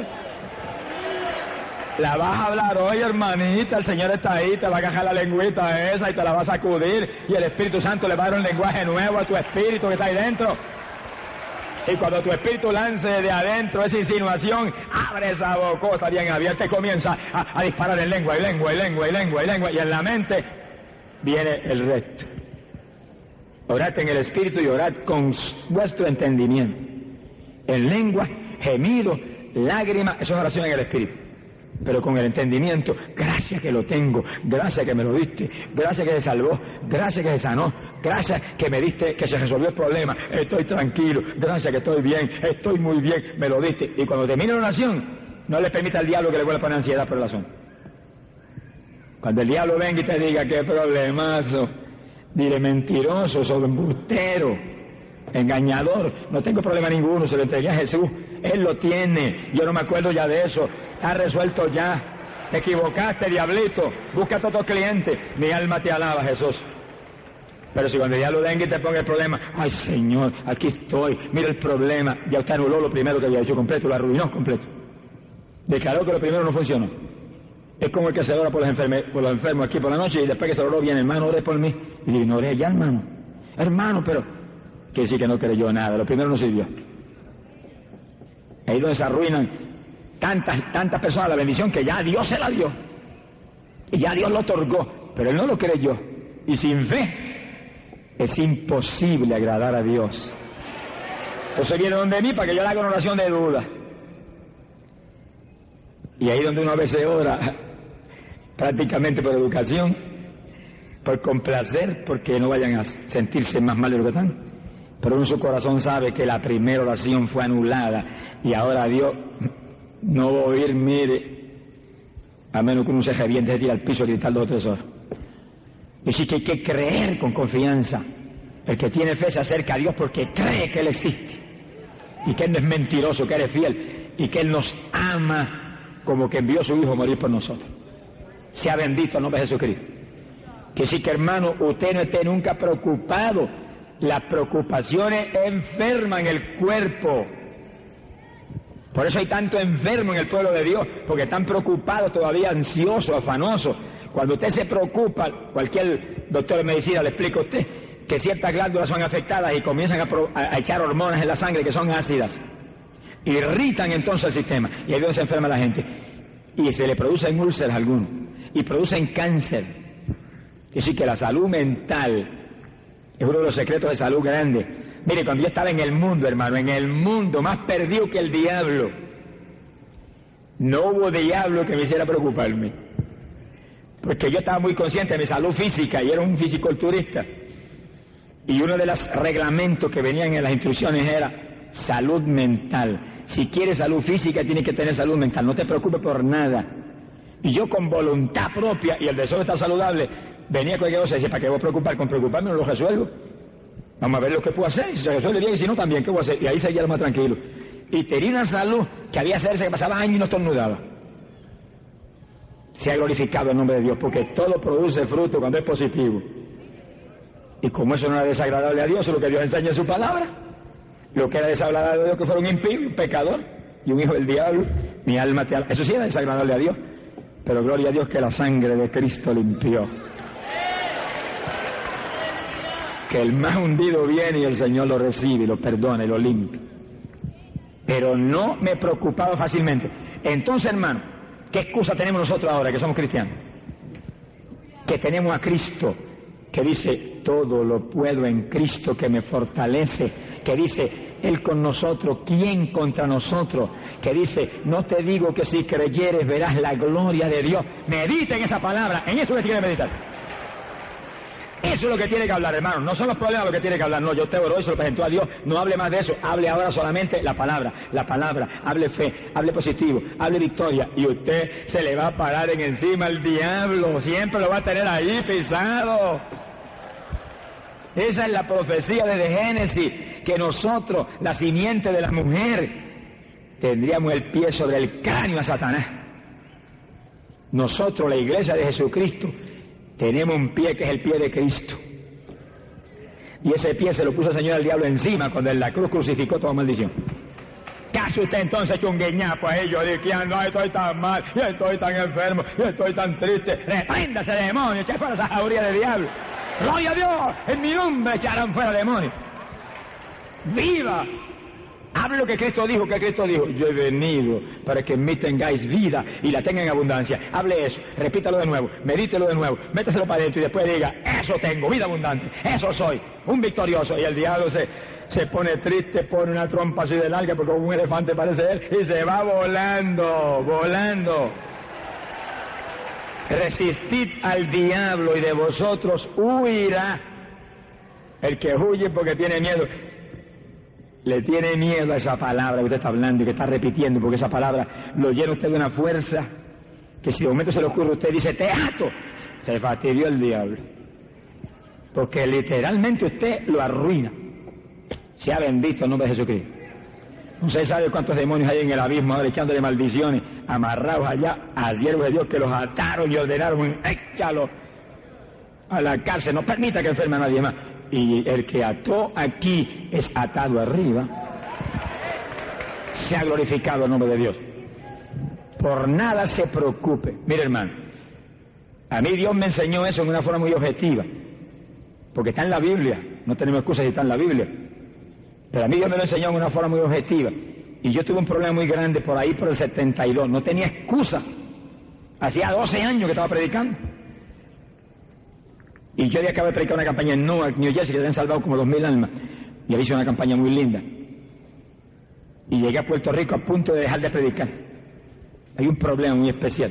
[SPEAKER 1] La vas a hablar hoy, hermanita, el Señor está ahí, te va a agarrar la lengüita esa y te la va a sacudir. Y el Espíritu Santo le va a dar un lenguaje nuevo a tu espíritu que está ahí dentro. Y cuando tu espíritu lance de adentro esa insinuación, abre esa bocosa bien abierta y comienza a, a disparar en lengua y lengua y lengua y lengua y lengua. Y en la mente viene el resto. Orad en el Espíritu y orad con vuestro entendimiento. En lengua, gemido, lágrima, eso es oración en el Espíritu. Pero con el entendimiento, gracias que lo tengo, gracias que me lo diste, gracias que se salvó, gracias que se sanó, gracias que me diste, que se resolvió el problema, estoy tranquilo, gracias que estoy bien, estoy muy bien, me lo diste. Y cuando termine la oración, no le permita al diablo que le vuelva a poner ansiedad por el asunto. Cuando el diablo venga y te diga, qué problemazo, dile mentiroso, soy embustero, engañador, no tengo problema ninguno, se lo entregué a Jesús, Él lo tiene, yo no me acuerdo ya de eso, está resuelto ya, te equivocaste, diablito, búscate otro cliente, mi alma te alaba, Jesús. Pero si cuando el diablo venga y te ponga el problema, ay Señor, aquí estoy, mira el problema, ya usted anuló lo primero que había hecho completo, lo arruinó completo, declaró que lo primero no funcionó. Es como el que se ora por los, enfermos, por los enfermos aquí por la noche y después que se oró bien, hermano, ore por mí. Y digo, no oré ya, hermano. Hermano, pero... Quiere decir que no creyó nada, lo primero no sirvió. Ahí donde se arruinan tantas, tantas personas la bendición que ya Dios se la dio. Y ya Dios lo otorgó, pero él no lo creyó. Y sin fe es imposible agradar a Dios. Entonces viene donde mí para que yo le haga una oración de duda. Y ahí donde uno a veces ora, prácticamente por educación, por complacer, porque no vayan a sentirse más mal de lo que están. Pero uno en su corazón sabe que la primera oración fue anulada y ahora Dios no va a oír, mire, a menos que uno se reviente de tirar al piso y gritar dos o tres horas. Y sí que hay que creer con confianza. El que tiene fe se acerca a Dios porque cree que Él existe y que Él no es mentiroso, que Él es fiel y que Él nos ama como que envió a su Hijo a morir por nosotros. Sea bendito el nombre de Jesucristo. Que sí que, hermano, usted no esté nunca preocupado. Las preocupaciones enferman el cuerpo. Por eso hay tanto enfermo en el pueblo de Dios, porque están preocupados todavía, ansiosos, afanosos. Cuando usted se preocupa, cualquier doctor de medicina le explica a usted que ciertas glándulas son afectadas y comienzan a, pro, a, a echar hormonas en la sangre que son ácidas. Irritan entonces el sistema y ahí es donde se enferma la gente. Y se le producen úlceras a algunos y producen cáncer. Es decir, que la salud mental es uno de los secretos de salud grande. Mire, cuando yo estaba en el mundo, hermano, en el mundo, más perdido que el diablo, no hubo diablo que me hiciera preocuparme. Porque yo estaba muy consciente de mi salud física y era un fisiculturista. Y uno de los reglamentos que venían en las instrucciones era salud mental. Si quieres salud física, tienes que tener salud mental. No te preocupes por nada. Y yo con voluntad propia y el deseo de estar saludable, venía con cualquier cosa y decía, ¿para qué voy a preocupar? Con preocuparme no lo resuelvo. Vamos a ver lo que puedo hacer. Si se resuelve bien y si no también, ¿qué voy a hacer? Y ahí seguía lo más tranquilo. Y tenía una salud que había hacerse que pasaba años y no estornudaba. Se ha glorificado el nombre de Dios, porque todo produce fruto cuando es positivo. Y como eso no era desagradable a Dios, lo que Dios enseña en su palabra, lo que era desagradable a Dios que fuera un impío, un pecador y un hijo del diablo, mi alma te alaba. Eso sí era desagradable a Dios, pero gloria a Dios que la sangre de Cristo limpió. Que el más hundido viene y el Señor lo recibe y lo perdona y lo limpia. Pero no me preocupaba fácilmente. Entonces, hermano, ¿qué excusa tenemos nosotros ahora que somos cristianos? Que tenemos a Cristo, que dice, todo lo puedo en Cristo que me fortalece, que dice, Él con nosotros, ¿quién contra nosotros? Que dice, no te digo que si creyeres verás la gloria de Dios. Medita en esa palabra, en eso que tiene que meditar. Eso es lo que tiene que hablar, hermano. No son los problemas lo que tiene que hablar. No, yo te oro y se lo presentó a Dios. No hable más de eso. Hable ahora solamente la palabra. La palabra. Hable fe. Hable positivo. Hable victoria. Y usted se le va a parar en encima al diablo. Siempre lo va a tener ahí pisado. Esa es la profecía desde Génesis. Que nosotros, la simiente de la mujer, tendríamos el pie sobre el cráneo a Satanás. Nosotros, la iglesia de Jesucristo, tenemos un pie que es el pie de Cristo. Y ese pie se lo puso el Señor al diablo encima cuando en la cruz crucificó toda maldición. ¿Qué hace usted entonces hecho un guiñapo a ellos diciendo, ay, estoy tan mal, yo estoy tan enfermo, yo estoy tan triste? Repréndase, demonio, eche fuera esa jauría de diablo. Gloria a Dios, en mi nombre echarán fuera demonios. ¡Viva! Hable lo que Cristo dijo, que Cristo dijo. Yo he venido para que en mí tengáis vida y la tengan en abundancia. Hable eso, repítalo de nuevo, medítelo de nuevo, métaselo para adentro y después diga, eso tengo, vida abundante, eso soy, un victorioso. Y el diablo se, se pone triste, pone una trompa así de larga, porque como un elefante parece él, y se va volando, volando. Resistid al diablo y de vosotros huirá. El que huye porque tiene miedo. Le tiene miedo a esa palabra que usted está hablando y que está repitiendo, porque esa palabra lo llena usted de una fuerza que si de momento se le ocurre a usted dice, te ato, se fastidió el diablo. Porque literalmente usted lo arruina. Sea bendito el nombre de Jesucristo. Usted sabe cuántos demonios hay en el abismo ahora echándole maldiciones, amarrados allá a siervos de Dios que los ataron y ordenaron, échalo a la cárcel, no permita que enferme a nadie más. Y el que ató aquí es atado arriba. Se ha glorificado el nombre de Dios. Por nada se preocupe. Mire, hermano, a mí Dios me enseñó eso en una forma muy objetiva, porque está en la Biblia. No tenemos excusas si está en la Biblia, pero a mí Dios me lo enseñó en una forma muy objetiva. Y yo tuve un problema muy grande por ahí por el setenta y dos. No tenía excusa. Hacía doce años que estaba predicando. Y yo había acabado de predicar una campaña en Newark, New Jersey, que habían salvado como dos mil almas. Y había hecho una campaña muy linda. Y llegué a Puerto Rico a punto de dejar de predicar. Hay un problema muy especial.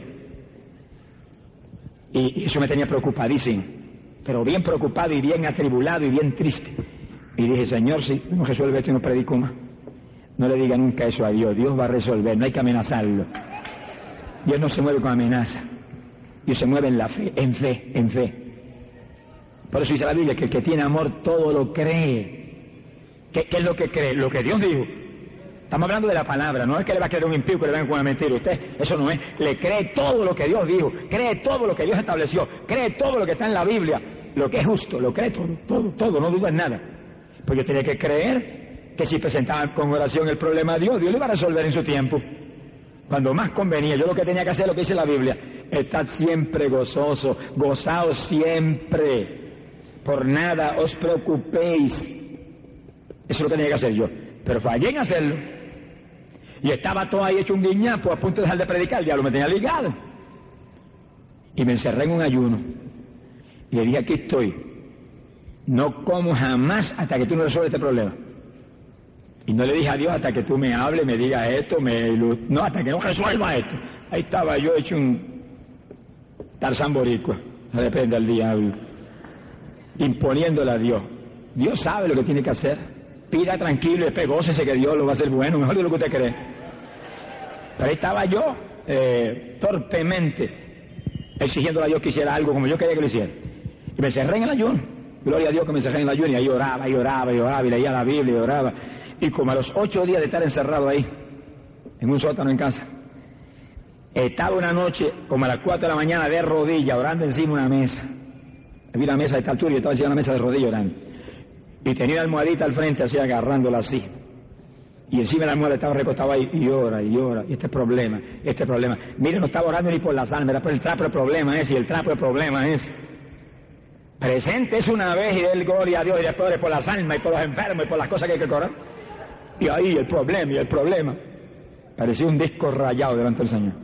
[SPEAKER 1] Y, y eso me tenía preocupadísimo. Pero bien preocupado y bien atribulado y bien triste. Y dije, Señor, si no resuelve esto y no predico más. No le diga nunca eso a Dios. Dios va a resolver, no hay que amenazarlo. Dios no se mueve con amenaza. Dios se mueve en la fe, en fe, en fe. Por eso dice la Biblia que el que tiene amor todo lo cree. ¿Qué, qué es lo que cree? Lo que Dios dijo. Estamos hablando de la palabra, no es que le va a creer un impío que le venga con una mentira. Usted, eso no es. Le cree todo lo que Dios dijo, cree todo lo que Dios estableció, cree todo lo que está en la Biblia, lo que es justo, lo cree todo, todo, todo, no duda en nada. Pues yo tenía que creer que si presentaba con oración el problema a Dios, Dios lo iba a resolver en su tiempo. Cuando más convenía, yo lo que tenía que hacer, lo que dice la Biblia, estad siempre gozoso, gozaos siempre. Por nada os preocupéis. Eso es lo que tenía que hacer yo. Pero fallé en hacerlo. Y estaba todo ahí hecho un guiñapo, a punto de dejar de predicar. El diablo me tenía ligado. Y me encerré en un ayuno. Y le dije, aquí estoy. No como jamás hasta que tú no resuelvas este problema. Y no le dije a Dios hasta que tú me hables, me digas esto, me... no, hasta que no resuelva esto. Ahí estaba yo hecho un Tarzán boricua. No depende del diablo. Imponiéndole a Dios. Dios sabe lo que tiene que hacer. pida tranquilo y después gócese que Dios lo va a hacer bueno, mejor de lo que usted cree. Pero ahí estaba yo, eh, torpemente, exigiéndole a Dios que hiciera algo como yo quería que lo hiciera. Y me encerré en el ayuno. Gloria a Dios que me encerré en el ayuno, y ahí oraba, y oraba, y oraba, y leía la Biblia, y oraba. Y como a los ocho días de estar encerrado ahí, en un sótano en casa, estaba una noche, como a las cuatro de la mañana, de rodillas, orando encima de una mesa. Había una mesa de esta altura y yo estaba encima de una mesa de rodillas orando. Y tenía una almohadita al frente, así agarrándola así. Y encima de la almohada estaba recostado ahí, y ora, y ora, y este problema, este problema. Mire, no estaba orando ni por las almas, era por el trapo de problema ese, y el trapo de problema ese. Presente es una vez y déle gloria a Dios, y después ore por las almas, y por los enfermos, y por las cosas que hay que correr. Y ahí el problema, y el problema. Parecía un disco rayado delante del Señor.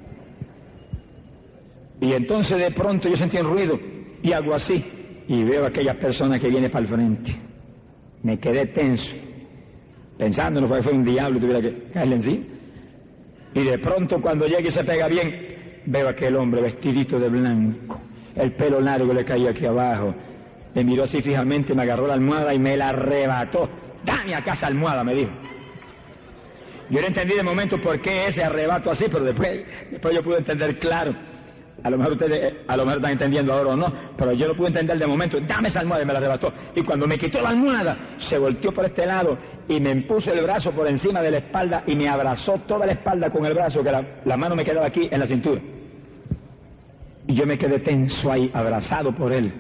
[SPEAKER 1] Y entonces de pronto yo sentí un ruido, y hago así, y veo a aquella persona que viene para el frente. Me quedé tenso, pensando, no fue que fue un diablo y tuviera que caerle encima. Y de pronto cuando llega y se pega bien, veo a aquel hombre vestidito de blanco, el pelo largo le caía aquí abajo, me miró así fijamente, me agarró la almohada y me la arrebató. Dame acá esa almohada, me dijo. Yo no entendí de momento por qué ese arrebato así, pero después, después yo pude entender claro. A lo mejor ustedes, a lo mejor están entendiendo ahora o no, pero yo no pude entender de momento. Dame esa almohada, y me la arrebató. Y cuando me quitó la almohada, se volteó por este lado y me puso el brazo por encima de la espalda y me abrazó toda la espalda con el brazo, que la, la mano me quedaba aquí en la cintura. Y yo me quedé tenso ahí, abrazado por él.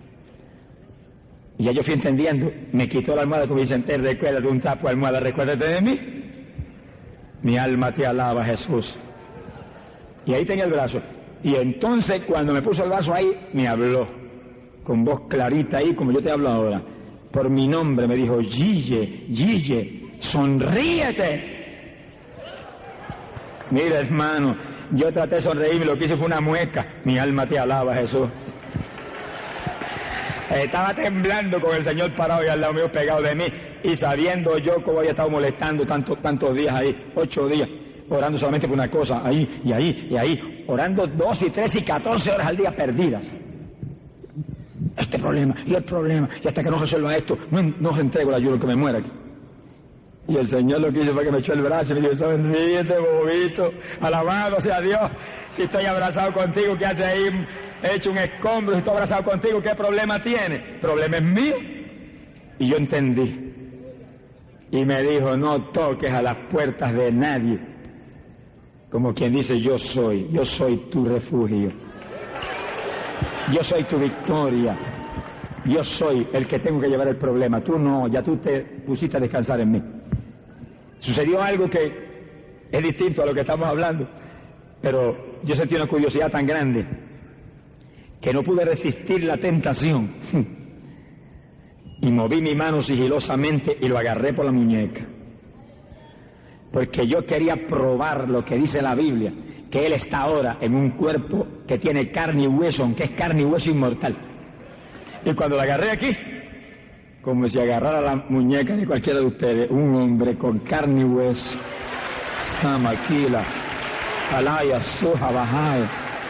[SPEAKER 1] Y ya yo fui entendiendo, me quitó la almohada como dice, recuérdate un tapo de almohada, recuérdate de mí. Mi alma te alaba, Jesús. Y ahí tenía el brazo. Y entonces cuando me puso el brazo ahí, me habló, con voz clarita ahí, como yo te hablo ahora. Por mi nombre me dijo, Gille, Gille, sonríete. Mira, hermano, yo traté de sonreírme, lo que hice fue una mueca. Mi alma te alaba, Jesús. Estaba temblando con el Señor parado y al lado mío pegado de mí, y sabiendo yo cómo había estado molestando tantos, tantos días ahí, ocho días, orando solamente por una cosa, ahí, y ahí, y ahí, orando dos y tres y catorce horas al día perdidas. Este problema, y el problema, y hasta que no resuelva esto, no, no entrego el ayuno que me muera aquí. Y el Señor lo que hizo fue que me echó el brazo y me dijo, sonríete, bobito, alabado sea Dios, si estoy abrazado contigo, ¿qué hace ahí? He hecho un escombro, si estoy abrazado contigo, ¿qué problema tiene? El problema es mío. Y yo entendí. Y me dijo, no toques a las puertas de nadie. Como quien dice, yo soy, yo soy tu refugio. Yo soy tu victoria. Yo soy el que tengo que llevar el problema. Tú no, ya tú te pusiste a descansar en mí. Sucedió algo que es distinto a lo que estamos hablando, pero yo sentí una curiosidad tan grande que no pude resistir la tentación. Y moví mi mano sigilosamente y lo agarré por la muñeca. Porque yo quería probar lo que dice la Biblia, que Él está ahora en un cuerpo que tiene carne y hueso, aunque es carne y hueso inmortal. Y cuando la agarré aquí, como si agarrara la muñeca de cualquiera de ustedes, un hombre con carne y hueso, Samaquila, Alaya, Suja, Bajay.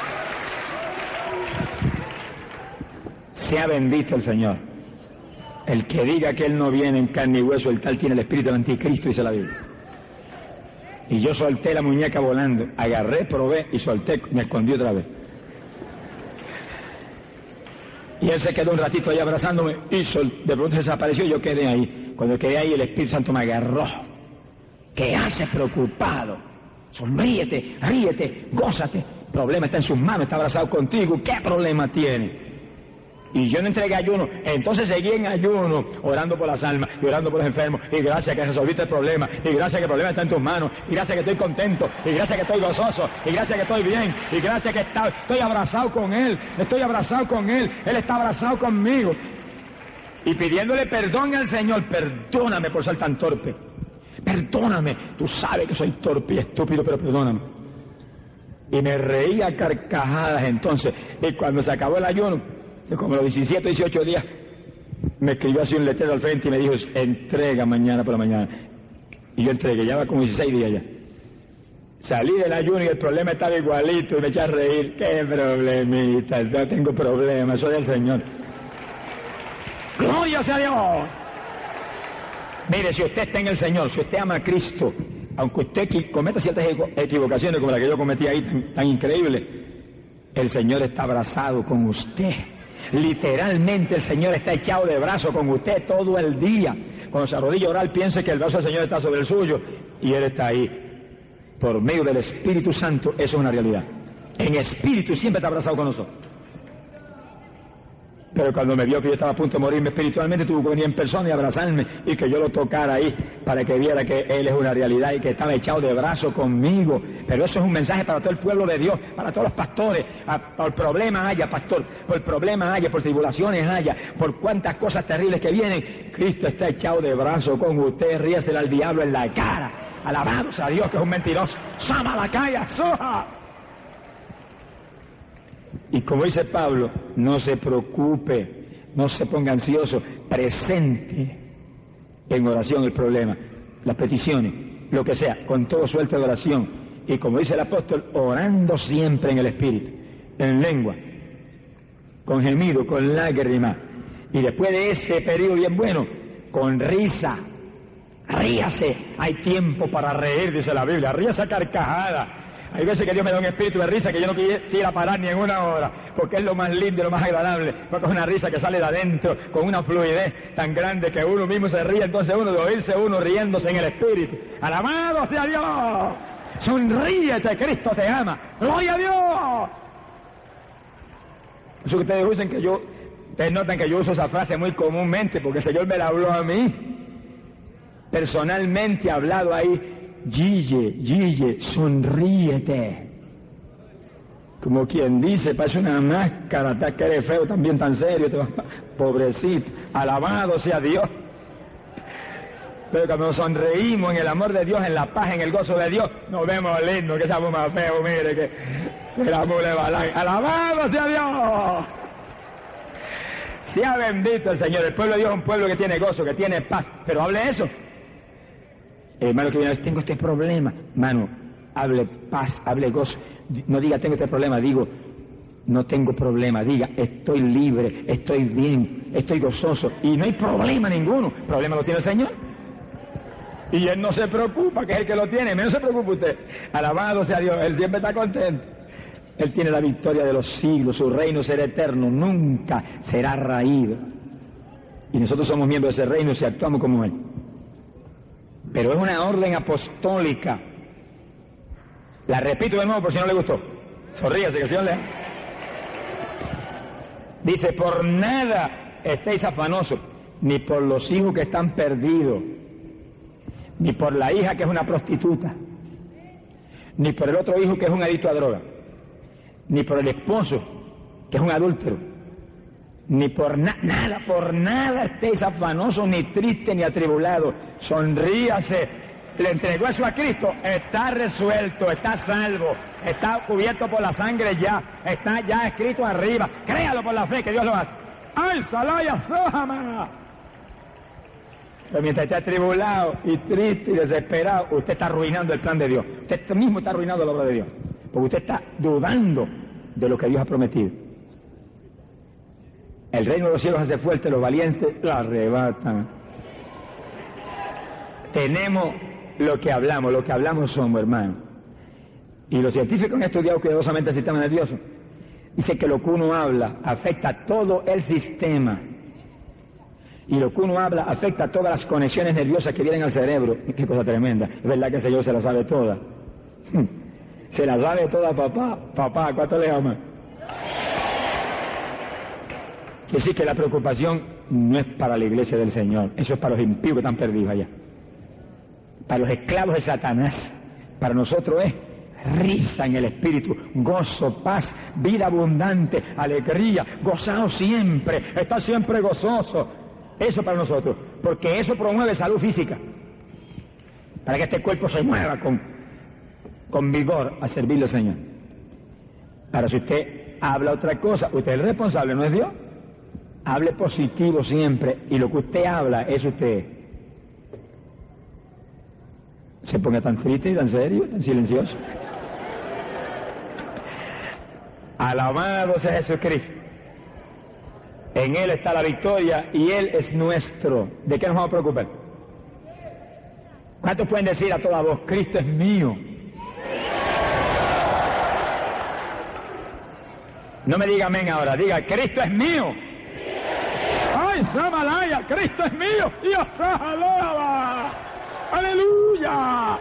[SPEAKER 1] Sea bendito el Señor. El que diga que Él no viene en carne y hueso, el tal tiene el espíritu del anticristo, dice la Biblia. Y yo solté la muñeca volando, agarré, probé y solté, me escondí otra vez. Y él se quedó un ratito ahí abrazándome y sol, de pronto se desapareció y yo quedé ahí. Cuando quedé ahí el Espíritu Santo me agarró. ¿Qué haces preocupado? Sonríete, ríete, gózate. El problema está en sus manos, está abrazado contigo. ¿Qué problema tiene? Y yo no entregué ayuno, entonces seguí en ayuno, orando por las almas y orando por los enfermos, y gracias que resolviste el problema, y gracias que el problema está en tus manos, y gracias que estoy contento, y gracias que estoy gozoso, y gracias que estoy bien, y gracias que está, estoy abrazado con Él, estoy abrazado con Él, Él está abrazado conmigo. Y pidiéndole perdón al Señor, perdóname por ser tan torpe, perdóname, tú sabes que soy torpe y estúpido, pero perdóname. Y me reía a carcajadas entonces, y cuando se acabó el ayuno, como los diecisiete, dieciocho días, me escribió así un letrero al frente y me dijo, entrega mañana por la mañana. Y yo entregué, ya va como dieciséis días ya. Salí del ayuno y el problema estaba igualito y me eché a reír. ¡Qué problemita! No tengo problema, soy el Señor. ¡Gloria sea Dios! Mire, si usted está en el Señor, si usted ama a Cristo, aunque usted cometa ciertas equivocaciones como la que yo cometí ahí, tan, tan increíble, el Señor está abrazado con usted. Literalmente el Señor está echado de brazo con usted todo el día. Cuando se arrodilla a orar, piense que el brazo del Señor está sobre el suyo y Él está ahí. Por medio del Espíritu Santo, eso es una realidad. En espíritu siempre está abrazado con nosotros. Pero cuando me vio que yo estaba a punto de morirme espiritualmente, tuvo que venir en persona y abrazarme y que yo lo tocara ahí para que viera que Él es una realidad y que estaba echado de brazo conmigo. Pero eso es un mensaje para todo el pueblo de Dios, para todos los pastores. Por problema haya, pastor, por problema haya, por tribulaciones haya, por cuantas cosas terribles que vienen, Cristo está echado de brazo con usted. Ríasela al diablo en la cara. Alabados a Dios, que es un mentiroso. ¡Sama la calle, soja! Y como dice Pablo, no se preocupe, no se ponga ansioso, presente en oración el problema, las peticiones, lo que sea, con todo suelto de oración. Y como dice el apóstol, orando siempre en el Espíritu, en lengua, con gemido, con lágrimas. Y después de ese periodo bien bueno, con risa, ríase, hay tiempo para reír, dice la Biblia, ríase a carcajada. Hay veces que Dios me da un espíritu de risa que yo no quisiera parar ni en una hora, porque es lo más lindo y lo más agradable, porque es una risa que sale de adentro con una fluidez tan grande que uno mismo se ríe, entonces uno de oírse uno riéndose en el espíritu. ¡Alabado sea Dios! ¡Sonríete, Cristo te ama! ¡Gloria a Dios! Eso que ustedes dicen que yo, ustedes notan que yo uso esa frase muy comúnmente, porque el Señor me la habló a mí, personalmente ha hablado ahí. Gille, Gille, sonríete. Como quien dice, parece una máscara, está que eres feo, también tan serio, te vas, pobrecito, alabado sea Dios. Pero cuando nos sonreímos en el amor de Dios, en la paz, en el gozo de Dios, nos vemos lindos, que seamos más feos, mire, que, que la mule balán. Alabado sea Dios. Sea bendito el Señor. El pueblo de Dios es un pueblo que tiene gozo, que tiene paz. Pero hable eso. Hermano que viene a decir, tengo este problema. Hermano, hable paz, hable gozo. No diga tengo este problema, digo, no tengo problema. Diga, estoy libre, estoy bien, estoy gozoso. Y no hay problema ninguno. El problema lo tiene el Señor. Y Él no se preocupa, que es el que lo tiene. No se preocupe usted. Alabado sea Dios, Él siempre está contento. Él tiene la victoria de los siglos, su reino será eterno, nunca será raído. Y nosotros somos miembros de ese reino si actuamos como Él. Pero es una orden apostólica. La repito de nuevo por si no le gustó. Sonríase que el Señor le... Dice, por nada estéis afanosos, ni por los hijos que están perdidos, ni por la hija que es una prostituta, ni por el otro hijo que es un adicto a droga, ni por el esposo que es un adúltero, ni por na nada, por nada estéis afanosos, ni tristes, ni atribulados. Sonríase, le entregó eso a Cristo, está resuelto, está salvo, está cubierto por la sangre ya, está ya escrito arriba. Créalo por la fe que Dios lo hace. ¡Álzala y asójama! Pero mientras esté atribulado y triste y desesperado, usted está arruinando el plan de Dios. Usted mismo está arruinando la obra de Dios, porque usted está dudando de lo que Dios ha prometido. El reino de los cielos hace fuerte, los valientes la arrebatan. Tenemos lo que hablamos, lo que hablamos somos, hermano. Y los científicos han estudiado cuidadosamente el sistema nervioso. Dice que lo que uno habla afecta a todo el sistema. Y lo que uno habla afecta a todas las conexiones nerviosas que vienen al cerebro. Qué cosa tremenda. Es verdad que el Señor se la sabe toda. Se la sabe toda, papá. Papá, ¿cuánto le ama? Quiere decir que la preocupación no es para la iglesia del Señor. Eso es para los impíos que están perdidos allá. Para los esclavos de Satanás. Para nosotros es risa en el espíritu, gozo, paz, vida abundante, alegría, gozado siempre, estar siempre gozoso. Eso para nosotros, porque eso promueve salud física, para que este cuerpo se mueva con, con vigor a servirle al Señor. Ahora, si usted habla otra cosa, usted es el responsable, ¿no es Dios? Hable positivo siempre, y lo que usted habla es usted. Se ponga tan triste y tan serio, tan silencioso. Alabado sea Jesucristo. En Él está la victoria y Él es nuestro. ¿De qué nos vamos a preocupar? ¿Cuántos pueden decir a toda voz, Cristo es mío? No me diga amén ahora, diga, Cristo es mío. ¡Ay, Samalaya! ¡Cristo es mío! ¡Y Asajalaba! ¡Aleluya!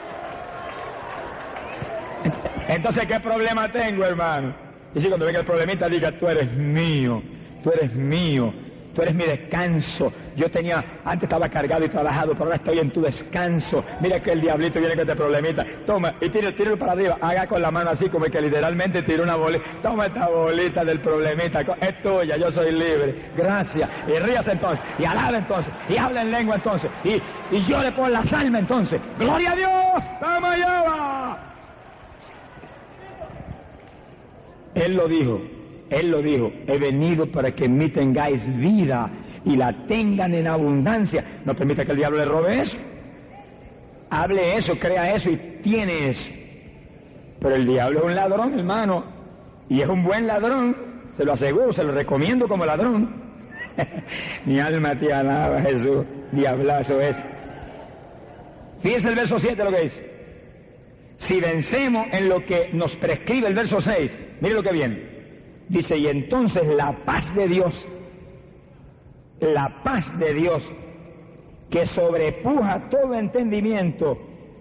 [SPEAKER 1] Entonces, ¿qué problema tengo, hermano? Y si cuando venga el problemita, diga, tú eres mío, tú eres mío, tú eres mi descanso. Yo tenía, antes estaba cargado y trabajado, pero ahora estoy en tu descanso. Mira que el diablito viene con este problemita. Toma, y tira, tíralo para arriba. Haga con la mano así, como que literalmente tira una bolita. Toma esta bolita del problemita. Es tuya, yo soy libre. Gracias. Y ríase entonces. Y alabe entonces. Y habla en lengua entonces. Y, y llore por las almas entonces. ¡Gloria a Dios! ¡Samayaba! Él lo dijo. Él lo dijo. He venido para que en mí tengáis vida y la tengan en abundancia. No permita que el diablo le robe eso. Hable eso, crea eso y tiene eso. Pero el diablo es un ladrón, hermano, y es un buen ladrón, se lo aseguro, se lo recomiendo como ladrón. Mi alma te alaba, Jesús, diablazo es. Fíjese el verso siete lo que dice. Si vencemos en lo que nos prescribe el verso seis, mire lo que viene. Dice, y entonces la paz de Dios, la paz de Dios, que sobrepuja todo entendimiento,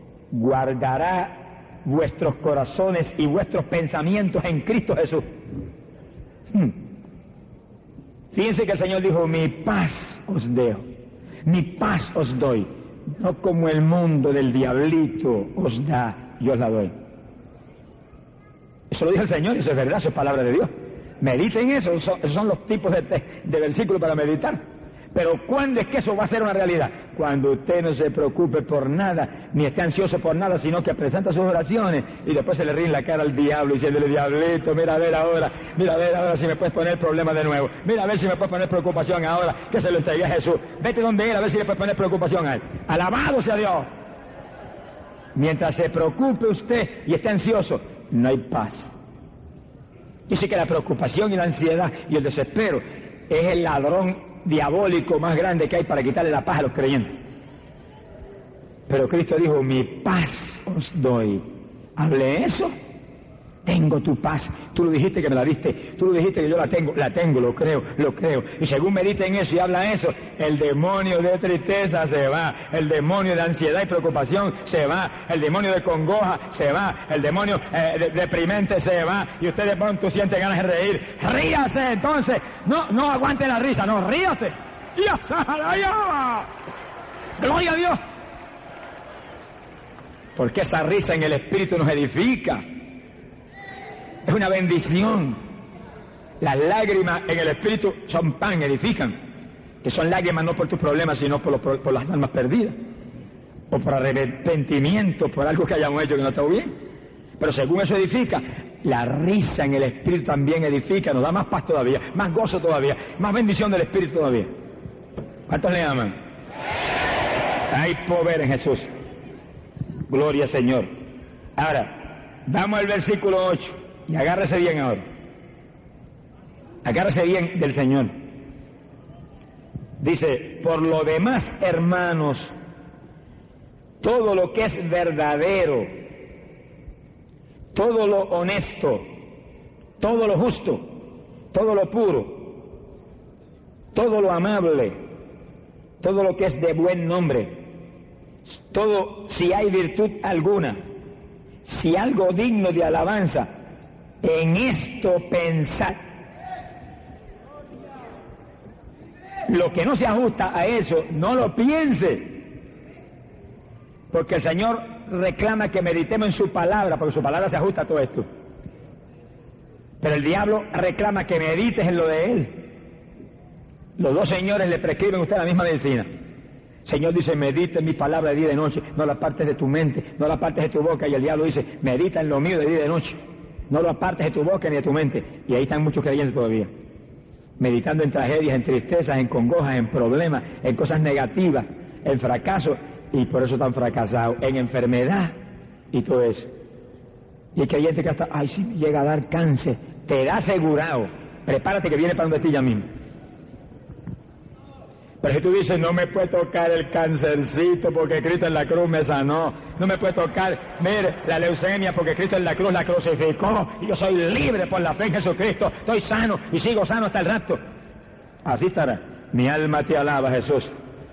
[SPEAKER 1] guardará vuestros corazones y vuestros pensamientos en Cristo Jesús. Hmm. Fíjense que el Señor dijo, mi paz os dejo, mi paz os doy, no como el mundo del diablito os da, yo os la doy. Eso lo dijo el Señor, eso es verdad, eso es palabra de Dios. Mediten eso, esos son los tipos de, de versículos para meditar. Pero ¿cuándo es que eso va a ser una realidad? Cuando usted no se preocupe por nada, ni esté ansioso por nada, sino que presenta sus oraciones y después se le ríe en la cara al diablo diciéndole, diablito, mira a ver ahora, mira a ver ahora si me puedes poner problema de nuevo, mira a ver si me puedes poner preocupación ahora, que se lo entregué a Jesús, vete donde él a ver si le puedes poner preocupación a él. Alabado sea Dios. Mientras se preocupe usted y esté ansioso, no hay paz. Dice que la preocupación y la ansiedad y el desespero es el ladrón diabólico más grande que hay para quitarle la paz a los creyentes. Pero Cristo dijo, mi paz os doy. ¿Hablé eso? Tengo tu paz. Tú lo dijiste que me la diste. Tú lo dijiste que yo la tengo. La tengo, lo creo, lo creo. Y según medita en eso y habla eso, el demonio de tristeza se va. El demonio de ansiedad y preocupación se va. El demonio de congoja se va. El demonio eh, de, deprimente se va. Y usted de pronto siente ganas de reír. ¡Ríase! Entonces, no, no aguante la risa, no, ríase. ¡Y a ¡Gloria a Dios! Porque esa risa en el Espíritu nos edifica. Es una bendición. Las lágrimas en el Espíritu son pan, edifican. Que son lágrimas no por tus problemas, sino por, los, por las almas perdidas. O por arrepentimiento, por algo que hayamos hecho que no está bien. Pero según eso edifica, la risa en el Espíritu también edifica, nos da más paz todavía, más gozo todavía, más bendición del Espíritu todavía. ¿Cuántos le aman? Hay poder en Jesús. Gloria al Señor. Ahora, vamos al versículo ocho. Y agárrese bien ahora. Agárrese bien del Señor. Dice, por lo demás, hermanos, todo lo que es verdadero, todo lo honesto, todo lo justo, todo lo puro, todo lo amable, todo lo que es de buen nombre, todo, si hay virtud alguna, si algo digno de alabanza, en esto pensad. Lo que no se ajusta a eso, no lo piense. Porque el Señor reclama que meditemos en su palabra, porque su palabra se ajusta a todo esto. Pero el diablo reclama que medites en lo de Él. Los dos señores le prescriben a usted la misma medicina. El Señor dice, medita en mi palabra de día y de noche, no la apartes de tu mente, no la apartes de tu boca. Y el diablo dice, medita en lo mío de día y de noche. No lo apartes de tu boca ni de tu mente. Y ahí están muchos creyentes todavía. Meditando en tragedias, en tristezas, en congojas, en problemas, en cosas negativas, en fracaso. Y por eso están fracasados. En enfermedad y todo eso. Y el creyente que hasta, ay, si me llega a dar cáncer. Te da asegurado. Prepárate que viene para donde ti ya mismo. Pero si tú dices, no me puede tocar el cancercito porque Cristo en la cruz me sanó, no me puede tocar, mire, la leucemia porque Cristo en la cruz la crucificó, y yo soy libre por la fe en Jesucristo, estoy sano y sigo sano hasta el rapto. Así estará. Mi alma te alaba, Jesús.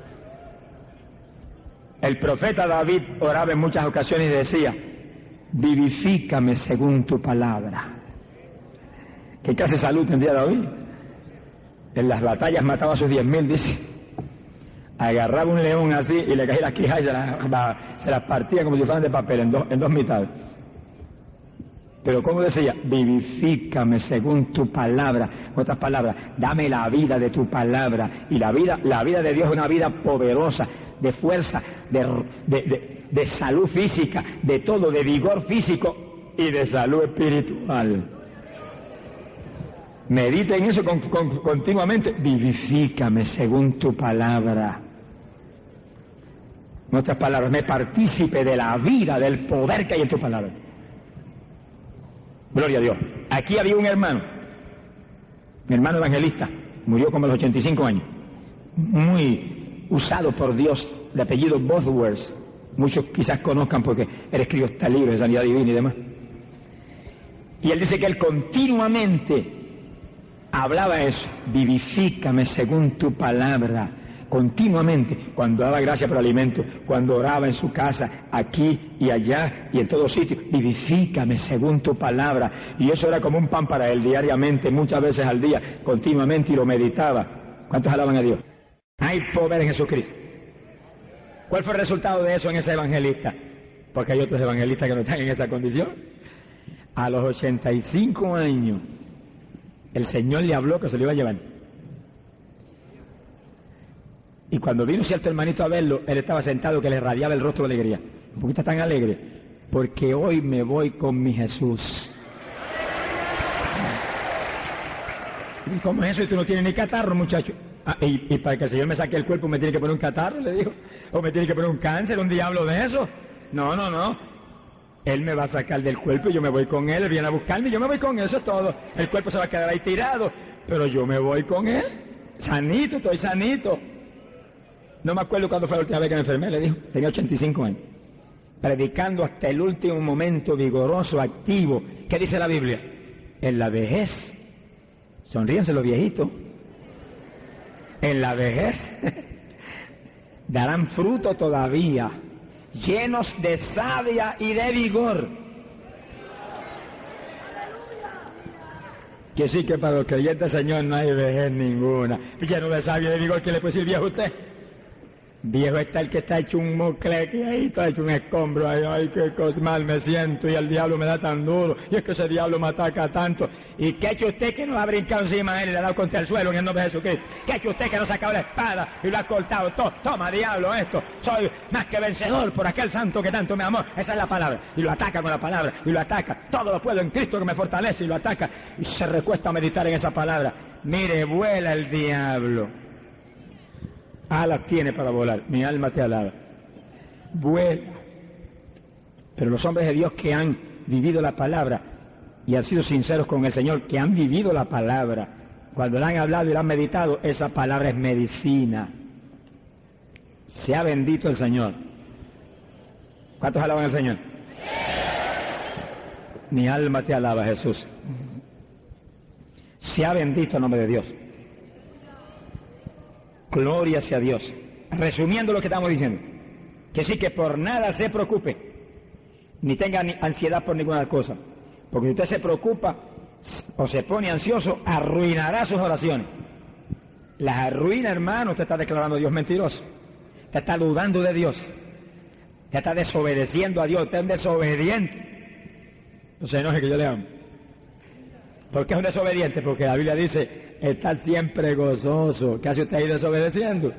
[SPEAKER 1] El profeta David oraba en muchas ocasiones y decía, vivifícame según tu palabra. ¿Qué clase de salud tendría David? En las batallas mataba a sus diez mil, dice. Agarraba un león así y le caía las quijas y se las la, se la partía como si fueran de papel en, do, en dos mitades. Pero como decía, vivifícame según tu palabra. Otras palabras, dame la vida de tu palabra. Y la vida, la vida de Dios es una vida poderosa, de fuerza, de, de, de, de salud física, de todo, de vigor físico y de salud espiritual. Medita en eso con, con, continuamente. Vivifícame según tu palabra. En otras palabras, me partícipe de la vida, del poder que hay en tu palabra. Gloria a Dios. Aquí había un hermano, mi hermano evangelista, murió como a los ochenta y cinco años, muy usado por Dios, de apellido Bosworth. Muchos quizás conozcan porque él escribió este libro de sanidad divina y demás. Y él dice que él continuamente hablaba eso, vivifícame según tu palabra, continuamente, cuando daba gracias por alimento, cuando oraba en su casa, aquí y allá y en todos sitios, vivifícame según tu palabra. Y eso era como un pan para él diariamente, muchas veces al día, continuamente, y lo meditaba. ¿Cuántos alaban a Dios? Hay poder en Jesucristo. ¿Cuál fue el resultado de eso en ese evangelista? Porque hay otros evangelistas que no están en esa condición. A los ochenta y cinco años, el Señor le habló que se lo iba a llevar. Y cuando vino cierto hermanito a verlo, él estaba sentado que le radiaba el rostro de alegría. ¿Por qué está tan alegre? Porque hoy me voy con mi Jesús. ¿Y cómo es eso? Y tú no tienes ni catarro, muchacho. Ah, y, y para que el Señor me saque el cuerpo me tiene que poner un catarro, le dijo. O me tiene que poner un cáncer, un diablo de eso. No, no, no. Él me va a sacar del cuerpo y yo me voy con él. Él viene a buscarme y yo me voy con él, eso es todo. El cuerpo se va a quedar ahí tirado, pero yo me voy con él. Sanito, estoy sanito. No me acuerdo cuándo fue la última vez que me enfermé, le dijo. Tenía ochenta y cinco años. Predicando hasta el último momento, vigoroso, activo. ¿Qué dice la Biblia? En la vejez. Sonríense los viejitos. En la vejez darán fruto todavía, llenos de savia y de vigor. Que sí que para los creyentes, Señor, no hay vejez ninguna. Lleno de savia y de vigor, ¿qué le puede decir viejo a usted? Viejo está el que está hecho un mocleque ahí, está hecho un escombro ahí, ay, qué cosa mal me siento, y el diablo me da tan duro, y es que ese diablo me ataca tanto. ¿Y qué ha hecho usted que no ha brincado encima de él y le ha dado contra el suelo en el nombre de Jesucristo? ¿Qué ha hecho usted que no ha sacado la espada y lo ha cortado todo? Toma, diablo, esto, soy más que vencedor por aquel santo que tanto me amó. Esa es la palabra, y lo ataca con la palabra, y lo ataca, todo lo puedo en Cristo que me fortalece, y lo ataca, y se recuesta a meditar en esa palabra. Mire, vuela el diablo. Alas tiene para volar, mi alma te alaba. Vuela. Pero los hombres de Dios que han vivido la palabra y han sido sinceros con el Señor, que han vivido la palabra, cuando la han hablado y la han meditado, esa palabra es medicina. Sea bendito el Señor. ¿Cuántos alaban al Señor? Mi alma te alaba, Jesús. Sea bendito el nombre de Dios. Gloria sea Dios. Resumiendo lo que estamos diciendo, que sí que por nada se preocupe, ni tenga ni ansiedad por ninguna cosa, porque si usted se preocupa o se pone ansioso, arruinará sus oraciones. Las arruina, hermano. Usted está declarando a Dios mentiroso, usted está dudando de Dios, usted está desobedeciendo a Dios, usted es un desobediente. No se enoje que yo le amo. ¿Por qué es un desobediente? Porque la Biblia dice, está siempre gozoso. ¿Qué hace usted ahí desobedeciendo?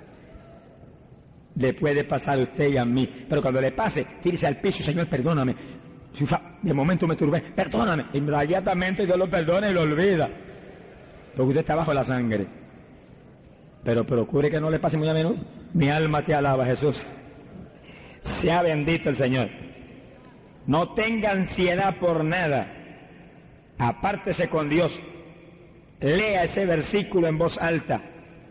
[SPEAKER 1] Le puede pasar a usted y a mí, pero cuando le pase, tírese al piso, Señor, perdóname. De momento me turbé, perdóname. Inmediatamente Dios lo perdona y lo olvida, porque usted está bajo la sangre. Pero procure que no le pase muy a menudo. Mi alma te alaba, Jesús. Sea bendito el Señor. No tenga ansiedad por nada. Apártese con Dios. Lea ese versículo en voz alta.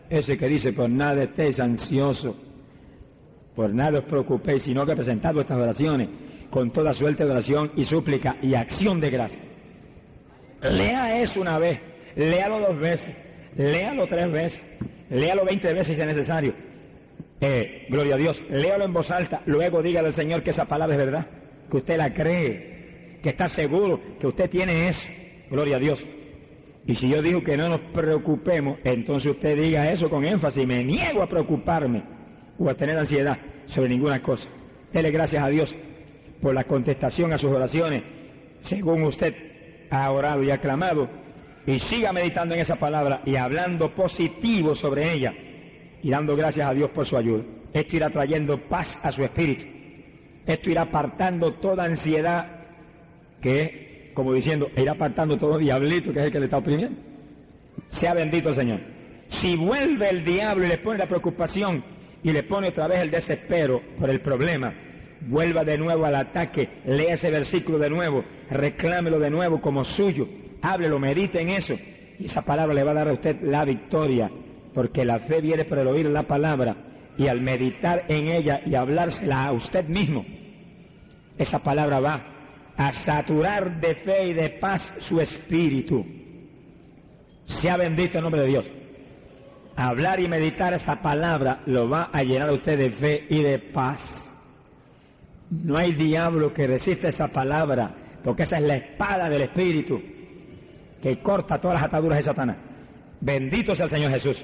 [SPEAKER 1] ese que dice, por nada estéis ansiosos, por nada os preocupéis, sino que presentad vuestras oraciones con toda suerte de oración y súplica y acción de gracia. Lea eso una vez, léalo dos veces, léalo tres veces, léalo veinte veces si es necesario. Eh, gloria a Dios, léalo en voz alta, luego dígale al Señor que esa palabra es verdad, que usted la cree, que está seguro, que usted tiene eso. Gloria a Dios. Y si yo digo que no nos preocupemos, entonces usted diga eso con énfasis. Me niego a preocuparme o a tener ansiedad sobre ninguna cosa. Dele gracias a Dios por la contestación a sus oraciones, según usted ha orado y ha clamado, y siga meditando en esa palabra y hablando positivo sobre ella y dando gracias a Dios por su ayuda. Esto irá trayendo paz a su espíritu. Esto irá apartando toda ansiedad, que es, como diciendo, irá apartando todo diablito que es el que le está oprimiendo. Sea bendito el Señor. Si vuelve el diablo y le pone la preocupación y le pone otra vez el desespero por el problema, vuelva de nuevo al ataque, lea ese versículo de nuevo, reclámelo de nuevo como suyo, háblelo, medite en eso, y esa palabra le va a dar a usted la victoria, porque la fe viene por el oír la palabra, y al meditar en ella y hablársela a usted mismo, esa palabra va a saturar de fe y de paz su espíritu. Sea bendito el nombre de Dios. Hablar y meditar esa palabra lo va a llenar a usted de fe y de paz. No hay diablo que resista esa palabra, porque esa es la espada del Espíritu que corta todas las ataduras de Satanás. Bendito sea el Señor Jesús.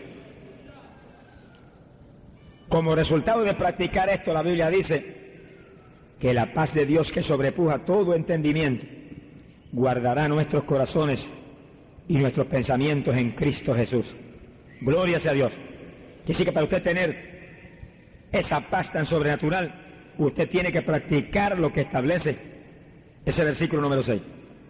[SPEAKER 1] Como resultado de practicar esto, la Biblia dice que la paz de Dios, que sobrepuja todo entendimiento, guardará nuestros corazones y nuestros pensamientos en Cristo Jesús. Gloria sea a Dios. Que sí, que para usted tener esa paz tan sobrenatural, usted tiene que practicar lo que establece ese versículo número seis.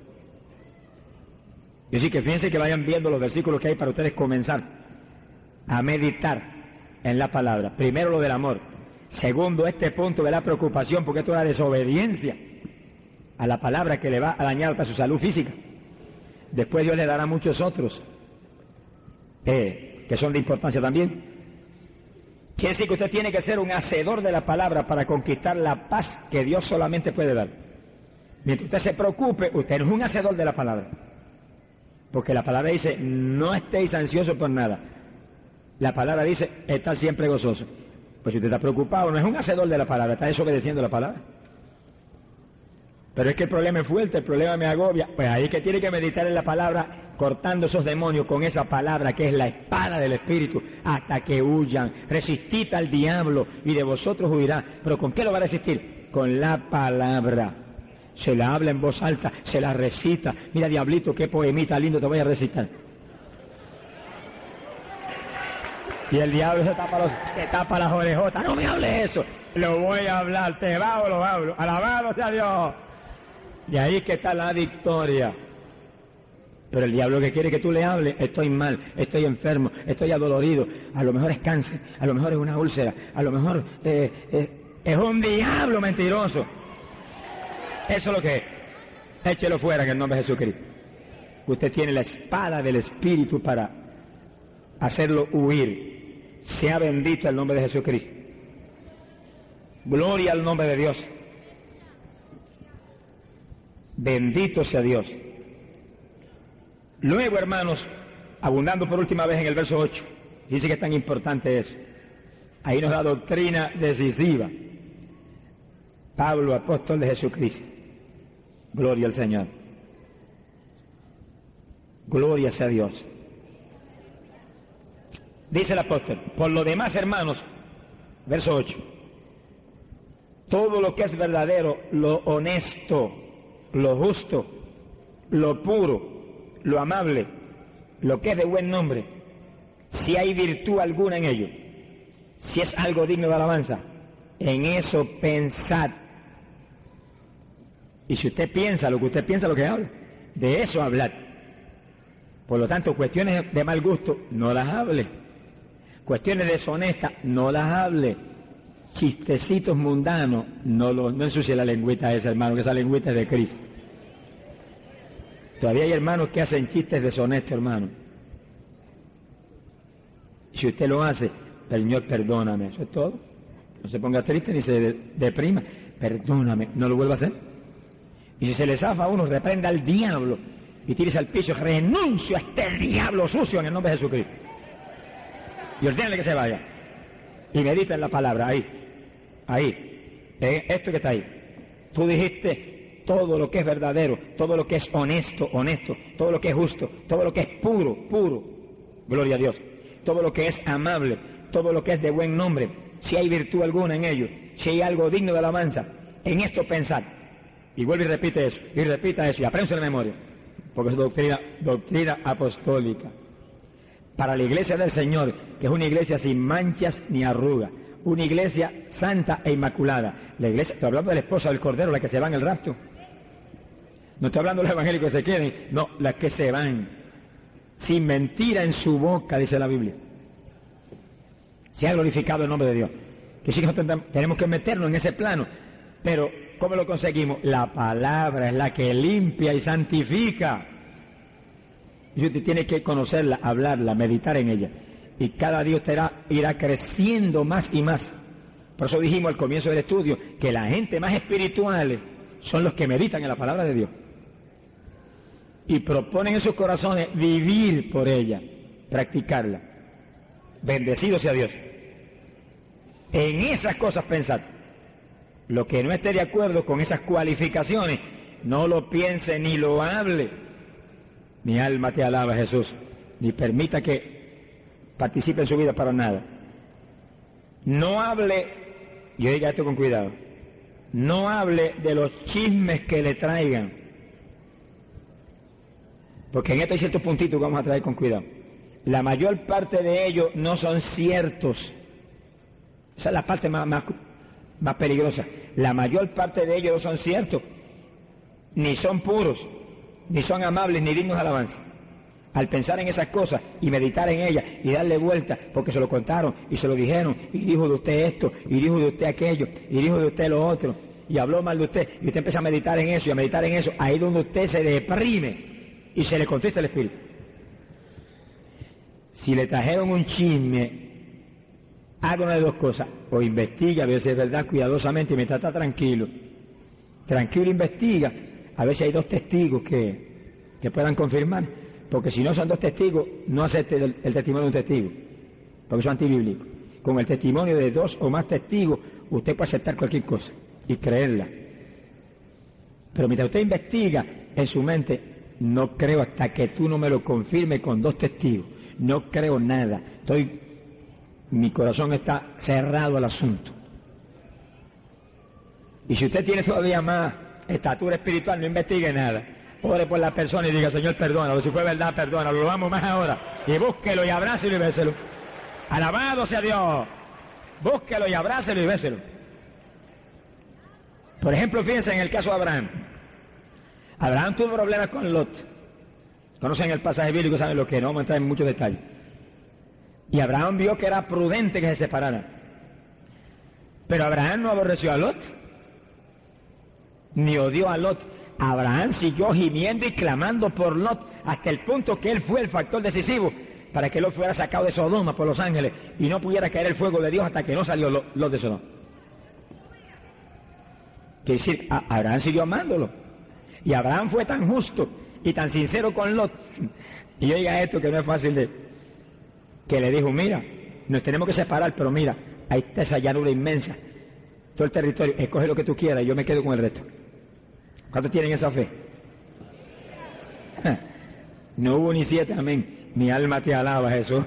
[SPEAKER 1] Y así que fíjense que vayan viendo los versículos que hay para ustedes comenzar a meditar en la palabra. Primero lo del amor. Segundo, este punto de la preocupación, porque esto es la desobediencia a la palabra que le va a dañar hasta su salud física. Después Dios le dará muchos otros eh, que son de importancia también. Quiere decir que usted tiene que ser un hacedor de la palabra para conquistar la paz que Dios solamente puede dar. Mientras usted se preocupe, usted no es un hacedor de la palabra. Porque la palabra dice, no estéis ansiosos por nada. La palabra dice, estar siempre gozoso. Pues si usted está preocupado, no es un hacedor de la palabra, está desobedeciendo la palabra. Pero es que el problema es fuerte, el problema me agobia. Pues ahí es que tiene que meditar en la palabra, cortando esos demonios con esa palabra que es la espada del Espíritu, hasta que huyan. Resistid al diablo y de vosotros huirá. ¿Pero con qué lo va a resistir? Con la palabra. Se la habla en voz alta, se la recita. Mira, diablito, qué poemita lindo te voy a recitar. Y el diablo se tapa, los, se tapa las orejotas. No me hable eso. Lo voy a hablar. Te va o lo hablo. Alabado sea Dios. Y ahí es que está la victoria. Pero el diablo que quiere que tú le hables, estoy mal, estoy enfermo, estoy adolorido. A lo mejor es cáncer, a lo mejor es una úlcera, a lo mejor eh, eh, es un diablo mentiroso. Eso es lo que es. Échelo fuera en el nombre de Jesucristo. Usted tiene la espada del Espíritu para hacerlo huir. Sea bendito el nombre de Jesucristo. Gloria al nombre de Dios. Bendito sea Dios. Luego, hermanos, abundando por última vez en el verso ocho, dice que es tan importante eso. Ahí nos da doctrina decisiva. Pablo, apóstol de Jesucristo. Gloria al Señor. Gloria sea Dios. Dice el apóstol, por lo demás, hermanos, verso ocho, todo lo que es verdadero, lo honesto, lo justo, lo puro, lo amable, lo que es de buen nombre, si hay virtud alguna en ello, si es algo digno de alabanza, en eso pensad. Y si usted piensa lo que usted piensa, lo que habla, de eso hablad. Por lo tanto, cuestiones de mal gusto, no las hable. Cuestiones deshonestas, no las hable. Chistecitos mundanos, no, lo, no ensucie la lengüita esa, hermano, que esa lengüita es de Cristo. Todavía hay hermanos que hacen chistes deshonestos, hermano. si usted lo hace, Señor, perdóname, eso es todo. No se ponga triste ni se de- deprima, perdóname, no lo vuelva a hacer. Y si se le zafa a uno, reprenda al diablo y tírese al piso, renuncio a este diablo sucio en el nombre de Jesucristo. Y ordénale que se vaya. Y medita en la palabra, ahí, ahí, en esto que está ahí. Tú dijiste todo lo que es verdadero, todo lo que es honesto, honesto, todo lo que es justo, todo lo que es puro, puro, gloria a Dios, todo lo que es amable, todo lo que es de buen nombre, si hay virtud alguna en ello, si hay algo digno de alabanza, en esto pensad. Y vuelve y repite eso, y repita eso, y apréndase de memoria, porque es doctrina, doctrina apostólica. Para la iglesia del Señor, que es una iglesia sin manchas ni arrugas, una iglesia santa e inmaculada. La iglesia, estoy hablando de la esposa del Cordero, la que se va en el rapto. No estoy hablando de los evangélicos que se queden, no, las que se van, sin mentira en su boca, dice la Biblia. Se ha glorificado el nombre de Dios. Que sí que nosotros tenemos que meternos en ese plano, pero ¿cómo lo conseguimos? La palabra es la que limpia y santifica. Y usted tiene que conocerla, hablarla, meditar en ella. Y cada día usted irá, irá creciendo más y más. Por eso dijimos al comienzo del estudio que la gente más espiritual son los que meditan en la palabra de Dios. Y proponen en sus corazones vivir por ella, practicarla. Bendecido sea Dios. En esas cosas pensad. Lo que no esté de acuerdo con esas cualificaciones, no lo piense ni lo hable. Mi alma te alaba, Jesús, ni permita que participe en su vida para nada. No hable, y oiga esto con cuidado, no hable de los chismes que le traigan, porque en esto hay ciertos puntitos que vamos a traer con cuidado. La mayor parte de ellos no son ciertos. Esa es la parte más, más, más peligrosa. La mayor parte de ellos no son ciertos, ni son puros, ni son amables, ni dignos de alabanza. Al pensar en esas cosas y meditar en ellas y darle vuelta, porque se lo contaron y se lo dijeron, y dijo de usted esto, y dijo de usted aquello, y dijo de usted lo otro, y habló mal de usted, y usted empieza a meditar en eso y a meditar en eso, ahí donde usted se deprime y se le contrista el espíritu. Si le trajeron un chisme, haga una de dos cosas, o investiga, a ver si es verdad, cuidadosamente, y mientras está tranquilo, tranquilo investiga, a ver si hay dos testigos que, que puedan confirmar, porque si no son dos testigos, no acepte el, el testimonio de un testigo, porque eso es antibíblico. Con el testimonio de dos o más testigos, usted puede aceptar cualquier cosa y creerla. Pero mientras usted investiga en su mente, no creo hasta que tú no me lo confirmes con dos testigos, no creo nada, estoy, mi corazón está cerrado al asunto. Y si usted tiene todavía más estatura espiritual, no investigue nada. Ore por la persona y diga, Señor, perdónalo. Si fue verdad, perdónalo. Lo amo más ahora. Y búsquelo y abrácelo y béselo. Alabado sea Dios. Búsquelo y abrácelo y béselo. Por ejemplo, fíjense en el caso de Abraham. Abraham tuvo problemas con Lot. Conocen el pasaje bíblico, saben lo que no vamos a entrar en muchos detalles. Y Abraham vio que era prudente que se separaran. Pero Abraham no aborreció a Lot, ni odió a Lot. Abraham siguió gimiendo y clamando por Lot hasta el punto que él fue el factor decisivo para que Lot fuera sacado de Sodoma por los ángeles y no pudiera caer el fuego de Dios hasta que no salió Lot de Sodoma. Quiere decir, Abraham siguió amándolo. Y Abraham fue tan justo y tan sincero con Lot. Y oiga esto que no es fácil de... que le dijo, mira, nos tenemos que separar, pero mira, ahí está esa llanura inmensa, todo el territorio, escoge lo que tú quieras y yo me quedo con el resto. ¿Cuántos tienen esa fe? No hubo ni siete, amén. Mi alma te alaba, Jesús.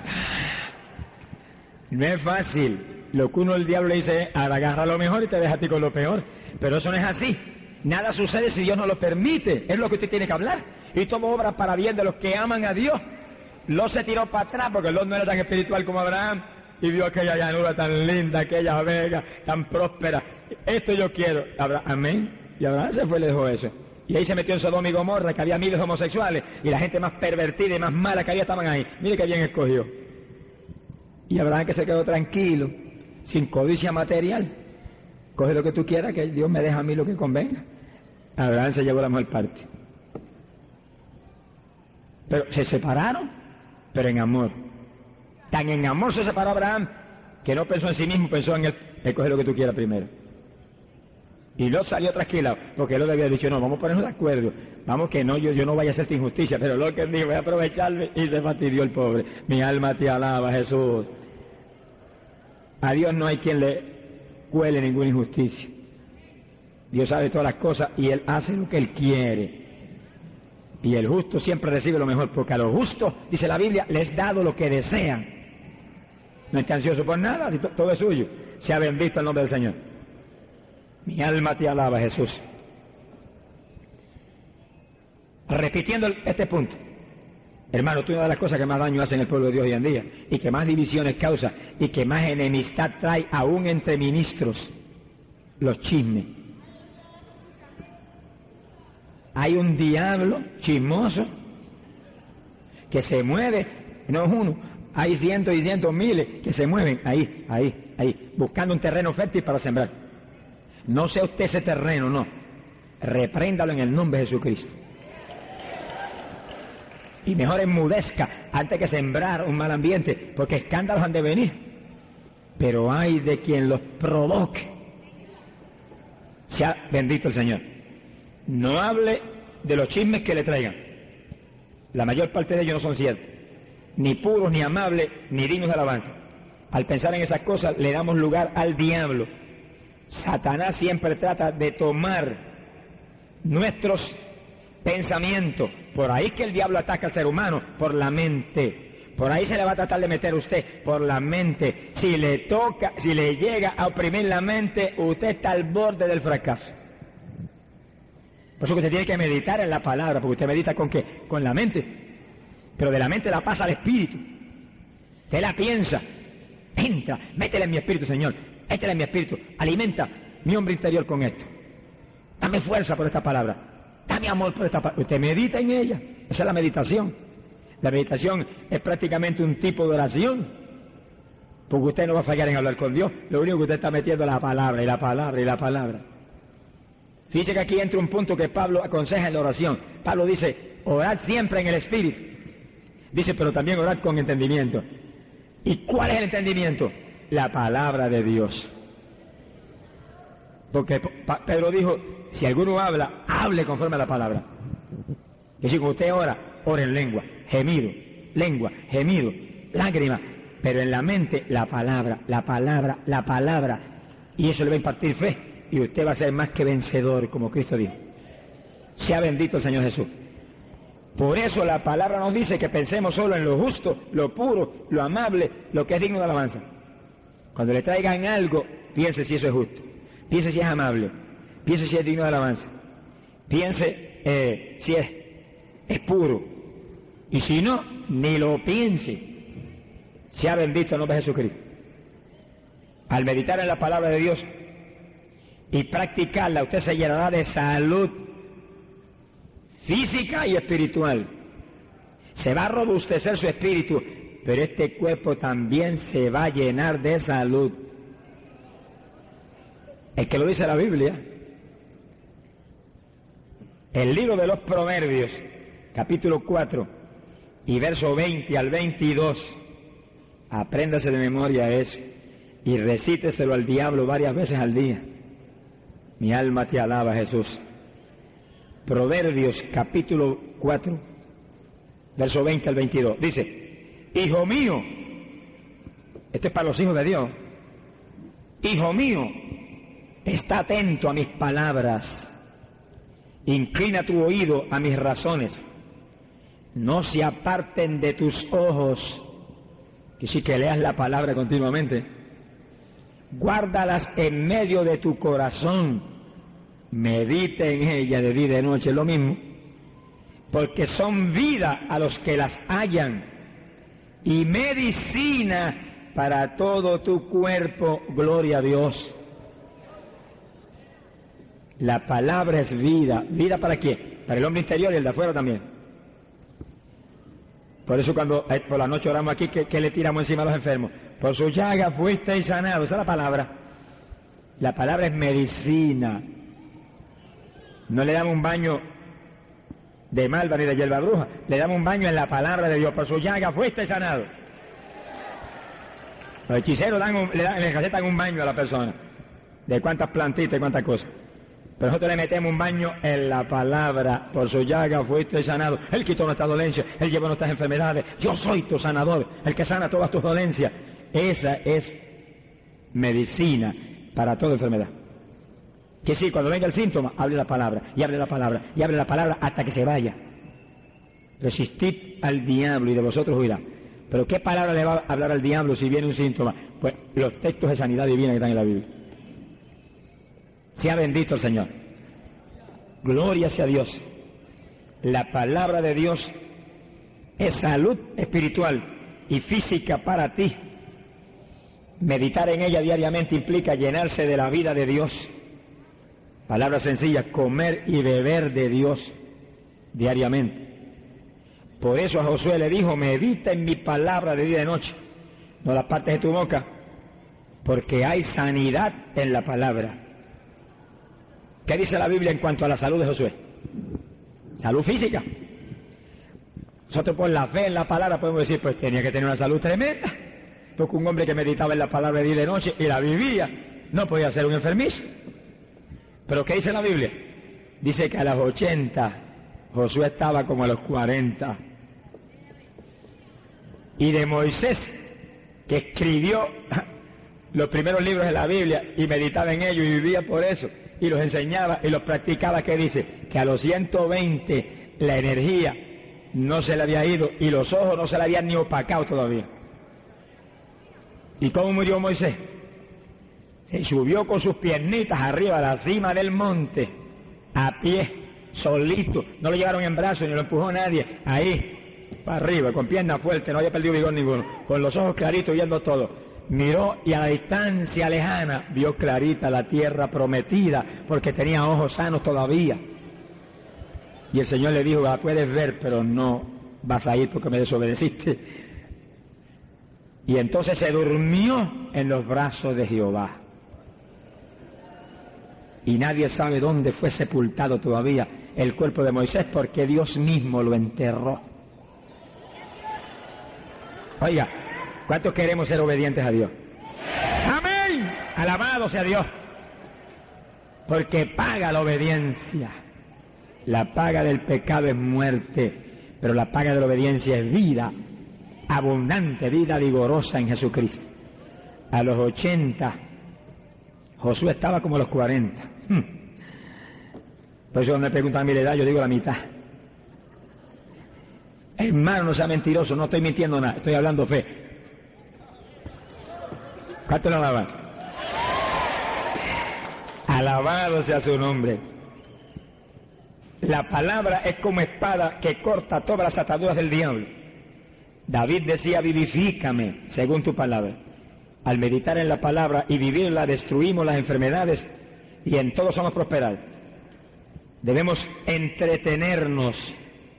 [SPEAKER 1] No es fácil. Lo que uno el diablo le dice es, agarra lo mejor y te deja a ti con lo peor. Pero eso no es así. Nada sucede si Dios no lo permite. Es lo que usted tiene que hablar. Y todo obra para bien de los que aman a Dios. Lot se tiró para atrás porque Lot no era tan espiritual como Abraham. Y vio aquella llanura tan linda, aquella vega tan próspera. Esto yo quiero. Amén. Y Abraham se fue y le dejó eso. Y ahí se metió en Sodoma y Gomorra, que había miles de homosexuales, y la gente más pervertida y más mala que había estaban ahí. Mire que bien escogió. Y Abraham que se quedó tranquilo, sin codicia material. Coge lo que tú quieras, que Dios me deja a mí lo que convenga. Abraham se llevó la mejor parte. Pero se separaron, pero en amor. Tan en amor se separó Abraham que no pensó en sí mismo, pensó en él, él coge lo que tú quieras primero. Y Lot salió tranquilo, porque Lot había dicho, no, vamos a ponernos de acuerdo, vamos que no, yo, yo no vaya a hacerte injusticia, pero Lot que dijo, voy a aprovecharme, y se fastidió el pobre. Mi alma te alaba, Jesús. A Dios no hay quien le cuele ninguna injusticia. Dios sabe todas las cosas y Él hace lo que Él quiere. Y el justo siempre recibe lo mejor, porque a los justos, dice la Biblia, les dado lo que desean. No está ansioso por nada, si todo es suyo. Sea bendito el nombre del Señor. Mi alma te alaba, Jesús. Repitiendo este punto, hermano, tú una de las cosas que más daño hace en el pueblo de Dios hoy en día, y que más divisiones causa, y que más enemistad trae aún entre ministros, los chismes. Hay un diablo chismoso que se mueve, no es uno, hay cientos y cientos miles que se mueven ahí, ahí, ahí, buscando un terreno fértil para sembrar. No sea usted ese terreno, no. Repréndalo en el nombre de Jesucristo. Y mejor enmudezca antes que sembrar un mal ambiente, porque escándalos han de venir. Pero hay de quien los provoque. Sea bendito el Señor. No hable de los chismes que le traigan. La mayor parte de ellos no son ciertos. Ni puros, ni amables, ni dignos de alabanza. Al pensar en esas cosas le damos lugar al diablo. Satanás siempre trata de tomar nuestros pensamientos. Por ahí que el diablo ataca al ser humano, por la mente. Por ahí se le va a tratar de meter a usted, por la mente. Si le toca, si le llega a oprimir la mente, usted está al borde del fracaso. Por eso que usted tiene que meditar en la palabra, porque usted medita ¿con qué? Con la mente. Pero de la mente la pasa al espíritu. Usted la piensa. Entra, métela en mi espíritu, Señor. Métela en mi espíritu. Alimenta mi hombre interior con esto. Dame fuerza por esta palabra. Dame amor por esta palabra. Usted medita en ella. Esa es la meditación. La meditación es prácticamente un tipo de oración. Porque usted no va a fallar en hablar con Dios. Lo único que usted está metiendo es la palabra, y la palabra, y la palabra. Fíjese que aquí entra un punto que Pablo aconseja en la oración. Pablo dice, orad siempre en el espíritu. Dice, pero también orad con entendimiento. ¿Y cuál es el entendimiento? La palabra de Dios. Porque Pedro dijo, si alguno habla, hable conforme a la palabra. Es decir, cuando usted ora, ora en lengua, gemido, lengua, gemido, lágrima, pero en la mente la palabra, la palabra, la palabra. Y eso le va a impartir fe. Y usted va a ser más que vencedor, como Cristo dijo. Sea bendito el Señor Jesús. Por eso la palabra nos dice que pensemos solo en lo justo, lo puro, lo amable, lo que es digno de alabanza. Cuando le traigan algo, piense si eso es justo, piense si es amable, piense si es digno de alabanza, piense eh, si es, es puro. Y si no, ni lo piense. Sea bendito el nombre de Jesucristo. Al meditar en la palabra de Dios y practicarla, usted se llenará de salud física y espiritual. Se va a robustecer su espíritu, pero este cuerpo también se va a llenar de salud. Es que lo dice la Biblia. El libro de los Proverbios, capítulo cuatro, y verso veinte al veintidós, apréndase de memoria eso, y recíteselo al diablo varias veces al día. Mi alma te alaba, Jesús. Proverbios, capítulo cuatro, verso veinte al veintidós, dice, hijo mío, esto es para los hijos de Dios, hijo mío, está atento a mis palabras, inclina tu oído a mis razones, no se aparten de tus ojos, que sí que leas la palabra continuamente, guárdalas en medio de tu corazón, medite en ella de día y de noche, lo mismo, porque son vida a los que las hallan y medicina para todo tu cuerpo, gloria a Dios. La palabra es vida. ¿Vida para quién? Para el hombre interior y el de afuera también. Por eso cuando eh, por la noche oramos aquí, ¿qué, qué le tiramos encima a los enfermos? Por su llaga fuisteis sanados. Esa es la palabra. La palabra es medicina. No le damos un baño de malva ni de hierba bruja. Le damos un baño en la palabra de Dios. Por su llaga fuisteis sanados. Los hechiceros dan un, le, dan, le recetan un baño a la persona, de cuántas plantitas y cuántas cosas. Pero nosotros le metemos un baño en la palabra. Por su llaga fuiste sanado. Él quitó nuestra dolencia, Él llevó nuestras enfermedades. Yo soy tu sanador, el que sana todas tus dolencias. Esa es medicina para toda enfermedad. Que sí, cuando venga el síntoma, hable la palabra, y abre la palabra, y abre la palabra hasta que se vaya. Resistid al diablo y de vosotros huirá. Pero ¿qué palabra le va a hablar al diablo si viene un síntoma? Pues los textos de sanidad divina que están en la Biblia. Sea bendito el Señor. Gloria sea Dios. La palabra de Dios es salud espiritual y física para ti. Meditar en ella diariamente implica llenarse de la vida de Dios. Palabra sencilla, comer y beber de Dios diariamente. Por eso a Josué le dijo, medita en mi palabra de día y de noche, no la partes de tu boca, porque hay sanidad en la palabra. ¿Qué dice la Biblia en cuanto a la salud de Josué? Salud física. Nosotros por la fe en la palabra podemos decir, pues tenía que tener una salud tremenda, porque un hombre que meditaba en la palabra de día y de noche y la vivía, no podía ser un enfermizo. Pero ¿qué dice la Biblia? Dice que a los ochenta Josué estaba como a los cuarenta. Y de Moisés, que escribió los primeros libros de la Biblia y meditaba en ellos y vivía por eso, y los enseñaba y los practicaba, ¿qué dice? Que a los ciento veinte la energía no se le había ido y los ojos no se le habían ni opacado todavía. ¿Y cómo murió Moisés? Se subió con sus piernitas arriba a la cima del monte, a pie, solito, no lo llevaron en brazos ni lo empujó nadie, ahí, para arriba, con piernas fuertes, no había perdido vigor ninguno, con los ojos claritos viendo todo. Miró y a la distancia lejana vio clarita la tierra prometida, porque tenía ojos sanos todavía. Y el Señor le dijo, la puedes ver, pero no vas a ir porque me desobedeciste. Y entonces se durmió en los brazos de Jehová. Y nadie sabe dónde fue sepultado todavía el cuerpo de Moisés, porque Dios mismo lo enterró. Oiga, ¿cuántos queremos ser obedientes a Dios? ¡Amén! Alabado sea Dios. Porque paga la obediencia. La paga del pecado es muerte, pero la paga de la obediencia es vida abundante, vida vigorosa en Jesucristo. A los ochenta, Josué estaba como a los cuarenta. Hmm. Por eso me preguntan a mí la edad, yo digo la mitad. Hermano, no sea mentiroso, no estoy mintiendo nada, estoy hablando fe. ¿Cuánto lo alaban? Alabado sea su nombre. La palabra es como espada que corta todas las ataduras del diablo. David decía, vivifícame según tu palabra. Al meditar en la palabra y vivirla, destruimos las enfermedades y en todo somos prosperados. Debemos entretenernos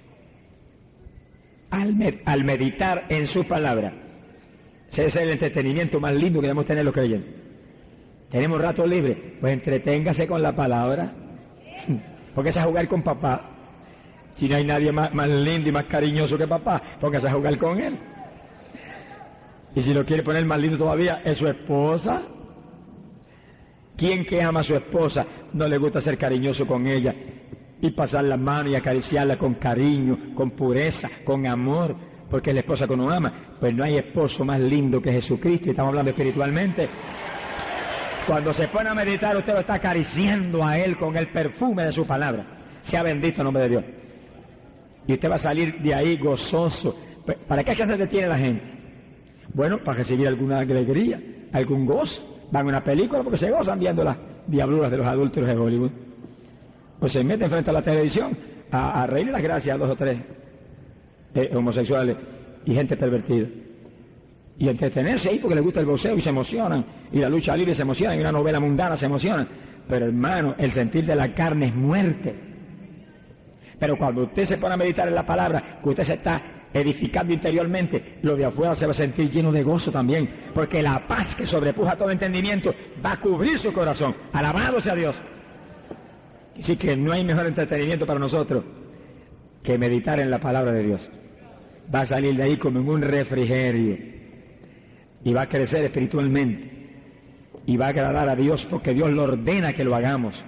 [SPEAKER 1] al, med- al meditar en su palabra. Ese es el entretenimiento más lindo que debemos tener los creyentes. ¿Tenemos rato libre? Pues entreténgase con la palabra. Póngase a jugar con papá. Si no hay nadie más, más lindo y más cariñoso que papá, póngase a jugar con él. Y si lo quiere poner más lindo todavía, es su esposa. ¿Quién que ama a su esposa no le gusta ser cariñoso con ella y pasar la mano y acariciarla con cariño, con pureza, con amor? Porque es la esposa que uno ama. Pues no hay esposo más lindo que Jesucristo, y estamos hablando espiritualmente. Cuando se pone a meditar, usted lo está acariciando a Él con el perfume de su palabra. Sea bendito el nombre de Dios. Y usted va a salir de ahí gozoso. ¿Para qué es que se detiene la gente? Bueno, para recibir alguna alegría, algún gozo. Van a una película porque se gozan viendo las diabluras de los adúlteros de Hollywood. Pues se meten frente a la televisión a, a reírle las gracias a dos o tres eh, homosexuales y gente pervertida. Y entretenerse ahí porque les gusta el boxeo y se emocionan, y la lucha libre se emocionan, y una novela mundana se emocionan. Pero hermano, el sentir de la carne es muerte. Pero cuando usted se pone a meditar en la palabra, que usted se está edificando interiormente, lo de afuera se va a sentir lleno de gozo también, porque la paz que sobrepuja todo entendimiento va a cubrir su corazón. Alabado sea Dios. Así que no hay mejor entretenimiento para nosotros que meditar en la palabra de Dios. Va a salir de ahí como en un refrigerio. y va a crecer espiritualmente y va a agradar a Dios porque Dios lo ordena que lo hagamos.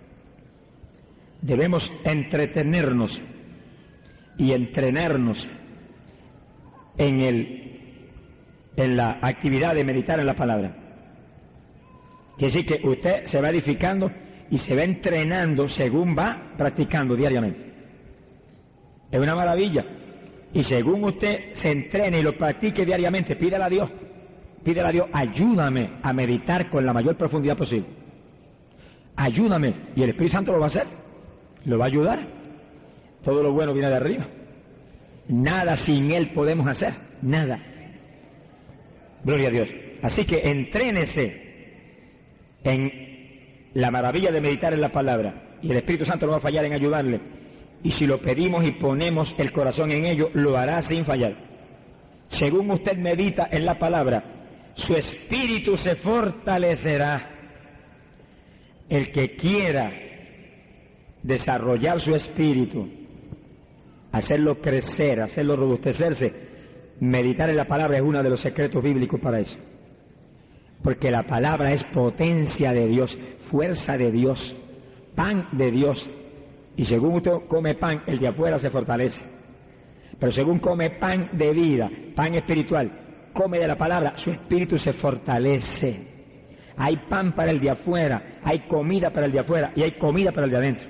[SPEAKER 1] Debemos entretenernos y entrenarnos en, el, en la actividad de meditar en la palabra. Quiere decir que usted se va edificando y se va entrenando según va practicando diariamente. Es una maravilla. Y según usted se entrene y lo practique diariamente, pídale a Dios, pídale a Dios, ayúdame a meditar con la mayor profundidad posible. Ayúdame. Y el Espíritu Santo lo va a hacer, lo va a ayudar. Todo lo bueno viene de arriba. Nada sin Él podemos hacer, nada. Gloria a Dios. Así que entrénese en la maravilla de meditar en la palabra, y el Espíritu Santo no va a fallar en ayudarle, y si lo pedimos y ponemos el corazón en ello, lo hará sin fallar. Según usted medita en la palabra, su espíritu se fortalecerá. El que quiera desarrollar su espíritu, hacerlo crecer, hacerlo robustecerse, meditar en la palabra es uno de los secretos bíblicos para eso. Porque la palabra es potencia de Dios, fuerza de Dios, pan de Dios. Y según usted come pan, el de afuera se fortalece. Pero según come pan de vida, pan espiritual, come de la palabra, su espíritu se fortalece. Hay pan para el de afuera, hay comida para el de afuera y hay comida para el de adentro.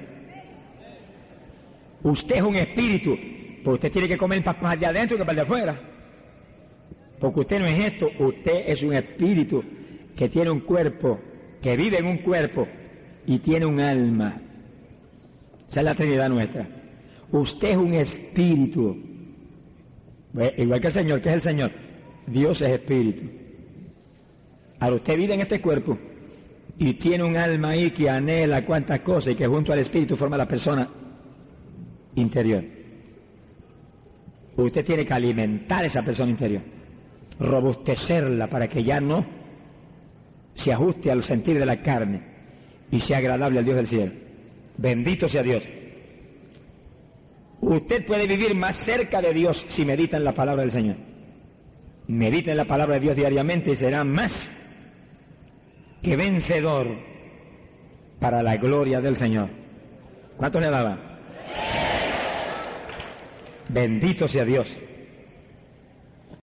[SPEAKER 1] Usted es un espíritu, pues usted tiene que comer más para el de adentro que para el de afuera. Porque usted no es esto, usted es un espíritu que tiene un cuerpo, que vive en un cuerpo y tiene un alma. Esa es la Trinidad nuestra. Usted es un espíritu, igual que el Señor. ¿Qué es el Señor? Dios es espíritu. Ahora usted vive en este cuerpo y tiene un alma ahí que anhela cuantas cosas y que junto al espíritu forma la persona interior. Usted tiene que alimentar a esa persona interior, robustecerla para que ya no se ajuste al sentir de la carne y sea agradable al Dios del cielo. Bendito sea Dios. Usted puede vivir más cerca de Dios si medita en la palabra del Señor. Medita en la palabra de Dios diariamente y será más que vencedor para la gloria del Señor. ¿Cuántos le alaban? Bendito sea Dios.